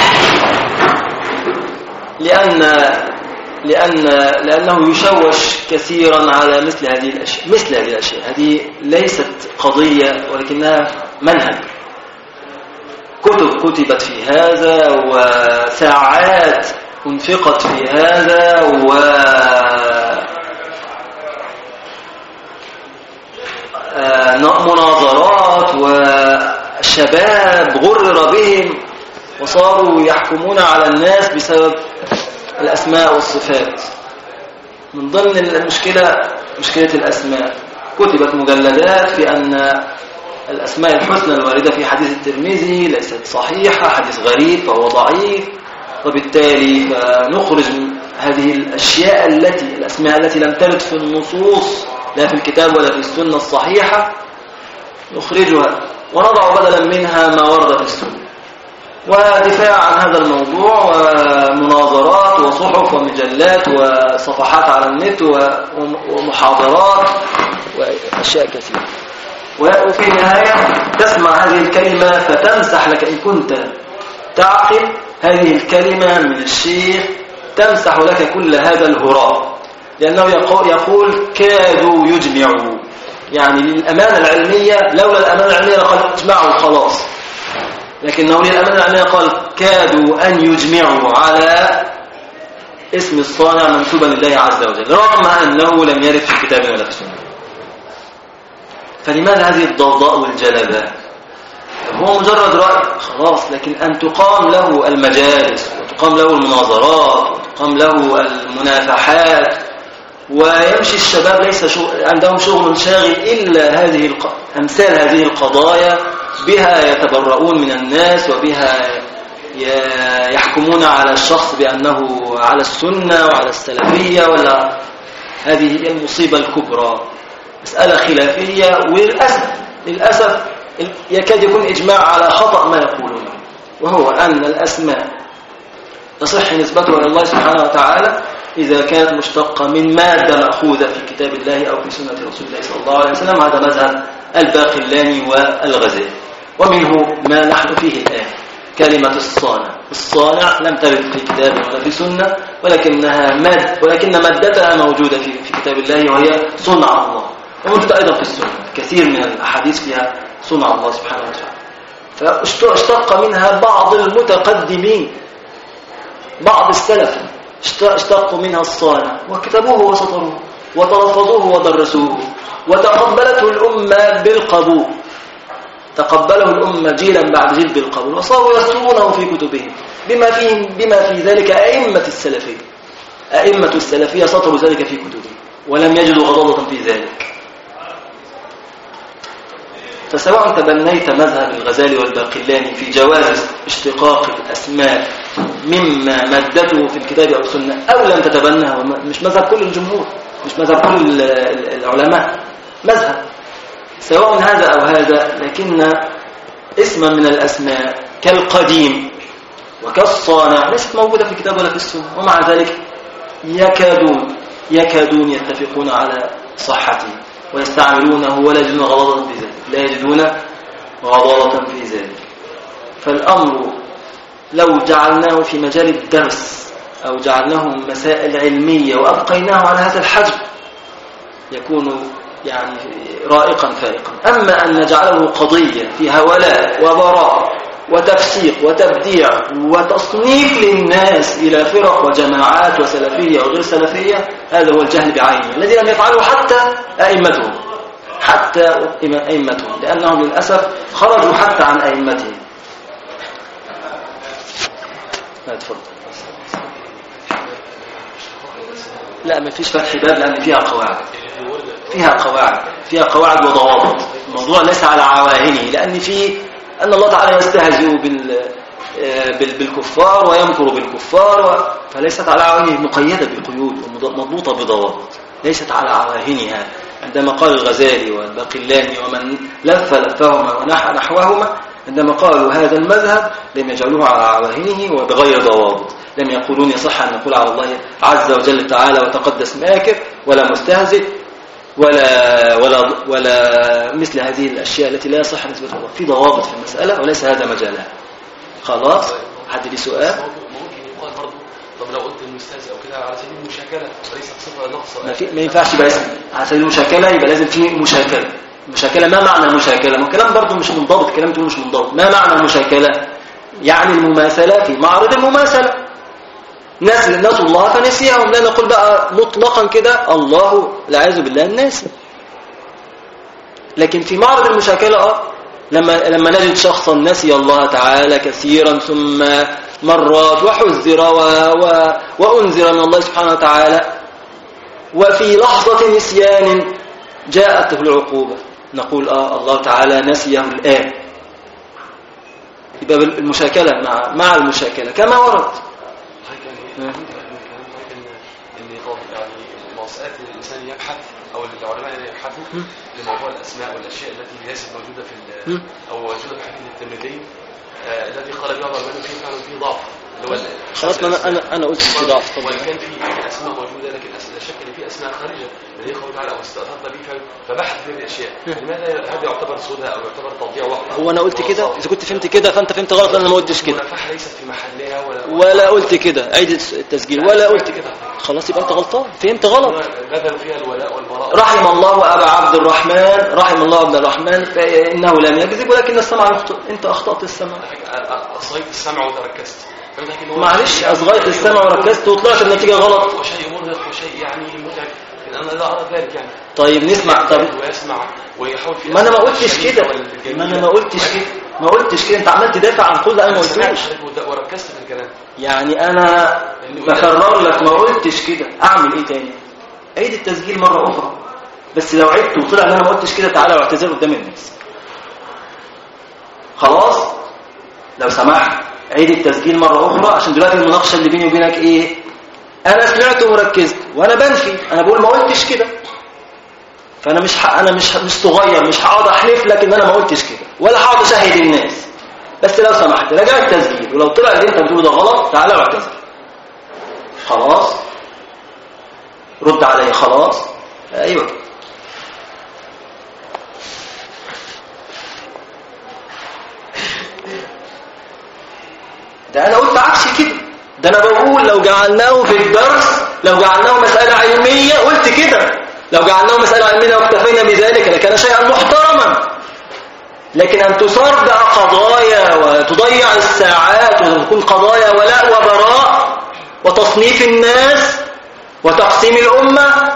لأنه يشوش كثيرا على مثل هذه الأشياء. هذه ليست قضية ولكنها منهج. كتب كتبت في هذا وساعات انفقت في هذا ومناظرات وشباب غرر بهم وصاروا يحكمون على الناس بسبب الأسماء والصفات. من ضمن المشكلة مشكلة الأسماء. كتبت مجلدات في أن الأسماء الحسنى الواردة في حديث الترمذي ليست صحيحة، حديث غريب فهو ضعيف، وبالتالي فنخرج هذه الأشياء الأسماء التي لم ترد في النصوص لا في الكتاب ولا في السنة الصحيحة، نخرجها ونضع بدلا منها ما ورد في السنة. ودفاع عن هذا الموضوع ومناظرات وصحف ومجلات وصفحات على النت ومحاضرات وأشياء كثيرة. وفي النهاية تسمع هذه الكلمة فتمسح لك، إن كنت تعقل هذه الكلمة من الشيخ تمسح لك كل هذا الهراء، لأنه يقول كادوا يجمعوا، يعني للأمانة العلمية. لولا الأمانة العلمية لقد اجمعوا خلاص، لكنه للأمانة العلمية قال كادوا أن يجمعوا على اسم الصانع منسوبا لله عز وجل، رغم أنه لم يرد في كتاب ولا في سنة. فلماذا هذه الضوضاء والجلبات؟ هو مجرد رأي خلاص، لكن أن تقام له المجالس وتقام له المناظرات وتقام له المنافحات، ويمشي الشباب ليس عندهم شغل شاغل إلا أمثال هذه القضايا، بها يتبرؤون من الناس وبها يحكمون على الشخص بأنه على السنة وعلى السلفية، ولا هذه هي المصيبة الكبرى. مسألة خلافية، وللأسف يكاد يكون إجماع على خطأ ما يقولونه، وهو أن الأسماء تصح نسبتها إلى الله سبحانه وتعالى إذا كانت مشتقة من مادة مأخوذة في كتاب الله أو في سنة رسول الله صلى الله عليه وسلم. هذا مذهب الباقلاني والغزالي، ومنه ما نحن فيه الآن. كلمة الصانع لم ترد في كتاب ولا في سنة، ولكن مادتها موجودة في كتاب الله، وهي صنع الله، وموجودة أيضا في السنة. كثير من الأحاديث فيها صنع الله سبحانه وتعالى. فاشتق منها بعض المتقدمين، بعض السلف اشتقوا منها الصانع وكتبوه وسطروه وتلفظوه ودرسوه، وتقبلته الأمة بالقبول، تقبله الأمة جيلا بعد جيل بالقبول، وصاروا يسطرونه في كتبهم بما في ذلك أئمة السلفية سطروا ذلك في كتبهم ولم يجدوا غضاضة في ذلك. فسواء تبنيت مذهب الغزالي والباقلاني في جواز اشتقاق الأسماء مما مدته في الكتاب أو السنة أو لم تتبنها، مش مذهب كل الجمهور، مش مذهب كل العلماء، مذهب سواء هذا أو هذا، لكن اسما من الأسماء كالقديم وكالصانع ليست موجودة في الكتاب ولا في السنة، ومع ذلك يكادون يتفقون على صحته ويستعملونه ولا يجدون غضاضة في ذلك، لا يجدون غضاضة في ذلك. فالأمر لو جعلناه في مجال الدرس أو جعلناه مسائل علمية وأبقيناه على هذا الحجم يكون يعني رائقا فائقا. أما أن نجعله قضية فيها ولاء وبراء وتفسيق وتبديع وتصنيف للناس إلى فرق وجماعات وسلفية وغير سلفية، هذا هو الجهل بعينه الذي لم يفعله حتى أئمتهم، لأنهم للأسف خرجوا حتى عن أئمتهم. لا تفضل. لا ما فيش فتح باب لأن فيها قواعد وضوابط. الموضوع ليس على عواهنه، لأن أن الله تعالى يستهزئ بالكفار ويمكر بالكفار، فليست على عواهنه، مقيدة بقيود ومضبوطة بضوابط، ليست على عواهنها. عندما قال الغزالي والباقلاني ومن لفهما ونحى نحوهما، عندما قالوا هذا المذهب لم يجعلوه على عواهنه وبغير ضوابط، لم يقولون يصح أن نقول على الله عز وجل تعالى وتقدس ماكر ولا مستهزئ ولا مثل هذه الأشياء التي لا يصح نسبة الله. في ضوابط في المسألة وليس هذا مجالها. خلاص، حد لي سؤال؟ ممكن يقال برضه طب لو قلت المستهزئ او كده على سبيل المشاكله وليست صفه نقص، ما ينفعش يبقى اسم على سبيل المشاكله، يبقى لازم في مشاكله. ما معنى المشاكله؟ ما الكلام برضه مش منضبط، الكلام تقول مش منضبط. ما معنى المشاكله؟ يعني المماثله في معرض المماثله. نسوا الله فنسيهم، لا نقول بقى مطلقا كده الله والعياذ بالله الناس. لكن في معرض المشاكله لما نجد شخصا نسي الله تعالى كثيرا ثم مرات وحذر وأنذر من الله سبحانه وتعالى، وفي لحظة نسيان جاءته العقوبة، نقول الله تعالى نسيه الآن. يبقى المشاكلة مع المشاكلة كما ورد. يعني مسألة الإنسان يبحث أو العلماء يبحثوا لموضوع الأسماء والأشياء التي ليست موجودة في أو موجودة في حديث الترمذي الذي قال بها العلماء فيه فعلا فيه ضعف. خلاص أنا قلت في ضعف. وإن كان في أسماء موجودة لكن لا شك إن في أسماء خارجة الذي قال تعالى أو استأثرت به فبحث في الأشياء. لماذا هذا يعتبر سوداء أو يعتبر تضييع وقت؟ هو أنا قلت كده؟ إذا كنت فهمت كده فأنت فهمت غلط، لأن أنا ما قلتش كده. المنافحة ليست في محلها ولا قلت كده. عيد التسجيل. ولا قلت كده. خلاص يبقى أنت غلطان، فهمت غلط. بذلوا فيها الولاء والبراء. رحم الله أبا عبد الرحمن فإنه لم يكذب ولكن السمع يخطئ. أنت أخطأت السمع. أصغيت السمع وتركزت. معلش أصغيت السمع وركزت وطلعت النتيجة غلط. وشيء مرهق وشيء يعني متعب. أنا لا أرى ذلك يعني. طيب نسمع. طب ويسمع ويحاول في. ما أنا ما قلتش كده. ما قلتش كده. أنت عمال تدافع عن كل ده، أنا ما قلتوش. وركزت في الكلام. يعني أنا بكرر لك ما قلتش كده. أعمل إيه تاني؟ عيد التسجيل مرة أخرى. بس لو عدت وطلع أن أنا ما قلتش كده تعالى واعتذر قدام الناس. خلاص؟ لو سمحت عيد التسجيل مرة أخرى، عشان دلوقتي المناقشة اللي بيني وبينك إيه؟ أنا سمعت وركزت وأنا بنفي، أنا بقول ما قلتش كده. فأنا مش صغير، مش هقعد أحلف لك إن أنا ما قلتش كده، ولا هقعد أشهد الناس. بس لو سمحت راجع التسجيل، ولو طلع اللي أنت بتقوله ده غلط تعالى واعتذر. خلاص؟ رد عليا. خلاص؟ أيوه. ده أنا قلت عكس كده. ده أنا بقول لو جعلناه في الدرس، لو جعلناه مسألة علمية قلت كده، لو جعلناه مسألة علمية واكتفينا بذلك لكان شيئا محترما. لكن أن تصار بقى قضايا وتضيع الساعات وتكون قضايا ولاء وبراء وتصنيف الناس وتقسيم الأمة،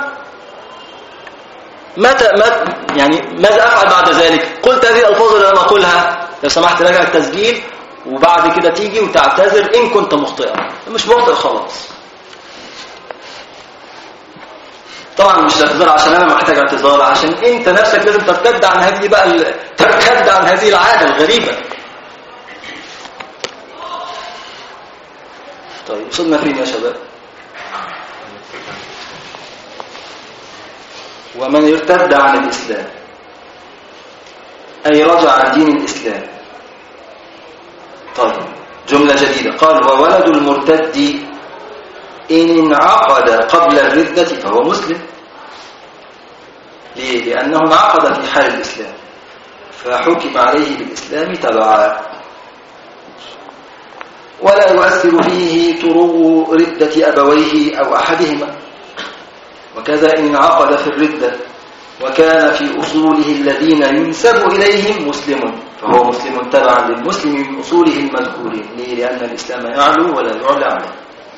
يعني ماذا أفعل بعد ذلك؟ قلت هذه الألفاظ اللي أنا أقولها، لو سمحت راجع التسجيل وبعد كده تيجي وتعتذر إن كنت مخطئا. مش مخطئ خلاص. طبعا مش اعتذار عشان أنا محتاج اعتذار، عشان أنت نفسك لازم ترتد عن هذه بقى ترتد عن هذه العادة الغريبة. طيب وصلنا فين يا شباب؟ ومن ارتد عن الإسلام أي رجع عن دين الإسلام. طيب جملة جديدة، قال وولد المرتد إن انعقد قبل الردة فهو مسلم. ليه؟ لأنه انعقد في حال الإسلام فحكم عليه بالإسلام تبعا، ولا يؤثر فيه طروء ردة أبويه أو أحدهما. وكذا إن انعقد في الردة وكان في أصوله الذين ينسب إليهم مسلم فهو مسلم تبعا للمسلم من أصوله المذكورين. ليه؟ لأن الإسلام يعلو ولا يعلى عليه.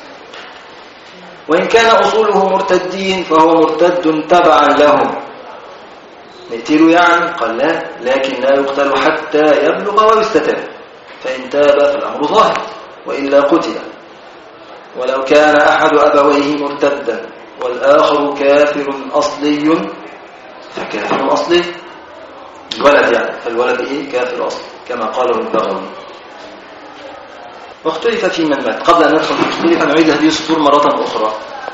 وإن كان أصوله مرتدين فهو مرتد تبعا لهم. نقتله يعني؟ قال لا، لكن لا يقتل حتى يبلغ ويستتاب، فإن تاب فالأمر ظاهر وإلا قتل. ولو كان أحد أبويه مرتدا والآخر كافر أصلي فكافر أصلي، الولد يعني، فالولد إيه؟ كافر أصلي كما قاله البغوي. واختلف في من مات. قبل أن ندخل اختلف، نعيد هذه السطور مرة أخرى.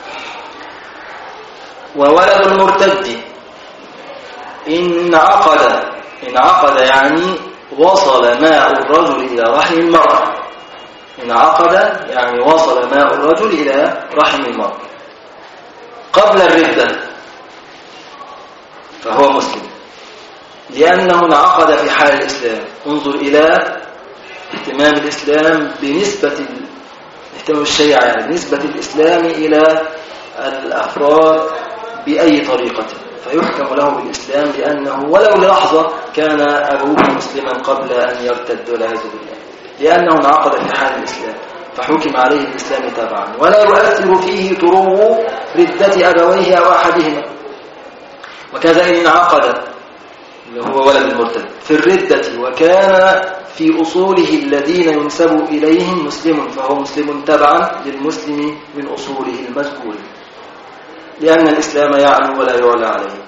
وولد المرتد إن عقد يعني وصل ماء الرجل إلى رحم المرأة. إن عقد يعني وصل ماء الرجل إلى رحم المرأة قبل الردة فهو مسلم، لأنه انعقد في حال الإسلام. انظر إلى اهتمام الإسلام بنسبة اهتمام الشريعة، يعني بنسبة الإسلام إلى الأفراد بأي طريقة، فيحكم له بالإسلام لأنه ولو لحظة كان أبوه مسلما قبل أن يرتد والعياذ بالله، لأنه انعقد في حال الإسلام فحكم عليه الإسلام تبعا، ولا يؤثر فيه طروء ردة أبويه أو أحدهما. وكذا إن انعقد اللي هو ولد المرتد في الردة وكان في أصوله الذين ينسب إليهم مسلم فهو مسلم تبعا للمسلم من أصوله المذكور، لأن الإسلام يعلو ولا يعلى عليه.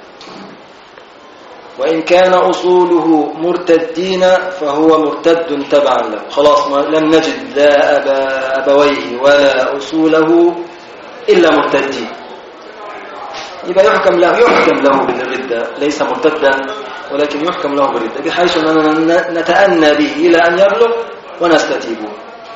وإن كان أصوله مرتدين فهو مرتد تبعا له. خلاص لم نجد لا أبويه ولا أصوله إلا مرتدين، يبقى يحكم له بالردة، ليس مرتدا ولكن يحكم له بالردة، بحيث أننا نتأنى به إلى أن يبلغ ونستتيبه،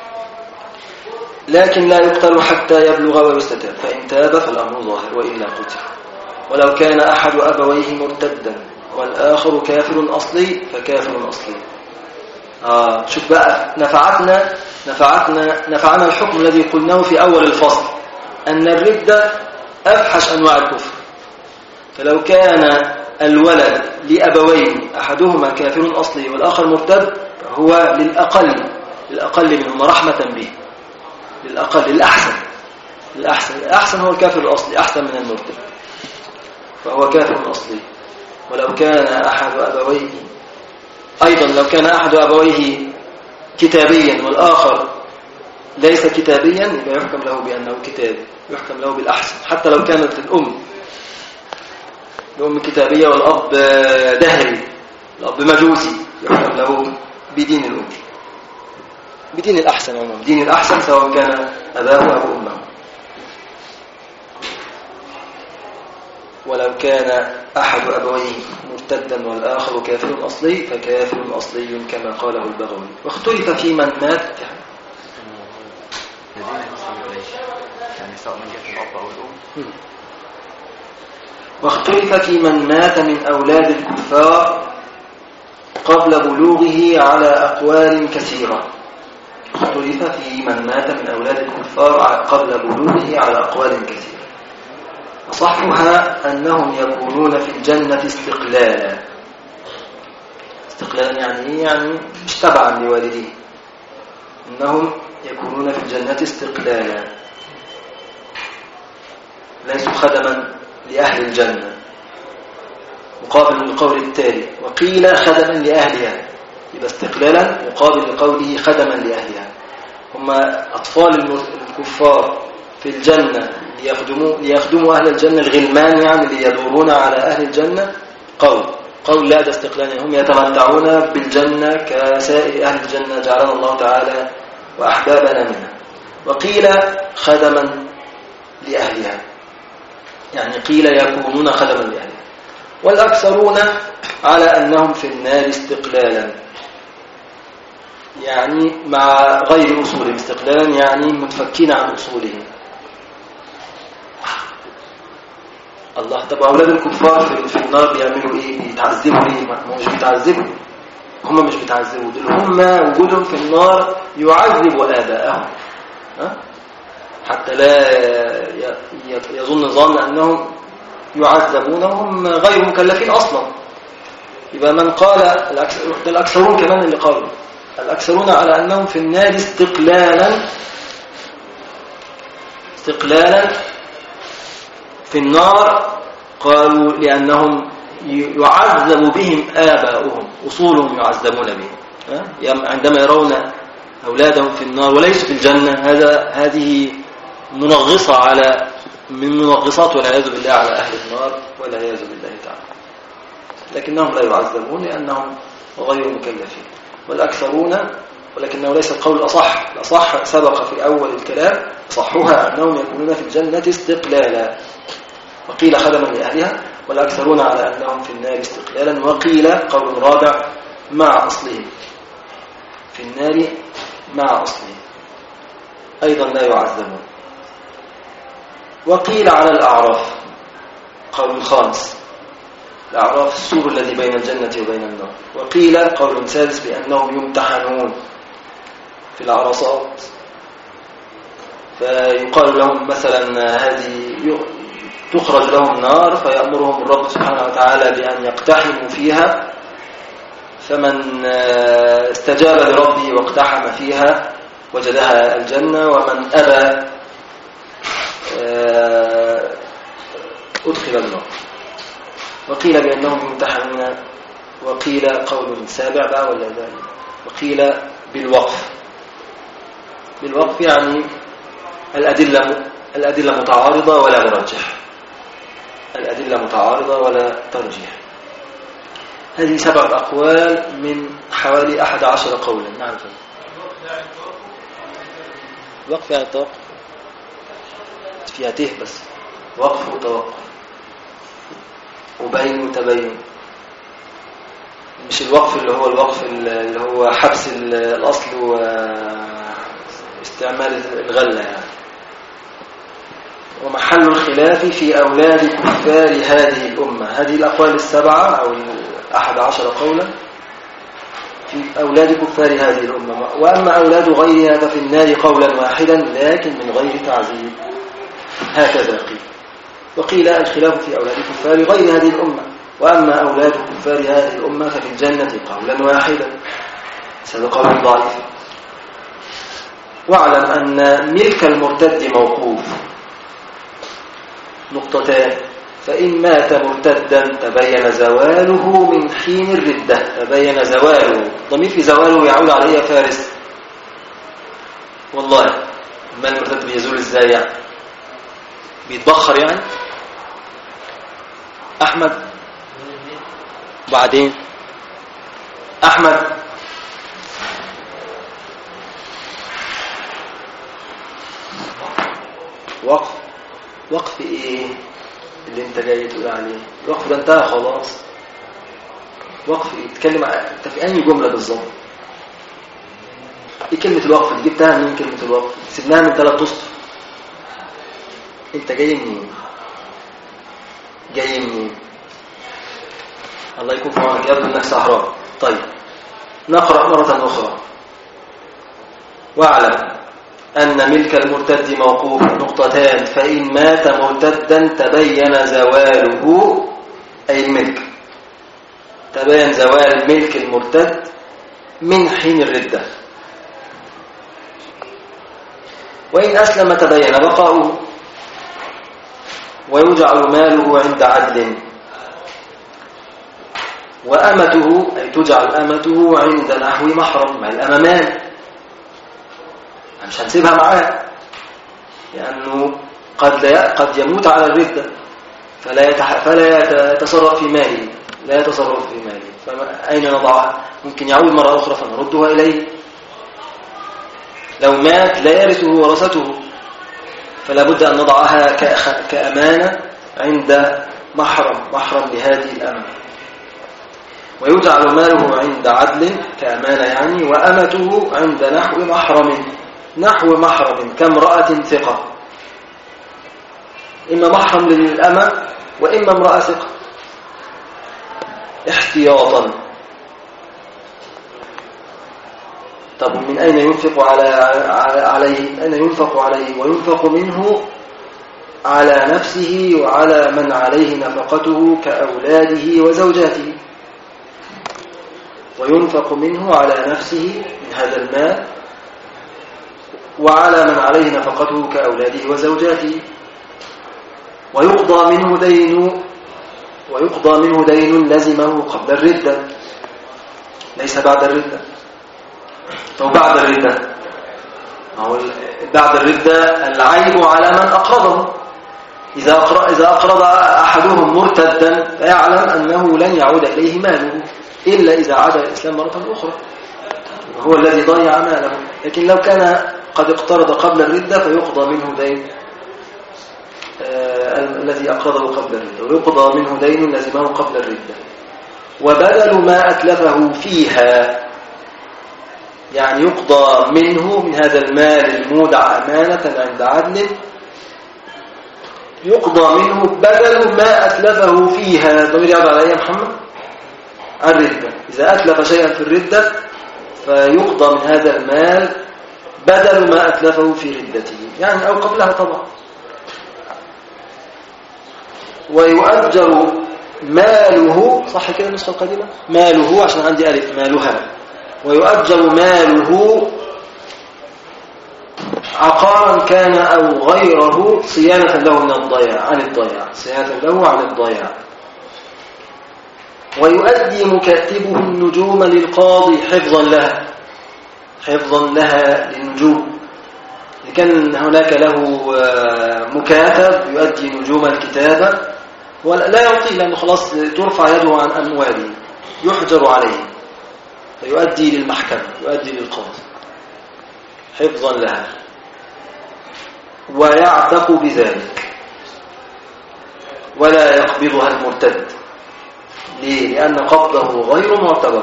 لكن لا يقتل حتى يبلغ ويستتاب، فإن تاب فالأمر ظاهر وإلا قتل. ولو كان أحد أبويه مرتدا والآخر كافر أصلي فكافر أصلي. شوف بقى نفعنا الحكم الذي قلناه في أول الفصل أن الردة أفحش أنواع الكفر. فلو كان الولد لأبوين أحدهما كافر أصلي والآخر مرتد فهو للأقل منهما رحمة به، للأقل الأحسن هو الكافر الأصلي أحسن من المرتد، فهو كافر أصلي. ولو كان أحد أبويه أيضا لو كان أحد أبويه كتابيا والآخر ليس كتابيا يبقى يحكم له بأنه كتابي، يحكم له بالأحسن. حتى لو كانت الأم كتابية والأب دهري، الأب مجوسي، يحكم له بدين الأم، بدين الأحسن عموما، بدين الأحسن سواء كان أباه أو أمه. ولو كان أحد أبويه مرتدا والآخر كافر أصلي فكافر أصلي كما قاله البغوي. واختلف في من مات واختلف في من مات من أولاد الكفار قبل بلوغه على أقوال كثيرة. اختلف في من مات من أولاد الكفار قبل بلوغه على أقوال كثيرة. أصحها أنهم يكونون في الجنة استقلالا. استقلالا يعني إيه؟ يعني مش تبعا لوالديه، إنهم يكونون في الجنة استقلالا، ليسوا خدما لأهل الجنة، مقابل القول التالي وقيل خدما لأهلها، يبقى استقلالا مقابل لقوله خدما لأهلها. هم أطفال الكفار في الجنة ليخدموا أهل الجنة، الغلمان يعني اللي يدورون على أهل الجنة. قول لا، ده استقلالا، هم يتمتعون بالجنة كسائر أهل الجنة، جعلنا الله تعالى وأحبابنا منها. وقيل خدما لأهلها، يعني قيل يكونون خدما لأهلها. والأكثرون على أنهم في النار استقلالا، يعني مع غير أصولهم، استقلالا يعني منفكين عن أصولهم. الله، طب أولاد الكفار في النار بيعملوا إيه؟ بيتعذبوا ليه؟ ما مش بيتعذبوا، هم مش بيتعذبوا، دول هم وجودهم في النار يعذب آباءهم، حتى لا يظن ظن أنهم يعذبون وهم غير مكلفين أصلا. يبقى من قال الأكثرون كمان اللي قالوا الأكثرون على أنهم في النار استقلالا في النار، قالوا لأنهم يعذب بهم آباؤهم، أصولهم يعذبون بهم. عندما يرون أولادهم في النار وليسوا في الجنة، هذه منغصة من منغصات والعياذ بالله على أهل النار والعياذ بالله تعالى. لكنهم لا يعذبون لأنهم غير مكلفين. والأكثرون، ولكنه ليس القول الأصح سبق في أول الكلام، صحها أنهم يكونون في الجنة استقلالا. وقيل خدما لأهلها، والأكثرون على أنهم في النار استقلالا. وقيل قول رابع مع أصلهم، في النار مع أصلهم أيضا لا يعذبون. وقيل على الأعراف، قول خامس، الأعراف السور الذي بين الجنة وبين النار. وقيل قول سادس بأنهم يمتحنون في العرصات، فيقال لهم مثلا هذه تخرج لهم نار، فيأمرهم الرب سبحانه وتعالى بأن يقتحموا فيها، فمن استجاب لربه واقتحم فيها وجدها الجنة، ومن أبى أدخل النار. وقيل بأنهم يمتحنون. وقيل قول سابع بقى ولا ذلك، وقيل بالوقف يعني الأدلة متعارضة ولا مرجح، الأدلة متعارضة ولا ترجيح. هذه 7 أقوال من حوالي 11 قولا. نعم، وقف يعني توقف، فيها بس وقف وتوقف وبين وتبين، مش الوقف اللي هو الوقف اللي هو حبس الأصل واستعمال الغلة يعني. ومحل الخلاف في أولاد كفار هذه الأمة. هذه الأقوال 7 أو 11 قولا في أولاد كفار هذه الأمة. وأما أولاد غيرها ففي النار قولا واحدا لكن من غير تعذيب، هكذا قيل. وقيل الخلاف في أولاد كفار غير هذه الأمة. وأما أولاد كفار هذه الأمة ففي الجنة قولا واحدا، هذا قول ضعيف. واعلم أن ملك المرتد موقوف، نقطتان: فإن مات مرتدا تبين زواله من حين الردة. تبين زواله، ضمير في زواله يعود عليه فارس. والله ما المرتد بيزول ازاي يعني؟ بيتبخر يعني؟ أحمد بعدين أحمد وقف ايه اللي انت جاي تقول عليه؟ الوقف ده انتهى خلاص. وقف ايه؟ تتكلم انت في اي جمله بالظبط؟ ايه كلمه الوقف اللي جبتها منين؟ كلمه الوقف سيبناها من 3 اسطر. انت جاي منين؟ الله يكون في عونك، يبدو انك سهران. طيب نقرأ مرة أخرى. واعلم أن ملك المرتد موقوف، نقطتان: فإن مات مرتدا تبين زواله، أي الملك، تبين زوال ملك المرتد من حين الردة. وإن أسلم تبين بقاؤه ويجعل ماله عند عدل. وأمته أي تجعل أمته عند نحو محرم مع الأمامان، مش هنسيبها معاه لأنه قد يموت على الردة فلا يتصرف في ماله، لا يتصرف في ماله، فأين نضعها؟ ممكن يعود مرة أخرى فنردها إليه. لو مات لا يرثه ورثته، فلا بد أن نضعها كأمانة عند محرم لهذه الأمة. ويجعل ماله عند عدل كأمانة يعني، وأمته عند نحو محرم كامرأة ثقة، إما محرم للأمة وإما امرأة ثقة احتياطا. طب من أين ينفق عليه؟ أين ينفق عليه؟ وينفق منه على نفسه وعلى من عليه نفقته كأولاده وزوجاته. وينفق منه على نفسه من هذا المال وعلى من عليه نفقته كأولاده وزوجاته. ويقضى منه دين لزمه قبل الردة، ليس بعد الردة. أو بعد الردة، بعد الردة العيب على من أقرضه. إذا أقرض أحدهم مرتدا فيعلم أنه لن يعود إليه ماله إلا إذا عاد الإسلام مرة أخرى، هو الذي ضيع ماله. لكن لو كان قد اقترض قبل الردة فيقضى منه دين الذي أقرضه قبل الردة، ويقضى منه دين لزمه قبل الردة. وبدل ما أتلفه فيها، يعني يقضى منه من هذا المال المودع أمانة عند عدل، يقضى منه بدل ما أتلفه فيها. ضمير يعود على محمد الردة. إذا أتلف شيئا في الردة فيقضى من هذا المال بدل ما أتلفه في ردته، يعني أو قبلها طبعا. ويؤجر ماله، صح كده النسخة القديمة؟ ماله عشان عندي ألف، مالها. ويؤجر ماله عقارا كان أو غيره صيانة له عن الضياع، صيانة له عن الضياع. ويؤدي مكاتبه النجوم للقاضي حفظا لها للنجوم. إذا كان هناك له مكاتب يؤدي نجوم الكتابة ولا يعطيه، لأنه خلاص ترفع يده عن أمواله، يحجر عليه، فيؤدي للمحكمة، يؤدي للقاضي حفظا لها. ويعتق بذلك ولا يقبضها المرتد. ليه؟ لأن قبضه غير معتبر،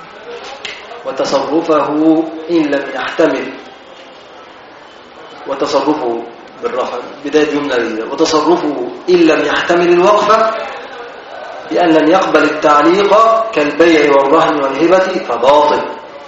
وتصرفه إن لم يحتمل، وتصرفه بالرفع بداية جملة، وتصرفه إن لم يحتمل الوقفة بأن لم يقبل التعليق كالبيع والرهن والهبة فباطل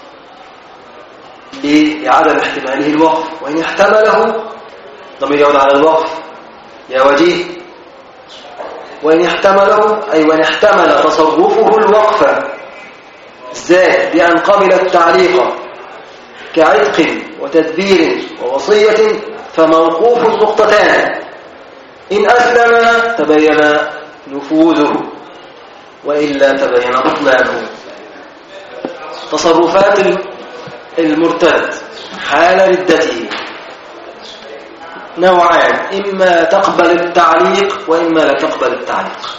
لعدم احتماله الوقف. وإن احتمله، ضمير يعود على الوقف يا وجيه، وإن احتمله أي وإن احتمل تصرفه الوقف ازاي؟ بأن قبل التعليق كعتق وتدبير ووصية فموقوف نقطتان: إن أسلم تبين نفوذه وإلا تبين بطلانه. تصرفات المرتد حال ردته نوعان: إما تقبل التعليق وإما لا تقبل التعليق.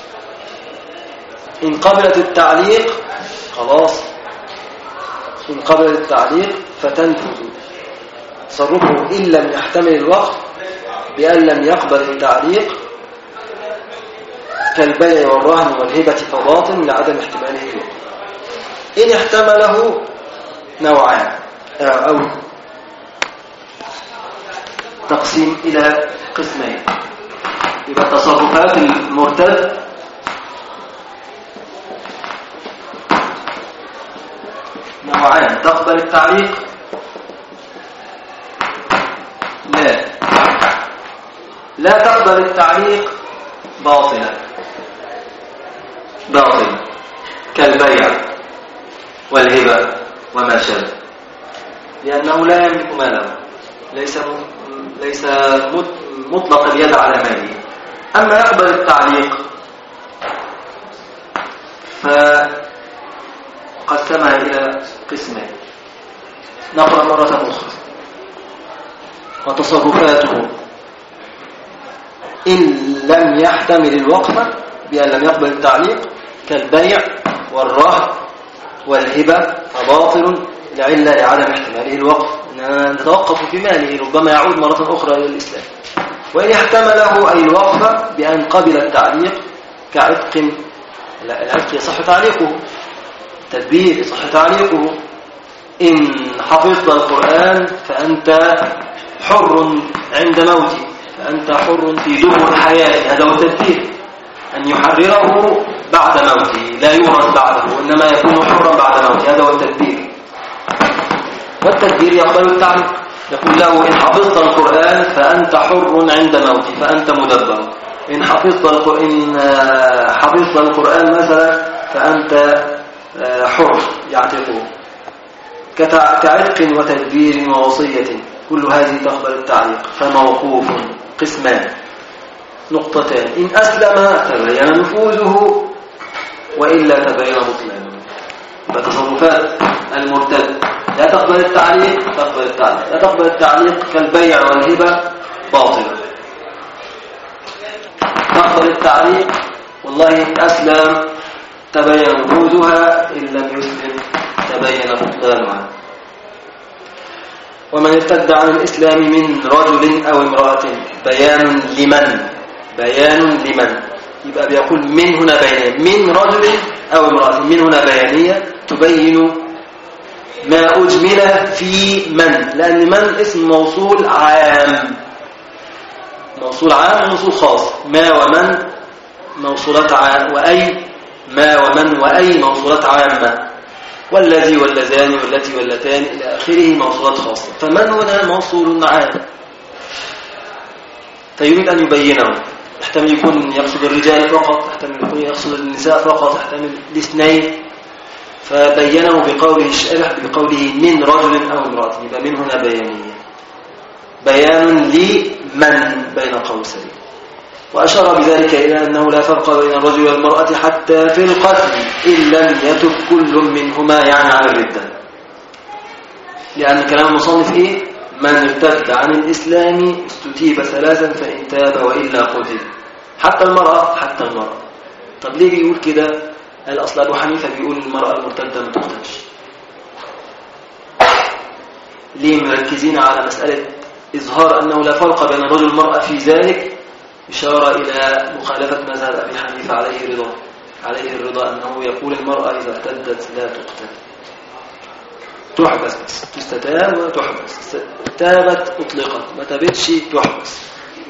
إن قبلت التعليق خلاص، إن قبلت التعليق فتنفذ تصرفه إن لم يحتمل الوقف بأن لم يقبل التعليق كالبيع والرهن والهبة فباطل لعدم احتماله الوقف. إن احتمله نوعان، أو تقسيم إلى قسمين. يبقى تصرفات المرتد نوعان: تقبل التعليق لا تقبل التعليق باطلا كالبيع والهبة وما شابه، لأنه لا يملك ماله، ليس مطلق اليد على ماله. أما يقبل التعليق فقسمها إلى قسمين. نقرأ مرة أخرى. وتصرفاته إن لم يحتمل الوقف بأن لم يقبل التعليق كالبيع والرهن والهبة فباطل العلة لعدم احتماله الوقف، أننا نتوقف في ماله ربما يعود مرة أخرى إلى الإسلام. وإن احتمله أي الوقف بأن قبل التعليق كعتق، العتق يصح تعليقه، تدبير يصح تعليقه. إن حفظت القرآن فأنت حر عند موتي، فأنت حر في دبر الحياة، هذا هو التدبير، أن يحرره بعد موته لا يورث بعده، وإنما يكون حرا بعد موته، هذا هو التدبير. والتدبير يقبل التعليق، يقول له إن حفظت القرآن فأنت حر عند موتي، فأنت مدبر. إن حفظت القرآن مثلا فأنت حر يعتقه، كعتق وتدبير ووصية، كل هذه تقبل التعليق. فموقوف قسمان، نقطتان: إن أسلم تبين نفوذه وإلا تبين بطلانه. فتصرفات المرتد لا تقبل التعليق، تقبل التعليق، لا تقبل التعليق كالبيع والهبة باطلة. تقبل التعليق والله إن أسلم تبين نفوذها، إن لم يسلم تبين بطلانها. ومن ارتد عن الإسلام من رجل أو امرأة بيان لمن يبقى بيقول من هنا بيانية، من رجل أو امرأة، من هنا بيانية تبين ما أجمل في من، لأن من اسم موصول عام، موصول عام وموصول خاص. ما ومن موصولات عام، وأي ما ومن وأي موصولات عامة، والذي واللذان والتي واللتان إلى آخره موصولات خاصة. فمن هنا موصول عام، فيريد أن يبينه. يحتمل يكون يقصد الرجال فقط، يحتمل يكون يقصد النساء فقط، يحتمل الاثنين. فبينه بقوله الشارح بقوله من رجل أو امرأة، يبقى من هنا بيانية، بيان لمن بين قوسين. وأشار بذلك إلى أنه لا فرق بين الرجل والمرأة حتى في القتل إن لم يتب كل منهما، يعني عن الردة. لأن كلام المصنف إيه؟ من ارتد عن الإسلام استتيب ثلاثا فإن تاب وإلا قتل. حتى المرأة، حتى المرأة. طب ليه بيقول كده؟ الأصل أبو حنيفة بيقول المرأة المرتدة ما تقتلش. ليه مركزين على مسألة إظهار أنه لا فرق بين الرجل والمرأة في ذلك؟ إشارة إلى مخالفة مذهب أبي حنيفة عليه الرضا أنه يقول المرأة إذا ارتدت لا تقتل، تحبس بس، تستتاب وتحبس، تابت أطلقت، ما تابتش تحبس.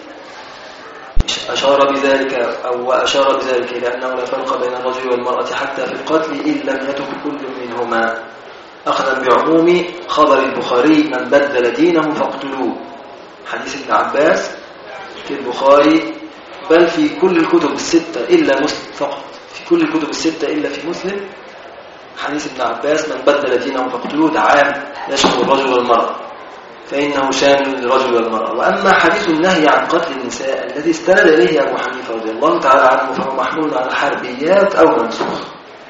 أشار بذلك إلى أنه لا فرق بين الرجل والمرأة حتى في القتل إن لم يتب كل منهما، أخذا بعموم خبر البخاري من بدل دينه فاقتلوه، حديث ابن عباس في البخاري، بل في كل الكتب الستة إلا مسلم فقط، في كل الكتب الستة إلا في مسلم، حديث ابن عباس من بدل دينه فاقتلوه، ده عام يشمل الرجل والمرأة، فإنه شامل للرجل والمرأة. وأما حديث النهي عن قتل النساء الذي استند إليه أبو حنيفة رضي الله تعالى عنه فهو محمول على الحربيات أو منسوخ.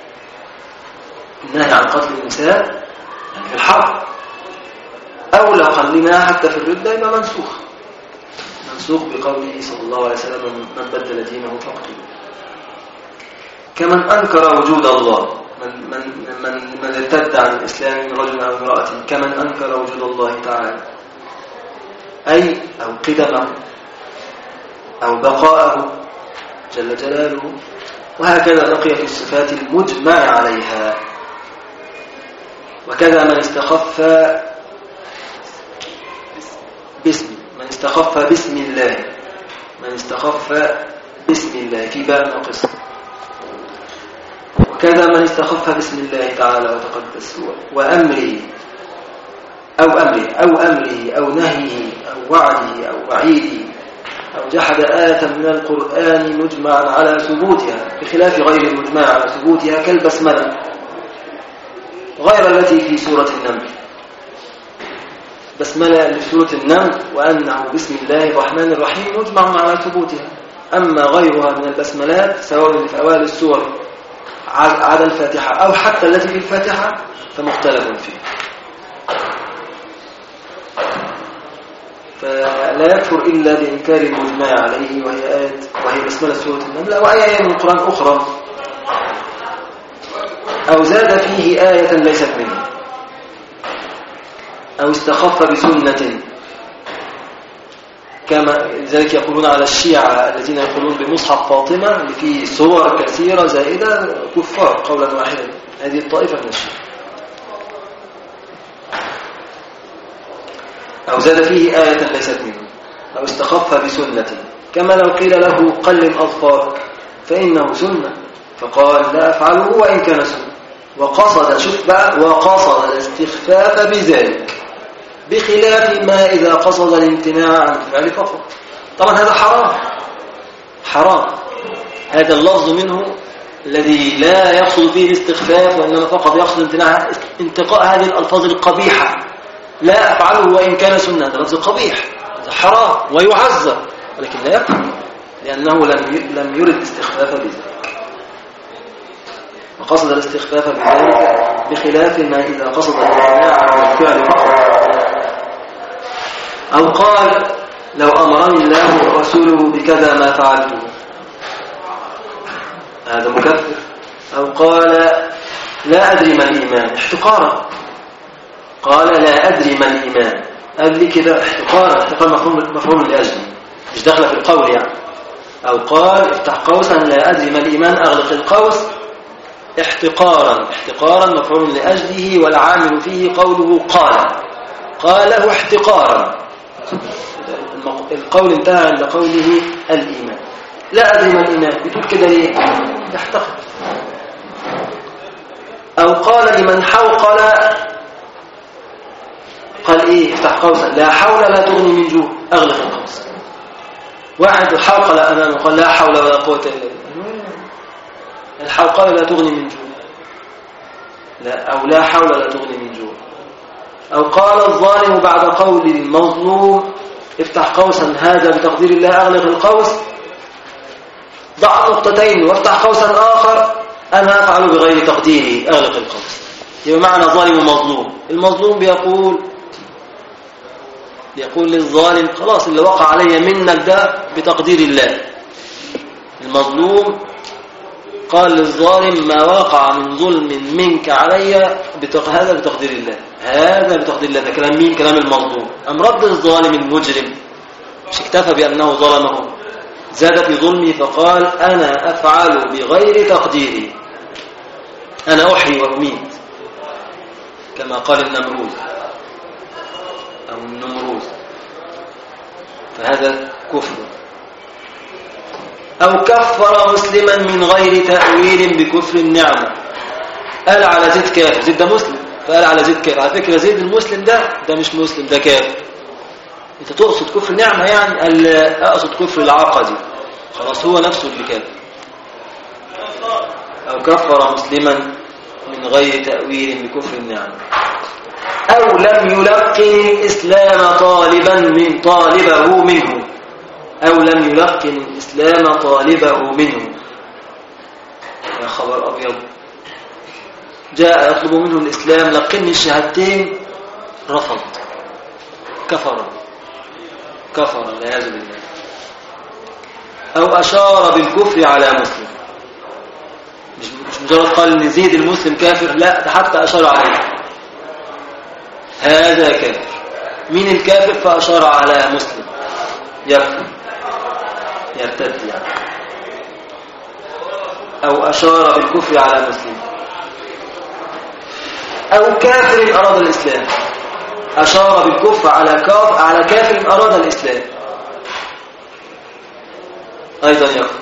النهي عن قتل النساء يعني في الحرب، أو لو قلنا حتى في الردة يبقى منسوخ بقوله صلى الله عليه وسلم من بدل دينه فاقتلوه. كمن أنكر وجود الله، من ارتد عن الإسلام من رجل أو امرأة، كمن أنكر وجود الله تعالى، أي أو قدمه أو بقاءه جل جلاله، وهكذا بقية الصفات المجمع عليها. وكذا من استخف باسم الله في باء ناقص. وكذا من استخف باسم الله تعالى وتقدس وأمره أو نهيه أو وعده أو وعيده، أو جحد آية من القرآن مجمعا على ثبوتها بخلاف غير المجمع على ثبوتها كالبسملة، غير التي في سورة النمل. بسملة لسورة النمل وأنه بسم الله الرحمن الرحيم مجمع على ثبوتها. أما غيرها من البسملات سواء في أوائل السور عدا الفاتحة أو حتى التي في الفاتحة فمختلف فيه. فلا يكفر إلا بإنكار المجمع عليه وهي بسملة سورة النمل أو أي آية من القرآن أخرى، أو زاد فيه آية ليست منه، أو استخف بسنة، كما لذلك يقولون على الشيعة الذين يقولون بمصحف فاطمة اللي فيه صور كثيرة زائدة كفار قولا واحدا. هذه الطائفة من الشيعة. أو زاد فيه آية ليست منه، أو استخف بسنة، كما لو قيل له قلم أظفارك فإنه سنة فقال لا أفعله وإن كان سنة، وقصد وقصد الاستخفاف بذلك، بخلاف ما إذا قصد الامتناع عن الفعل فقط. طبعا هذا حرام. هذا اللفظ منه الذي لا يقصد فيه الاستخفاف وإنما فقط يقصد الامتناع، انتقاء هذه الألفاظ القبيحة، لا أفعله وإن كان سنة، هذا لفظ قبيح، هذا حرام ويعذر، ولكن لا يكفر لأنه لم يرد الاستخفاف بذلك، وقصد الاستخفاف بذلك بخلاف ما إذا قصد الامتناع عن الفعل فقط. أو قال لو أمرني الله ورسوله بكذا ما فعلته، هذا مكفر. أو قال لا أدري ما الإيمان احتقارا، قال لا أدري ما الإيمان، قال لي كده احتقارا، احتقار مفهوم لأجلي، مش داخله في القول يعني. أو قال افتح قوسا لا أدري ما الإيمان أغلق القوس، احتقارا مفعول لأجله، والعامل فيه قوله قاله احتقارا، القول انتهى عند قوله الإيمان. لا أدري ما الإيمان، بتقول كده ليه؟ يحتقر. أو قال لمن حوقل، قال إيه افتح قوسا لا حول لا تغني من جوع أغلق القوس. واحد حوقل أمامه قال لا حول ولا قوة إلا بالله، الحوقل لا تغني من جوع، أو لا حول لا تغني من جوع. أو قال الظالم بعد قول المظلوم افتح قوسا هذا بتقدير الله أغلق القوس، ضع نقطتين وافتح قوسا آخر أنا أفعل بغير تقديري أغلق القوس. يبقى معنى ظالم ومظلوم، المظلوم بيقول للظالم خلاص اللي وقع علي منك ده بتقدير الله، المظلوم قال للظالم ما وقع من ظلم منك علي هذا بتقدير الله، هذا بتقدير الله. ده كلام مين؟ كلام المظلوم. أم رد الظالم المجرم مش اكتفى بأنه ظلمه، زاد في ظلمي فقال أنا أفعل بغير تقديري، أنا أحيي وأميت، كما قال النمروز أو النمروز، فهذا كفر. أو كفر مسلما من غير تأويل بكفر النعمة، قال على زيد كافر، زيد ده مسلم فقال على زيد كافر، على فكرة زيد المسلم ده مش مسلم، ده كافر. انت تقصد كفر نعمة يعني؟ قال أقصد كفر العقدي، خلاص هو نفسه اللي كافر. أو كفر مسلما من غير تأويل بكفر النعمة، أو لم يلقن الإسلام طالبه منه، أو لم يلقن الإسلام طالبه منه. يا خبر أبيض، جاء يطلب منه الإسلام لقني الشهادتين رفض، كفر والعياذ بالله. أو أشار بالكفر على مسلم، مش مجرد قال إن زيد المسلم كافر، لا ده حتى أشار عليه، هذا كافر. مين الكافر؟ فأشار على مسلم يكفر، يرتد يعني. أو أشار بالكفر على مسلم، أو كافر أراد الإسلام، أشار بالكفر على كافر أراد الإسلام أيضا يكفر.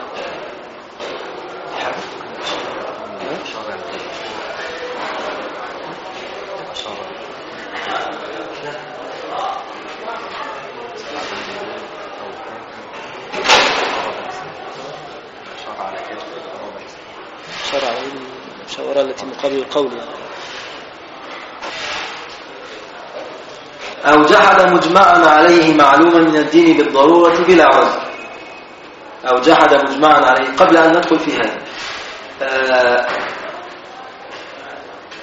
المشاورة التي مقابل القول. أو جحد مجمعا عليه معلوما من الدين بالضرورة بلا عذر، أو جحد مجمعا عليه. قبل أن ندخل في هذا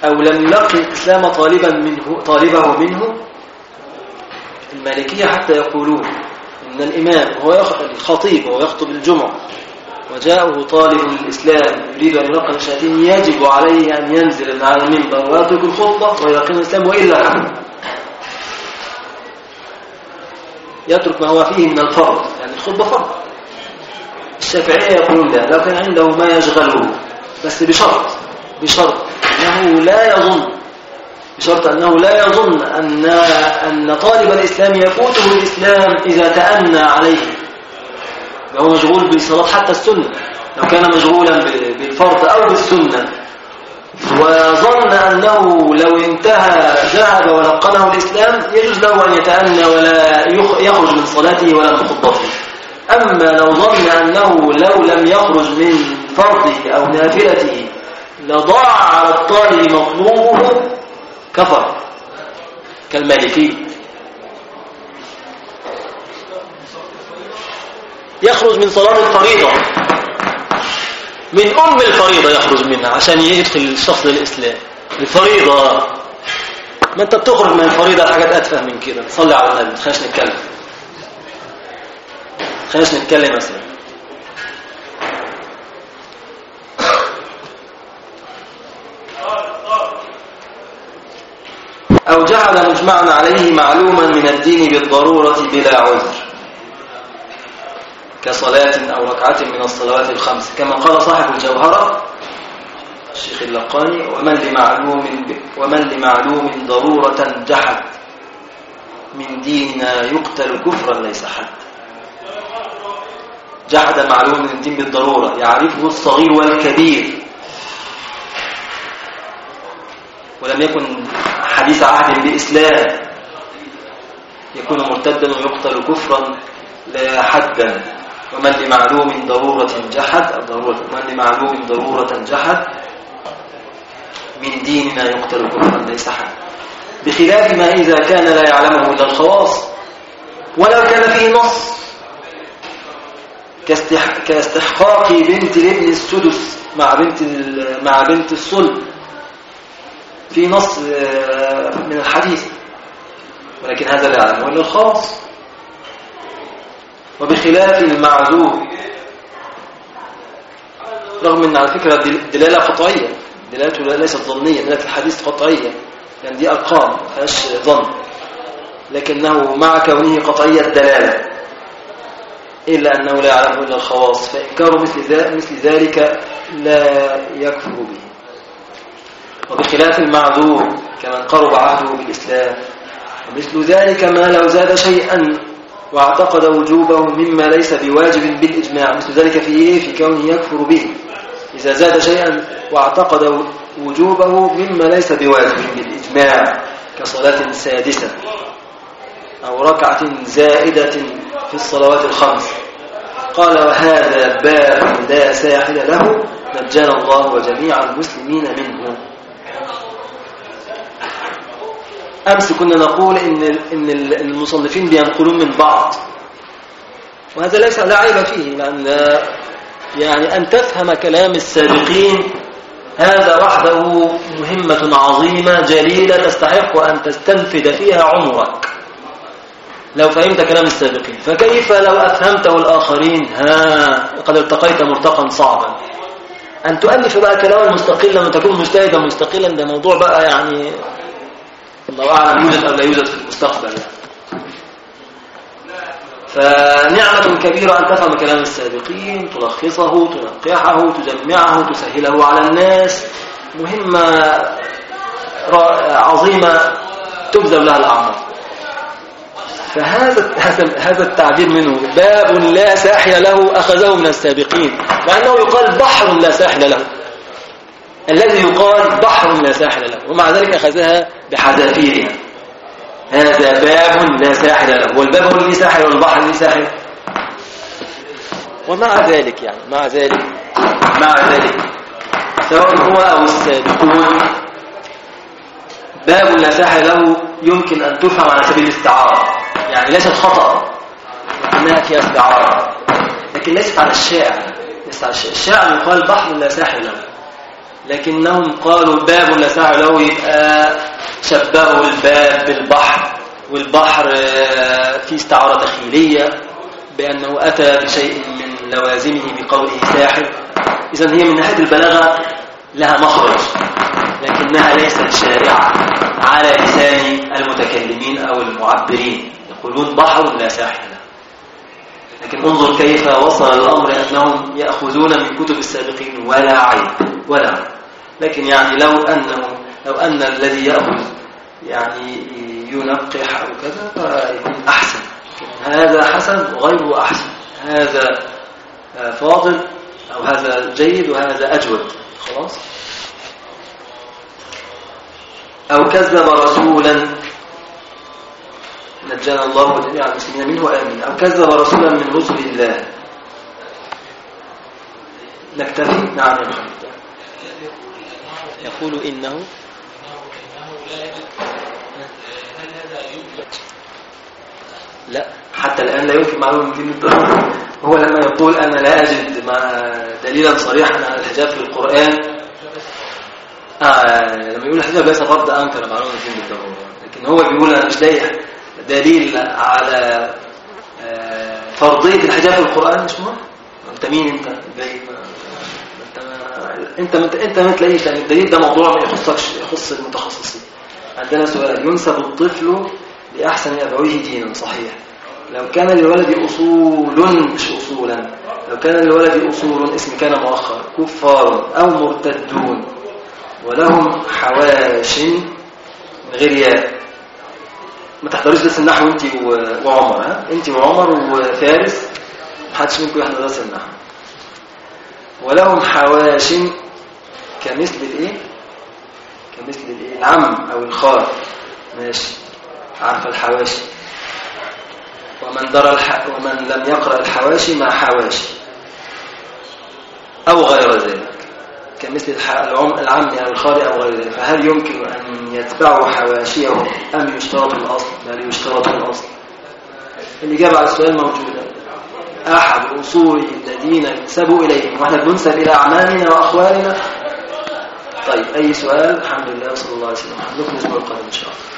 أو لم يلقي الإسلام طالبه منه. المالكية حتى يقولون إن الإمام هو الخطيب وهو يخطب الجمعة وجاءه طالب للإسلام يريد أن يلقى الشهادتين، يجب عليه أن ينزل على المنبر ويترك الخطبة ويلقن الإسلام، وإلا يترك ما هو فيه من الفرض، يعني الخطبة فرض. الشافعية يقولون لا، لو كان عنده ما يشغله، بس بشرط أنه لا يظن أن طالب الإسلام يفوته الإسلام إذا تأنى عليه، وهو مشغول بصلاة حتى السنة. لو كان مشغولا بالفرض أو بالسنة وظن أنه لو انتهى ذهب ولقنه الإسلام، يجوز له أن يتأنى ولا يخرج من صلاته ولا من خطبته. أما لو ظن أنه لو لم يخرج من فرضه أو نافلته لضاع على الطالب مطلوبه، كفر كالمالكي. يخرج من صلاة الفريضة، من الفريضة يخرج منها عشان يدخل الشخص للإسلام. الفريضة، ما أنت بتخرج من الفريضة حاجات أتفه من كده. صلي على النبي، خليناش نتكلم مثلا. أو جعل مجمعا عليه معلوما من الدين بالضرورة بلا عذر، كصلاة أو ركعة من الصلوات الخمس، كما قال صاحب الجوهرة الشيخ اللقاني: ومن لمعلوم ضرورة جحد من ديننا يقتل كفرا ليس حد. جحد معلوم من الدين بالضرورة، يعرفه الصغير والكبير، ولم يكن حديث عهد بإسلام، يكون مرتدا ويقتل كفرا لا حدا. ومن لمعلوم ضرورة جحد، ومن لمعلوم ضرورة جحد من ديننا يقتل كفرا ليس حد، بخلاف ما إذا كان لا يعلمه إلا الخواص ولو كان فيه نص، كاستحقاق بنت الابن السدس مع بنت الصلب، في نص من الحديث، ولكن هذا لا يعلمه إلا الخاص. وبخلاف المعذور، رغم أن على فكرة دلالة قطعية، دلالته ليست ظنية، دلالة الحديث قطعية، يعني دي أرقام ما فيهاش ظن، لكنه مع كونه قطعية الدلالة إلا أنه لا يعلمه إلا الخواص، فإنكار مثل ذلك لا يكفر به. وبخلاف المعذور كمن قرب عهده بالإسلام، ومثل ذلك ما لو زاد شيئا واعتقد وجوبه مما ليس بواجب بالإجماع، مثل ذلك في كونه يكفر به. إذا زاد شيئا واعتقد وجوبه مما ليس بواجب بالإجماع، كصلاة سادسة أو ركعة زائدة في الصلوات الخمس، قال: وهذا باب لا ساحل له، نجانا الله وجميع المسلمين منه. أمس كنا نقول إن المصنفين بينقلون من بعض، وهذا ليس لا عيب فيه، لأن يعني أن تفهم كلام السابقين هذا وحده مهمة عظيمة جليلة تستحق أن تستنفد فيها عمرك لو فهمت كلام السابقين. فكيف لو أفهمته الآخرين؟ قد ارتقيت مرتقا صعبا. أن تؤلف بقى كلاما مستقلا وتكون مجتهدا مستقلا، ده موضوع بقى يعني الله أعلم يوجد أو لا يوجد في المستقبل. فنعمة كبيرة أن تفهم كلام السابقين، تلخصه، تنقحه، تجمعه، تسهله على الناس، مهمة عظيمة تبذل لها الأعمار. فهذا التعبير منه باب لا ساحل له أخذه من السابقين، لأنه يقال بحر لا ساحل له، الذي يقال بحر لا ساحل له، ومع ذلك أخذها بحذافيرها. هذا باب لا ساحل له، والباب هو اللي ساحل والبحر اللي ساحل. ومع ذلك يعني مع ذلك سواء هو أو السابقون، باب لا ساحل له يمكن أن تفهم على سبيل الاستعارة، يعني ليست خطأ لكنها فيها استعارة، لكن ليست على الشائع. الشائع يقال بحر لا ساحل له، لكنهم قالوا باب لا سعي له، يبقى شبهوا الباب بالبحر، والبحر فيه استعارة تخيلية بأنه أتى بشيء من لوازمه بقوله ساحر. إذن هي من ناحية البلاغة لها مخرج، لكنها ليست شارعة على لسان المتكلمين أو المعبرين، يقولون بحر لا ساحر له. لكن انظر كيف وصل الأمر أنهم يأخذون من كتب السابقين ولا عيب ولا عيب. لكن يعني لو أن الذي يأخذ يعني ينقح أو كذا فيكون أحسن. هذا حسن وغيره أحسن، هذا فاضل أو هذا جيد وهذا أجود، خلاص. أو كذب رسولا، نجانا الله وجميع المسلمين منه آمين. أو كذب رسولا من رسل الله. نكتفي. نعم يا محمد. يقول إنه لا، حتى الآن لا يمكن معلومة في الضرورة. هو لما يقول أنا لا أجد دليلا صريحا على الحجاب في القرآن، لما يقول الحجاب ليس فرض أنكر معلومة في الضرورة، لكن هو بيقول أنا مش لاقي دليل على فرضية الحجاب في القرآن. مش مهم. أنت مين؟ أنت جاي انت ما تلاقيش، لان الدليل ده موضوع ما يخصكش، يخص المتخصصين. عندنا سؤال: ينسب الطفل لاحسن ابويه دينا، صحيح. لو كان للولد اصول، مش اصولا، لو كان للولد اصول اسم كان مؤخر، كفار او مرتدون ولهم حواش من غير ياء. ما تحضريش درس النحو انت وعمر، ها؟ انت وعمر وفارس، محدش منكم يحضر درس النحو. ولهم حواش كمثل الايه؟ كمثل الايه؟ العم او الخال، ماشي، عارف الحواشي. ومن لم يقرأ الحواشي مع حواشي او غير ذلك، كمثل العم او الخال او غير ذلك. فهل يمكن ان يتبعوا حواشيهم ام يشترط الاصل؟ بل يشترط الاصل. الاجابه على السؤال موجوده. أحد الأصول الذين ينسبوا إليهم، وإحنا بننسب إلى أعمامنا وأخوالنا. طيب، أي سؤال؟ الحمد لله، صلى الله عليه وسلم. نكمل الأسبوع القادم إن شاء الله.